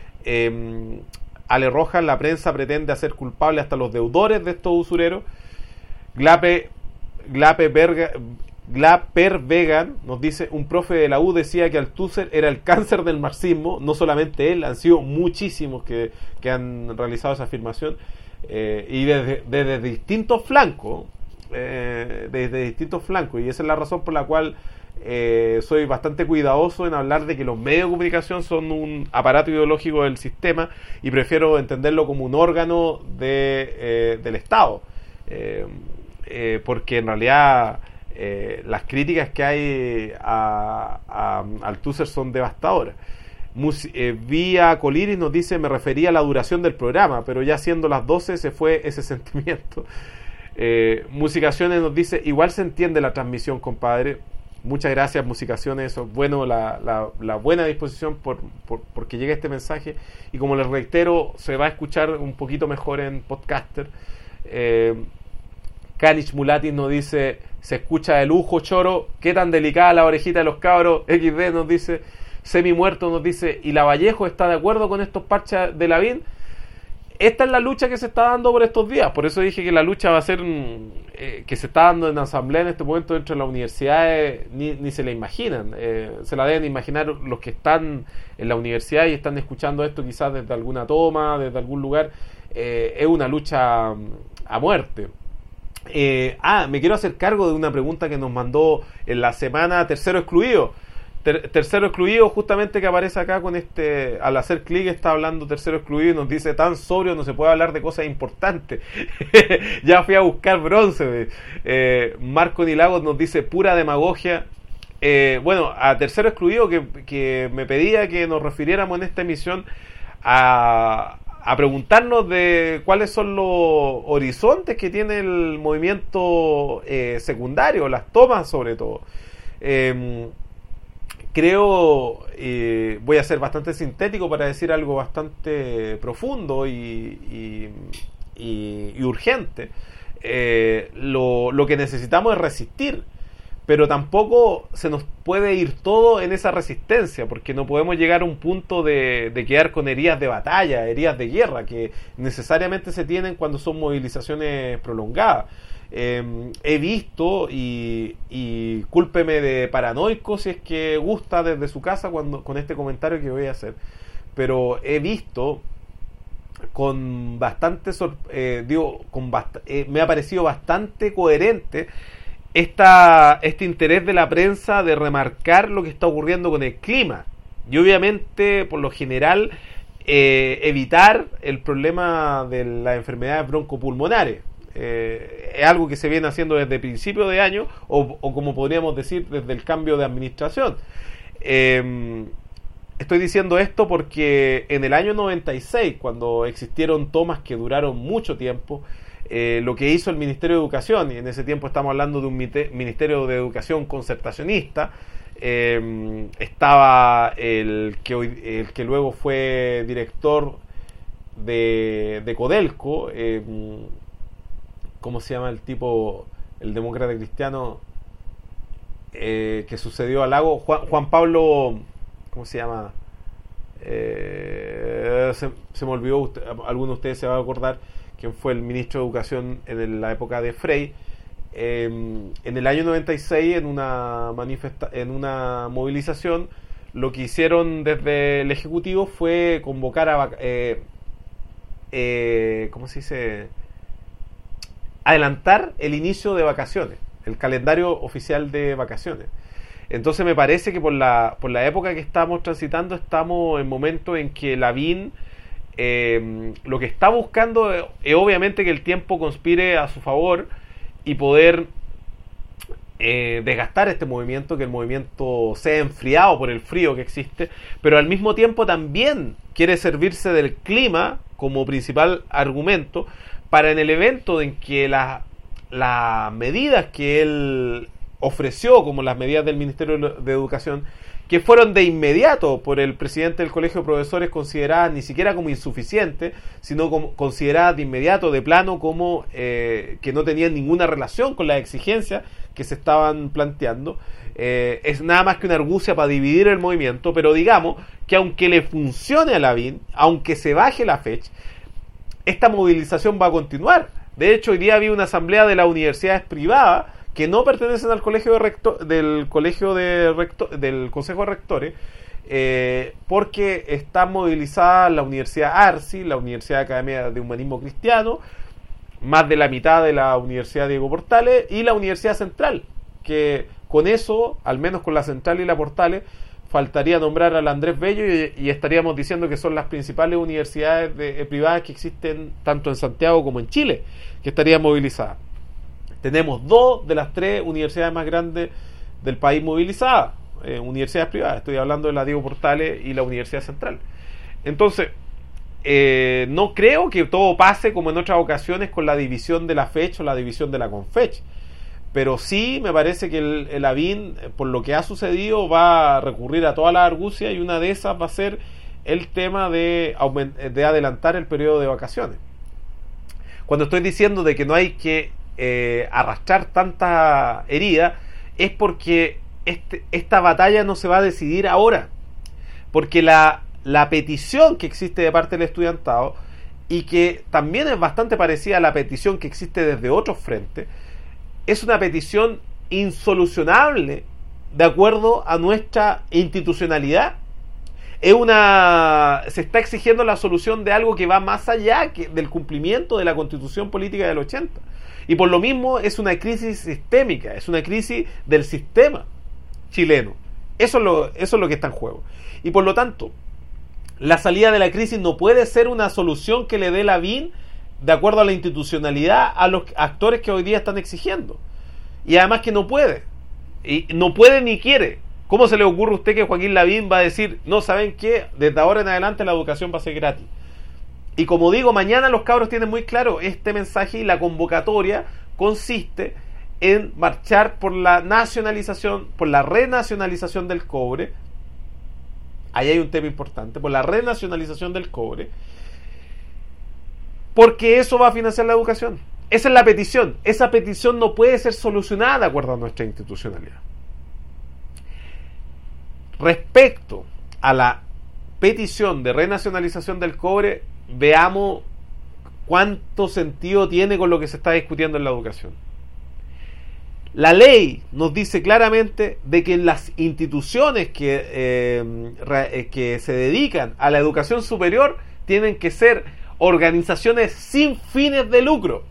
Eh, Ale Rojas, la prensa pretende hacer culpable hasta los deudores de estos usureros. Glape, Glape Berga... Glaper Vegan nos dice: un profe de la U decía que Althusser era el cáncer del marxismo. No solamente él, han sido muchísimos que, que han realizado esa afirmación, eh, y desde, desde distintos flancos, eh, desde distintos flancos, y esa es la razón por la cual eh, soy bastante cuidadoso en hablar de que los medios de comunicación son un aparato ideológico del sistema, y prefiero entenderlo como un órgano de, eh, del Estado, eh, eh, porque en realidad Eh, las críticas que hay a, a, a Althusser son devastadoras. Mus, eh, Vía Coliris nos dice: me refería a la duración del programa, pero ya siendo las doce se fue ese sentimiento. eh, Musicaciones nos dice: igual se entiende la transmisión, compadre. Muchas gracias, Musicaciones. Eso es bueno, la, la, la buena disposición por, por porque llegue este mensaje, y como les reitero, se va a escuchar un poquito mejor en Podcaster. eh, Kanich Mulatis nos dice: se escucha de lujo, Choro, qué tan delicada la orejita de los cabros. X D nos dice: Semi Muerto nos dice: ¿y la Vallejo está de acuerdo con estos parches de Lavín? Esta es la lucha que se está dando por estos días. Por eso dije que la lucha va a ser eh, que se está dando en asamblea en este momento dentro de las universidades, ni, ni se la imaginan. Eh, se la deben imaginar los que están en la universidad y están escuchando esto quizás desde alguna toma, desde algún lugar. Eh, es una lucha a muerte. Eh, ah, me quiero hacer cargo de una pregunta que nos mandó en la semana Tercero Excluido. Ter, tercero Excluido, justamente, que aparece acá con este, al hacer clic está hablando Tercero Excluido y nos dice: tan sobrio no se puede hablar de cosas importantes. Ya fui a buscar bronce. eh, Marco Nilagos nos dice: pura demagogia. Eh, bueno, a Tercero Excluido, que, que me pedía que nos refiriéramos en esta emisión a a preguntarnos de cuáles son los horizontes que tiene el movimiento eh, secundario, las tomas sobre todo. Eh, creo, eh, voy a ser bastante sintético para decir algo bastante profundo y, y, y, y urgente. Eh, lo, lo que necesitamos es resistir, pero tampoco se nos puede ir todo en esa resistencia, porque no podemos llegar a un punto de, de quedar con heridas de batalla, heridas de guerra, que necesariamente se tienen cuando son movilizaciones prolongadas. Eh, he visto, y, y cúlpeme de paranoico si es que gusta desde su casa cuando, con este comentario que voy a hacer, pero he visto con bastante, eh, digo, con bast- eh, me ha parecido bastante coherente Esta, este interés de la prensa de remarcar lo que está ocurriendo con el clima, y obviamente por lo general eh, evitar el problema de las enfermedades broncopulmonares. Eh, es algo que se viene haciendo desde principios de año, o, o como podríamos decir desde el cambio de administración. eh, Estoy diciendo esto porque en el año noventa y seis, cuando existieron tomas que duraron mucho tiempo, Eh, lo que hizo el Ministerio de Educación, y en ese tiempo estamos hablando de un Ministerio de Educación concertacionista, eh, estaba el que, hoy, el que luego fue director de, de Codelco, eh, ¿cómo se llama el tipo, el demócrata cristiano eh, que sucedió al lago? Juan, Juan Pablo, ¿cómo se llama? Eh, se, se me olvidó, usted, alguno de ustedes se va a acordar quién fue el ministro de Educación en la época de Frey. eh, en el año noventa y seis, en una, manifesta- en una movilización, lo que hicieron desde el Ejecutivo fue convocar a... Eh, eh, ¿Cómo se dice? Adelantar el inicio de vacaciones, el calendario oficial de vacaciones. Entonces me parece que por la, por la época que estamos transitando, estamos en momentos en que Lavín eh, lo que está buscando es, es obviamente que el tiempo conspire a su favor y poder eh, desgastar este movimiento, que el movimiento sea enfriado por el frío que existe, pero al mismo tiempo también quiere servirse del clima como principal argumento para en el evento en que las las medidas que él ofreció, como las medidas del Ministerio de Educación, que fueron de inmediato por el presidente del Colegio de Profesores consideradas ni siquiera como insuficientes, sino como consideradas de inmediato, de plano, como eh, que no tenían ninguna relación con las exigencias que se estaban planteando, eh, es nada más que una argucia para dividir el movimiento. Pero digamos que aunque le funcione a Lavín, aunque se baje la fecha, esta movilización va a continuar. De hecho, hoy día había una asamblea de las universidades privadas que no pertenecen al colegio de rector, del colegio de rector, del Consejo de Rectores, eh, porque está movilizada la Universidad Arci, la Universidad Academia de Humanismo Cristiano, más de la mitad de la Universidad Diego Portales y la Universidad Central, que con eso, al menos con la Central y la Portales, faltaría nombrar al Andrés Bello y, y estaríamos diciendo que son las principales universidades de, eh, privadas que existen tanto en Santiago como en Chile, que estarían movilizadas. Tenemos dos de las tres universidades más grandes del país movilizadas, eh, universidades privadas. Estoy hablando de la Diego Portales y la Universidad Central. Entonces, eh, no creo que todo pase como en otras ocasiones con la división de la fecha o la división de la confecha. Pero sí me parece que el, el Lavín, por lo que ha sucedido, va a recurrir a toda la argucia, y una de esas va a ser el tema de, aument- de adelantar el periodo de vacaciones. Cuando estoy diciendo de que no hay que eh, arrastrar tanta herida, es porque este, esta batalla no se va a decidir ahora. Porque la, la petición que existe de parte del estudiantado, y que también es bastante parecida a la petición que existe desde otros frentes, es una petición insolucionable de acuerdo a nuestra institucionalidad. Es una, se está exigiendo la solución de algo que va más allá que del cumplimiento de la Constitución Política del ochenta. Y por lo mismo es una crisis sistémica, es una crisis del sistema chileno. Eso es lo, eso es lo que está en juego. Y por lo tanto, la salida de la crisis no puede ser una solución que le dé Lavín de acuerdo a la institucionalidad a los actores que hoy día están exigiendo. Y además que no puede. Y no puede ni quiere. ¿Cómo se le ocurre a usted que Joaquín Lavín va a decir, no, ¿saben qué? Desde ahora en adelante la educación va a ser gratis? Y como digo, mañana los cabros tienen muy claro este mensaje, y la convocatoria consiste en marchar por la nacionalización, por la renacionalización del cobre. Ahí hay un tema importante, por la renacionalización del cobre, porque eso va a financiar la educación. Esa es la petición. Esa petición no puede ser solucionada de acuerdo a nuestra institucionalidad. Respecto a la petición de renacionalización del cobre, veamos cuánto sentido tiene con lo que se está discutiendo en la educación. La ley nos dice claramente de que las instituciones que, eh, que se dedican a la educación superior tienen que ser organizaciones sin fines de lucro.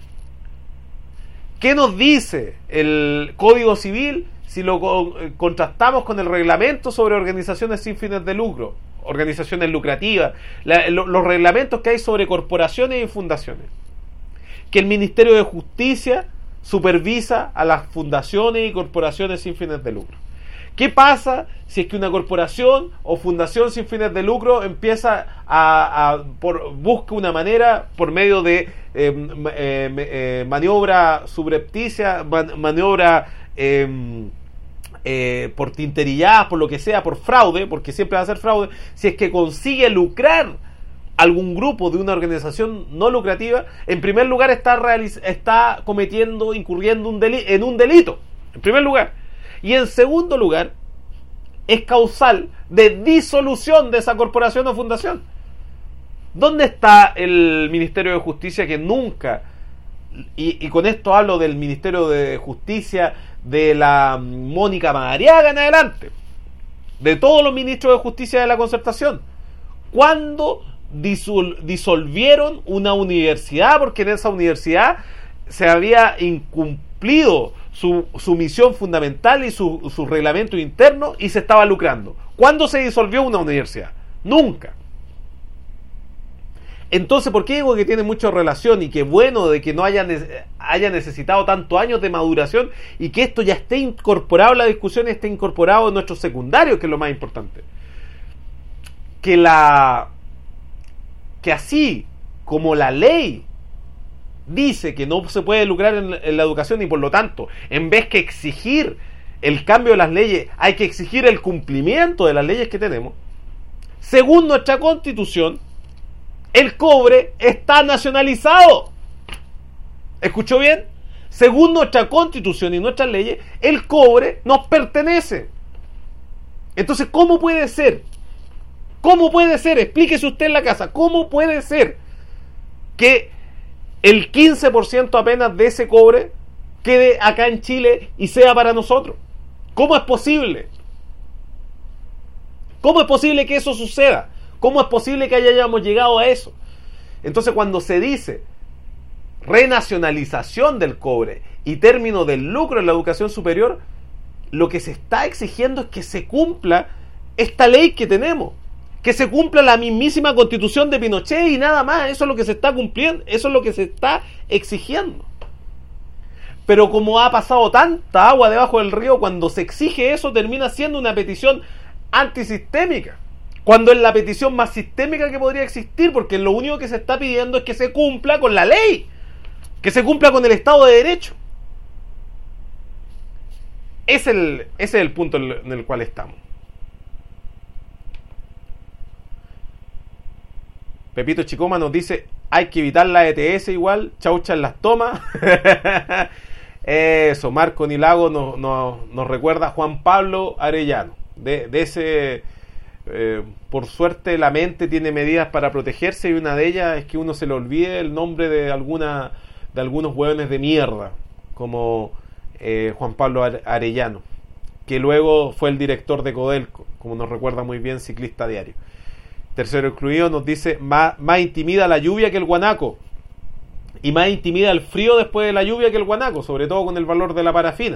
¿Qué nos dice el Código Civil si lo contrastamos con el reglamento sobre organizaciones sin fines de lucro? Organizaciones lucrativas, la, lo, los reglamentos que hay sobre corporaciones y fundaciones. Que el Ministerio de Justicia supervisa a las fundaciones y corporaciones sin fines de lucro. ¿Qué pasa si es que una corporación o fundación sin fines de lucro empieza a, a por, busca una manera por medio de eh, eh, eh, maniobra subrepticia, man, maniobra eh, eh, por tinterilladas, por lo que sea, por fraude, porque siempre va a ser fraude, si es que consigue lucrar algún grupo de una organización no lucrativa, en primer lugar está, realiz- está cometiendo, incurriendo un deli- en un delito, en primer lugar. Y en segundo lugar, es causal de disolución de esa corporación o fundación. ¿Dónde está el Ministerio de Justicia, que nunca y, y con esto hablo del Ministerio de Justicia, de la Mónica Madariaga en adelante, de todos los ministros de Justicia de la Concertación, cuando disol, disolvieron una universidad, porque en esa universidad se había incumplido su, su misión fundamental y su, su reglamento interno y se estaba lucrando. ¿Cuándo se disolvió una universidad? Nunca. Entonces, ¿por qué digo que tiene mucha relación y que bueno de que no haya, haya necesitado tantos años de maduración y que esto ya esté incorporado en la discusión y esté incorporado en nuestros secundarios, que es lo más importante? Que la que así como la ley dice que no se puede lucrar en, en la educación y por lo tanto, en vez que exigir el cambio de las leyes, hay que exigir el cumplimiento de las leyes que tenemos, según nuestra Constitución, el cobre está nacionalizado. ¿Escuchó bien? Según nuestra Constitución y nuestras leyes, el cobre nos pertenece. Entonces, ¿cómo puede ser? ¿Cómo puede ser? Explíquese usted en la casa. ¿Cómo puede ser que el quince por ciento apenas de ese cobre quede acá en Chile y sea para nosotros? ¿Cómo es posible? ¿Cómo es posible que eso suceda? ¿Cómo es posible que hayamos llegado a eso? Entonces, cuando se dice renacionalización del cobre y término del lucro en la educación superior, lo que se está exigiendo es que se cumpla esta ley que tenemos, que se cumpla la mismísima Constitución de Pinochet y nada más. Eso es lo que se está cumpliendo, eso es lo que se está exigiendo. Pero como ha pasado tanta agua debajo del río, cuando se exige eso termina siendo una petición antisistémica, cuando es la petición más sistémica que podría existir, porque lo único que se está pidiendo es que se cumpla con la ley, que se cumpla con el Estado de Derecho. Es el, ese es el punto en el cual estamos. Pepito Chicoma nos dice, hay que evitar la E T S igual, chaucha en las tomas. Eso, Marco Nilago nos, nos, nos recuerda a Juan Pablo Arellano. De, de ese, eh, por suerte la mente tiene medidas para protegerse y una de ellas es que uno se le olvide el nombre de alguna de algunos hueones de mierda, como eh, Juan Pablo Arellano, que luego fue el director de Codelco, como nos recuerda muy bien Ciclista Diario. Tercero Excluido nos dice, más, más intimida la lluvia que el guanaco, y más intimida el frío después de la lluvia que el guanaco, sobre todo con el valor de la parafina,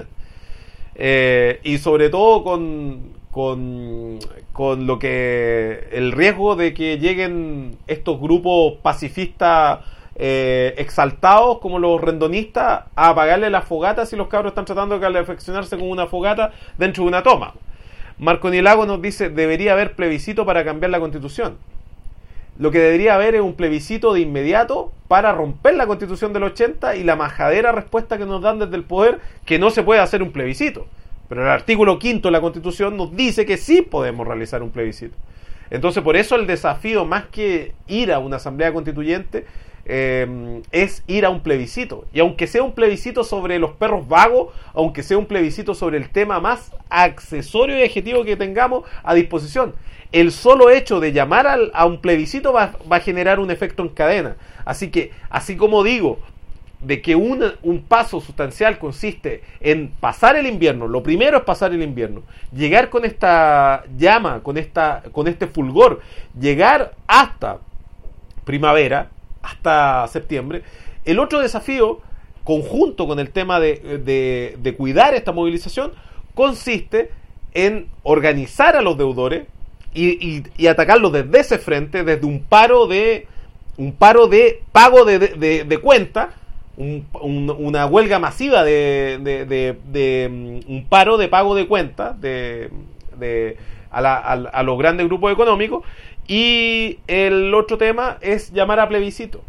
eh, y sobre todo con, con, con lo que el riesgo de que lleguen estos grupos pacifistas eh, exaltados como los rendonistas a apagarle las fogatas si los cabros están tratando de calefaccionarse con una fogata dentro de una toma. Marco Nilago nos dice, debería haber plebiscito para cambiar la Constitución. Lo que debería haber es un plebiscito de inmediato para romper la Constitución del ochenta y la majadera respuesta que nos dan desde el poder, que no se puede hacer un plebiscito. Pero el artículo quinto de la Constitución nos dice que sí podemos realizar un plebiscito. Entonces, por eso el desafío, más que ir a una asamblea constituyente, eh, es ir a un plebiscito. Y aunque sea un plebiscito sobre los perros vagos, aunque sea un plebiscito sobre el tema más accesorio y adjetivo que tengamos a disposición, el solo hecho de llamar al, a un plebiscito va, va a generar un efecto en cadena. Así que, así como digo, de que un, un paso sustancial consiste en pasar el invierno, lo primero es pasar el invierno, llegar con esta llama, con, esta, con este fulgor, llegar hasta primavera, hasta septiembre. El otro desafío, conjunto con el tema de, de, de cuidar esta movilización, consiste en organizar a los deudores y, y, y atacarlos desde ese frente, desde un paro de un paro de pago de, de, de, de cuenta, un, un, una huelga masiva de, de, de, de un paro de pago de cuenta de, de, a, la, a, a los grandes grupos económicos. Y el otro tema es llamar a plebiscito.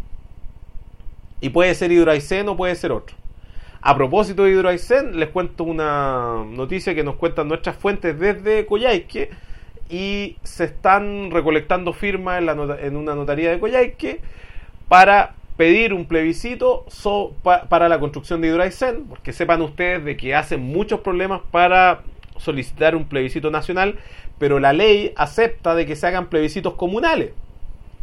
Y puede ser Hidroaicén o puede ser otro. A propósito de Hidroaicén, les cuento una noticia que nos cuentan nuestras fuentes desde Coyhaique. Y se están recolectando firmas en, la nota, en una notaría de Coyhaique para pedir un plebiscito so, pa, para la construcción de Hidroaicén. Porque sepan ustedes de que hacen muchos problemas para solicitar un plebiscito nacional, pero la ley acepta de que se hagan plebiscitos comunales.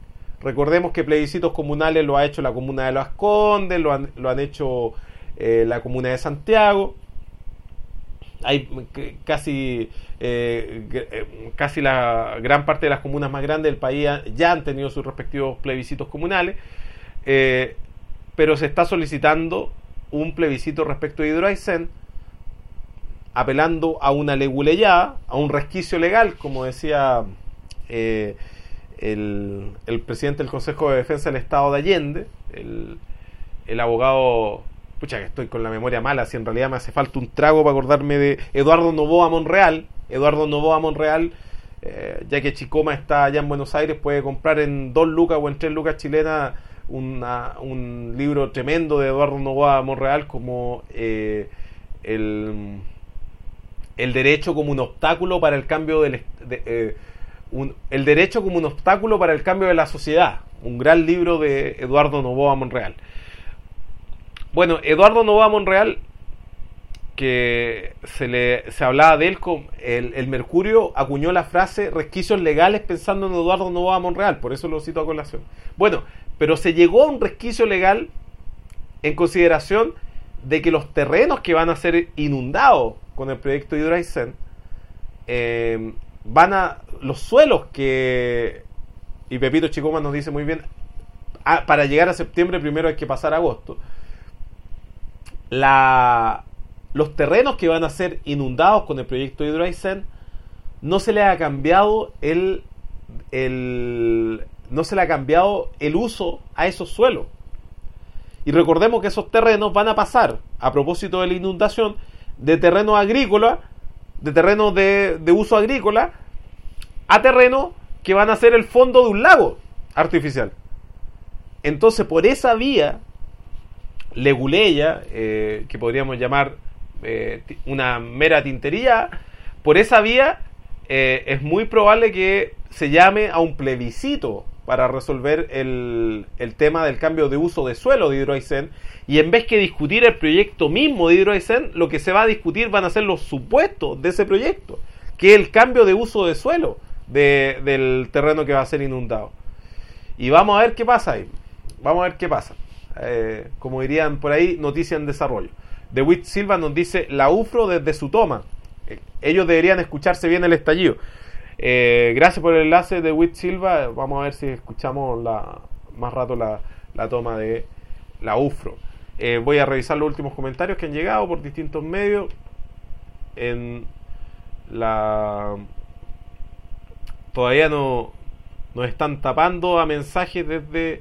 Recordemos que plebiscitos comunales lo ha hecho la comuna de Las Condes, lo han, lo han hecho eh, la comuna de Santiago. Hay casi eh, casi la gran parte de las comunas más grandes del país ya han tenido sus respectivos plebiscitos comunales, eh, pero se está solicitando un plebiscito respecto de Hidroaicén, apelando a una leguleyada, a un resquicio legal, como decía eh, el, el presidente del Consejo de Defensa del Estado de Allende, el, el abogado... Pucha, que estoy con la memoria mala, si en realidad me hace falta un trago para acordarme de Eduardo Novoa Monreal. Eduardo Novoa Monreal, eh, ya que Chicoma está allá en Buenos Aires, puede comprar en dos lucas o en tres lucas chilenas una, un libro tremendo de Eduardo Novoa Monreal, como eh, el, el derecho como un obstáculo para el cambio del de, eh, un, el derecho como un obstáculo para el cambio de la sociedad. Un gran libro de Eduardo Novoa Monreal. Bueno, Eduardo Novoa Monreal, que se le se hablaba de él, con el, el Mercurio acuñó la frase resquicios legales pensando en Eduardo Novoa Monreal, por eso lo cito a colación. Bueno, pero se llegó a un resquicio legal en consideración de que los terrenos que van a ser inundados con el proyecto Hidroaicén, eh, van a, los suelos que, y Pepito Chicoma nos dice muy bien, a, para llegar a septiembre primero hay que pasar a agosto. La, los terrenos que van a ser inundados con el proyecto Hidroaicén, no se le ha cambiado el, el no se le ha cambiado el uso a esos suelos. Y recordemos que esos terrenos van a pasar, a propósito de la inundación, de terrenos agrícolas, de terrenos de, de uso agrícola, a terrenos que van a ser el fondo de un lago artificial. Entonces, por esa vía leguleya, eh, que podríamos llamar eh, una mera tintería, por esa vía eh, es muy probable que se llame a un plebiscito para resolver el, el tema del cambio de uso de suelo de Hidroaicén, y en vez que discutir el proyecto mismo de Hidroaicén, lo que se va a discutir van a ser los supuestos de ese proyecto, que es el cambio de uso de suelo de, del terreno que va a ser inundado. Y vamos a ver qué pasa ahí, vamos a ver qué pasa. Eh, como dirían por ahí, noticia en desarrollo. DeWitt Silva nos dice: la U F R O desde su toma. Eh, ellos deberían escucharse bien el estallido. Eh, gracias por el enlace, DeWitt Silva. Vamos a ver si escuchamos la, más rato la, la toma de la U F R O. Eh, voy a revisar los últimos comentarios que han llegado por distintos medios. En la todavía no nos están tapando a mensajes desde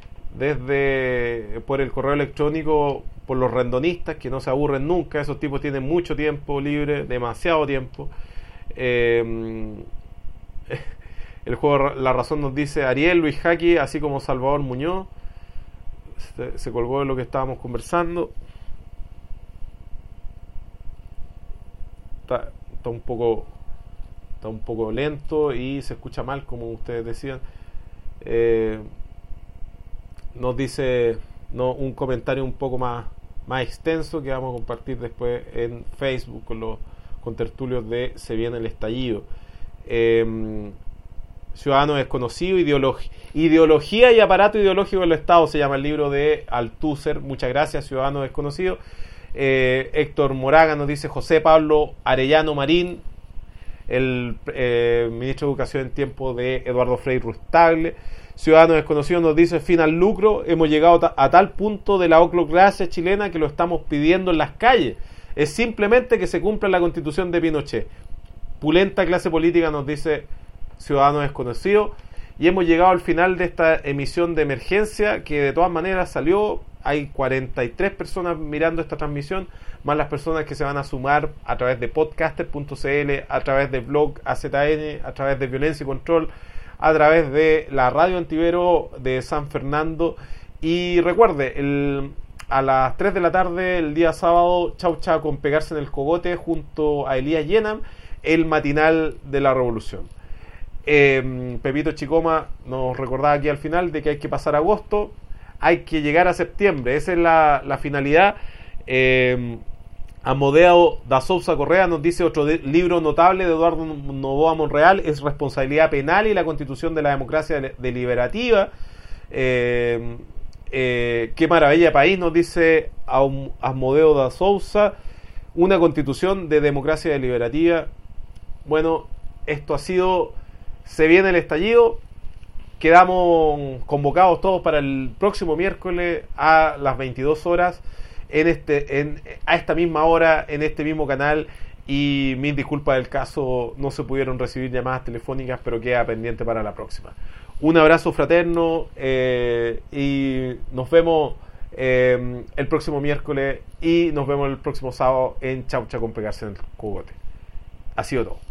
desde por el correo electrónico por los rendonistas, que no se aburren nunca. Esos tipos tienen mucho tiempo libre, demasiado tiempo. Eh, el juego La Razón nos dice: Ariel, Luis Jaque, así como Salvador Muñoz. Se, se colgó de lo que estábamos conversando. Está, está un poco está un poco lento y se escucha mal, como ustedes decían. Eh, nos dice no un comentario un poco más, más extenso que vamos a compartir después en Facebook con los con tertulios de Se Viene el Estallido. Eh, Ciudadano Desconocido, ideología, ideología y aparato ideológico del Estado, se llama el libro de Althusser. Muchas gracias, Ciudadano Desconocido. Eh, Héctor Moraga nos dice: José Pablo Arellano Marín, el eh, ministro de Educación en tiempo de Eduardo Frei Rustagle. Ciudadano Desconocido nos dice: fin al lucro, hemos llegado ta- a tal punto de la oclocracia chilena que lo estamos pidiendo en las calles. Es simplemente que se cumpla la Constitución de Pinochet. Pulenta clase política, nos dice Ciudadano Desconocido. Y hemos llegado al final de esta emisión de emergencia, que de todas maneras salió. Hay cuarenta y tres personas mirando esta transmisión, más las personas que se van a sumar a través de podcaster punto c l, a través de blog A Z N, a través de Violencia y Control, a través de la Radio Antivero de San Fernando. Y recuerde, el, a las tres de la tarde el día sábado, Chau Chau con Pegarse en el Cogote junto a Elías Yenam, el matinal de la revolución. eh, Pepito Chicoma nos recordaba aquí al final de que hay que pasar agosto, hay que llegar a septiembre, esa es la, la finalidad. eh, Amodeo da Sousa Correa nos dice: otro de, libro notable de Eduardo Novoa Monreal es Responsabilidad Penal y la Constitución de la Democracia Deliberativa. Eh, eh, qué maravilla país, nos dice Asmodeo da Souza. Una constitución de democracia deliberativa. Bueno, esto ha sido... Se viene el estallido. Quedamos convocados todos para el próximo miércoles a las veintidós horas en este, en, a esta misma hora, en este mismo canal. Y mis disculpas del caso, no se pudieron recibir llamadas telefónicas, pero queda pendiente para la próxima. Un abrazo fraterno eh, y nos vemos eh, el próximo miércoles y nos vemos el próximo sábado en Chaucha con Pegarse en el Cogote. Ha sido todo.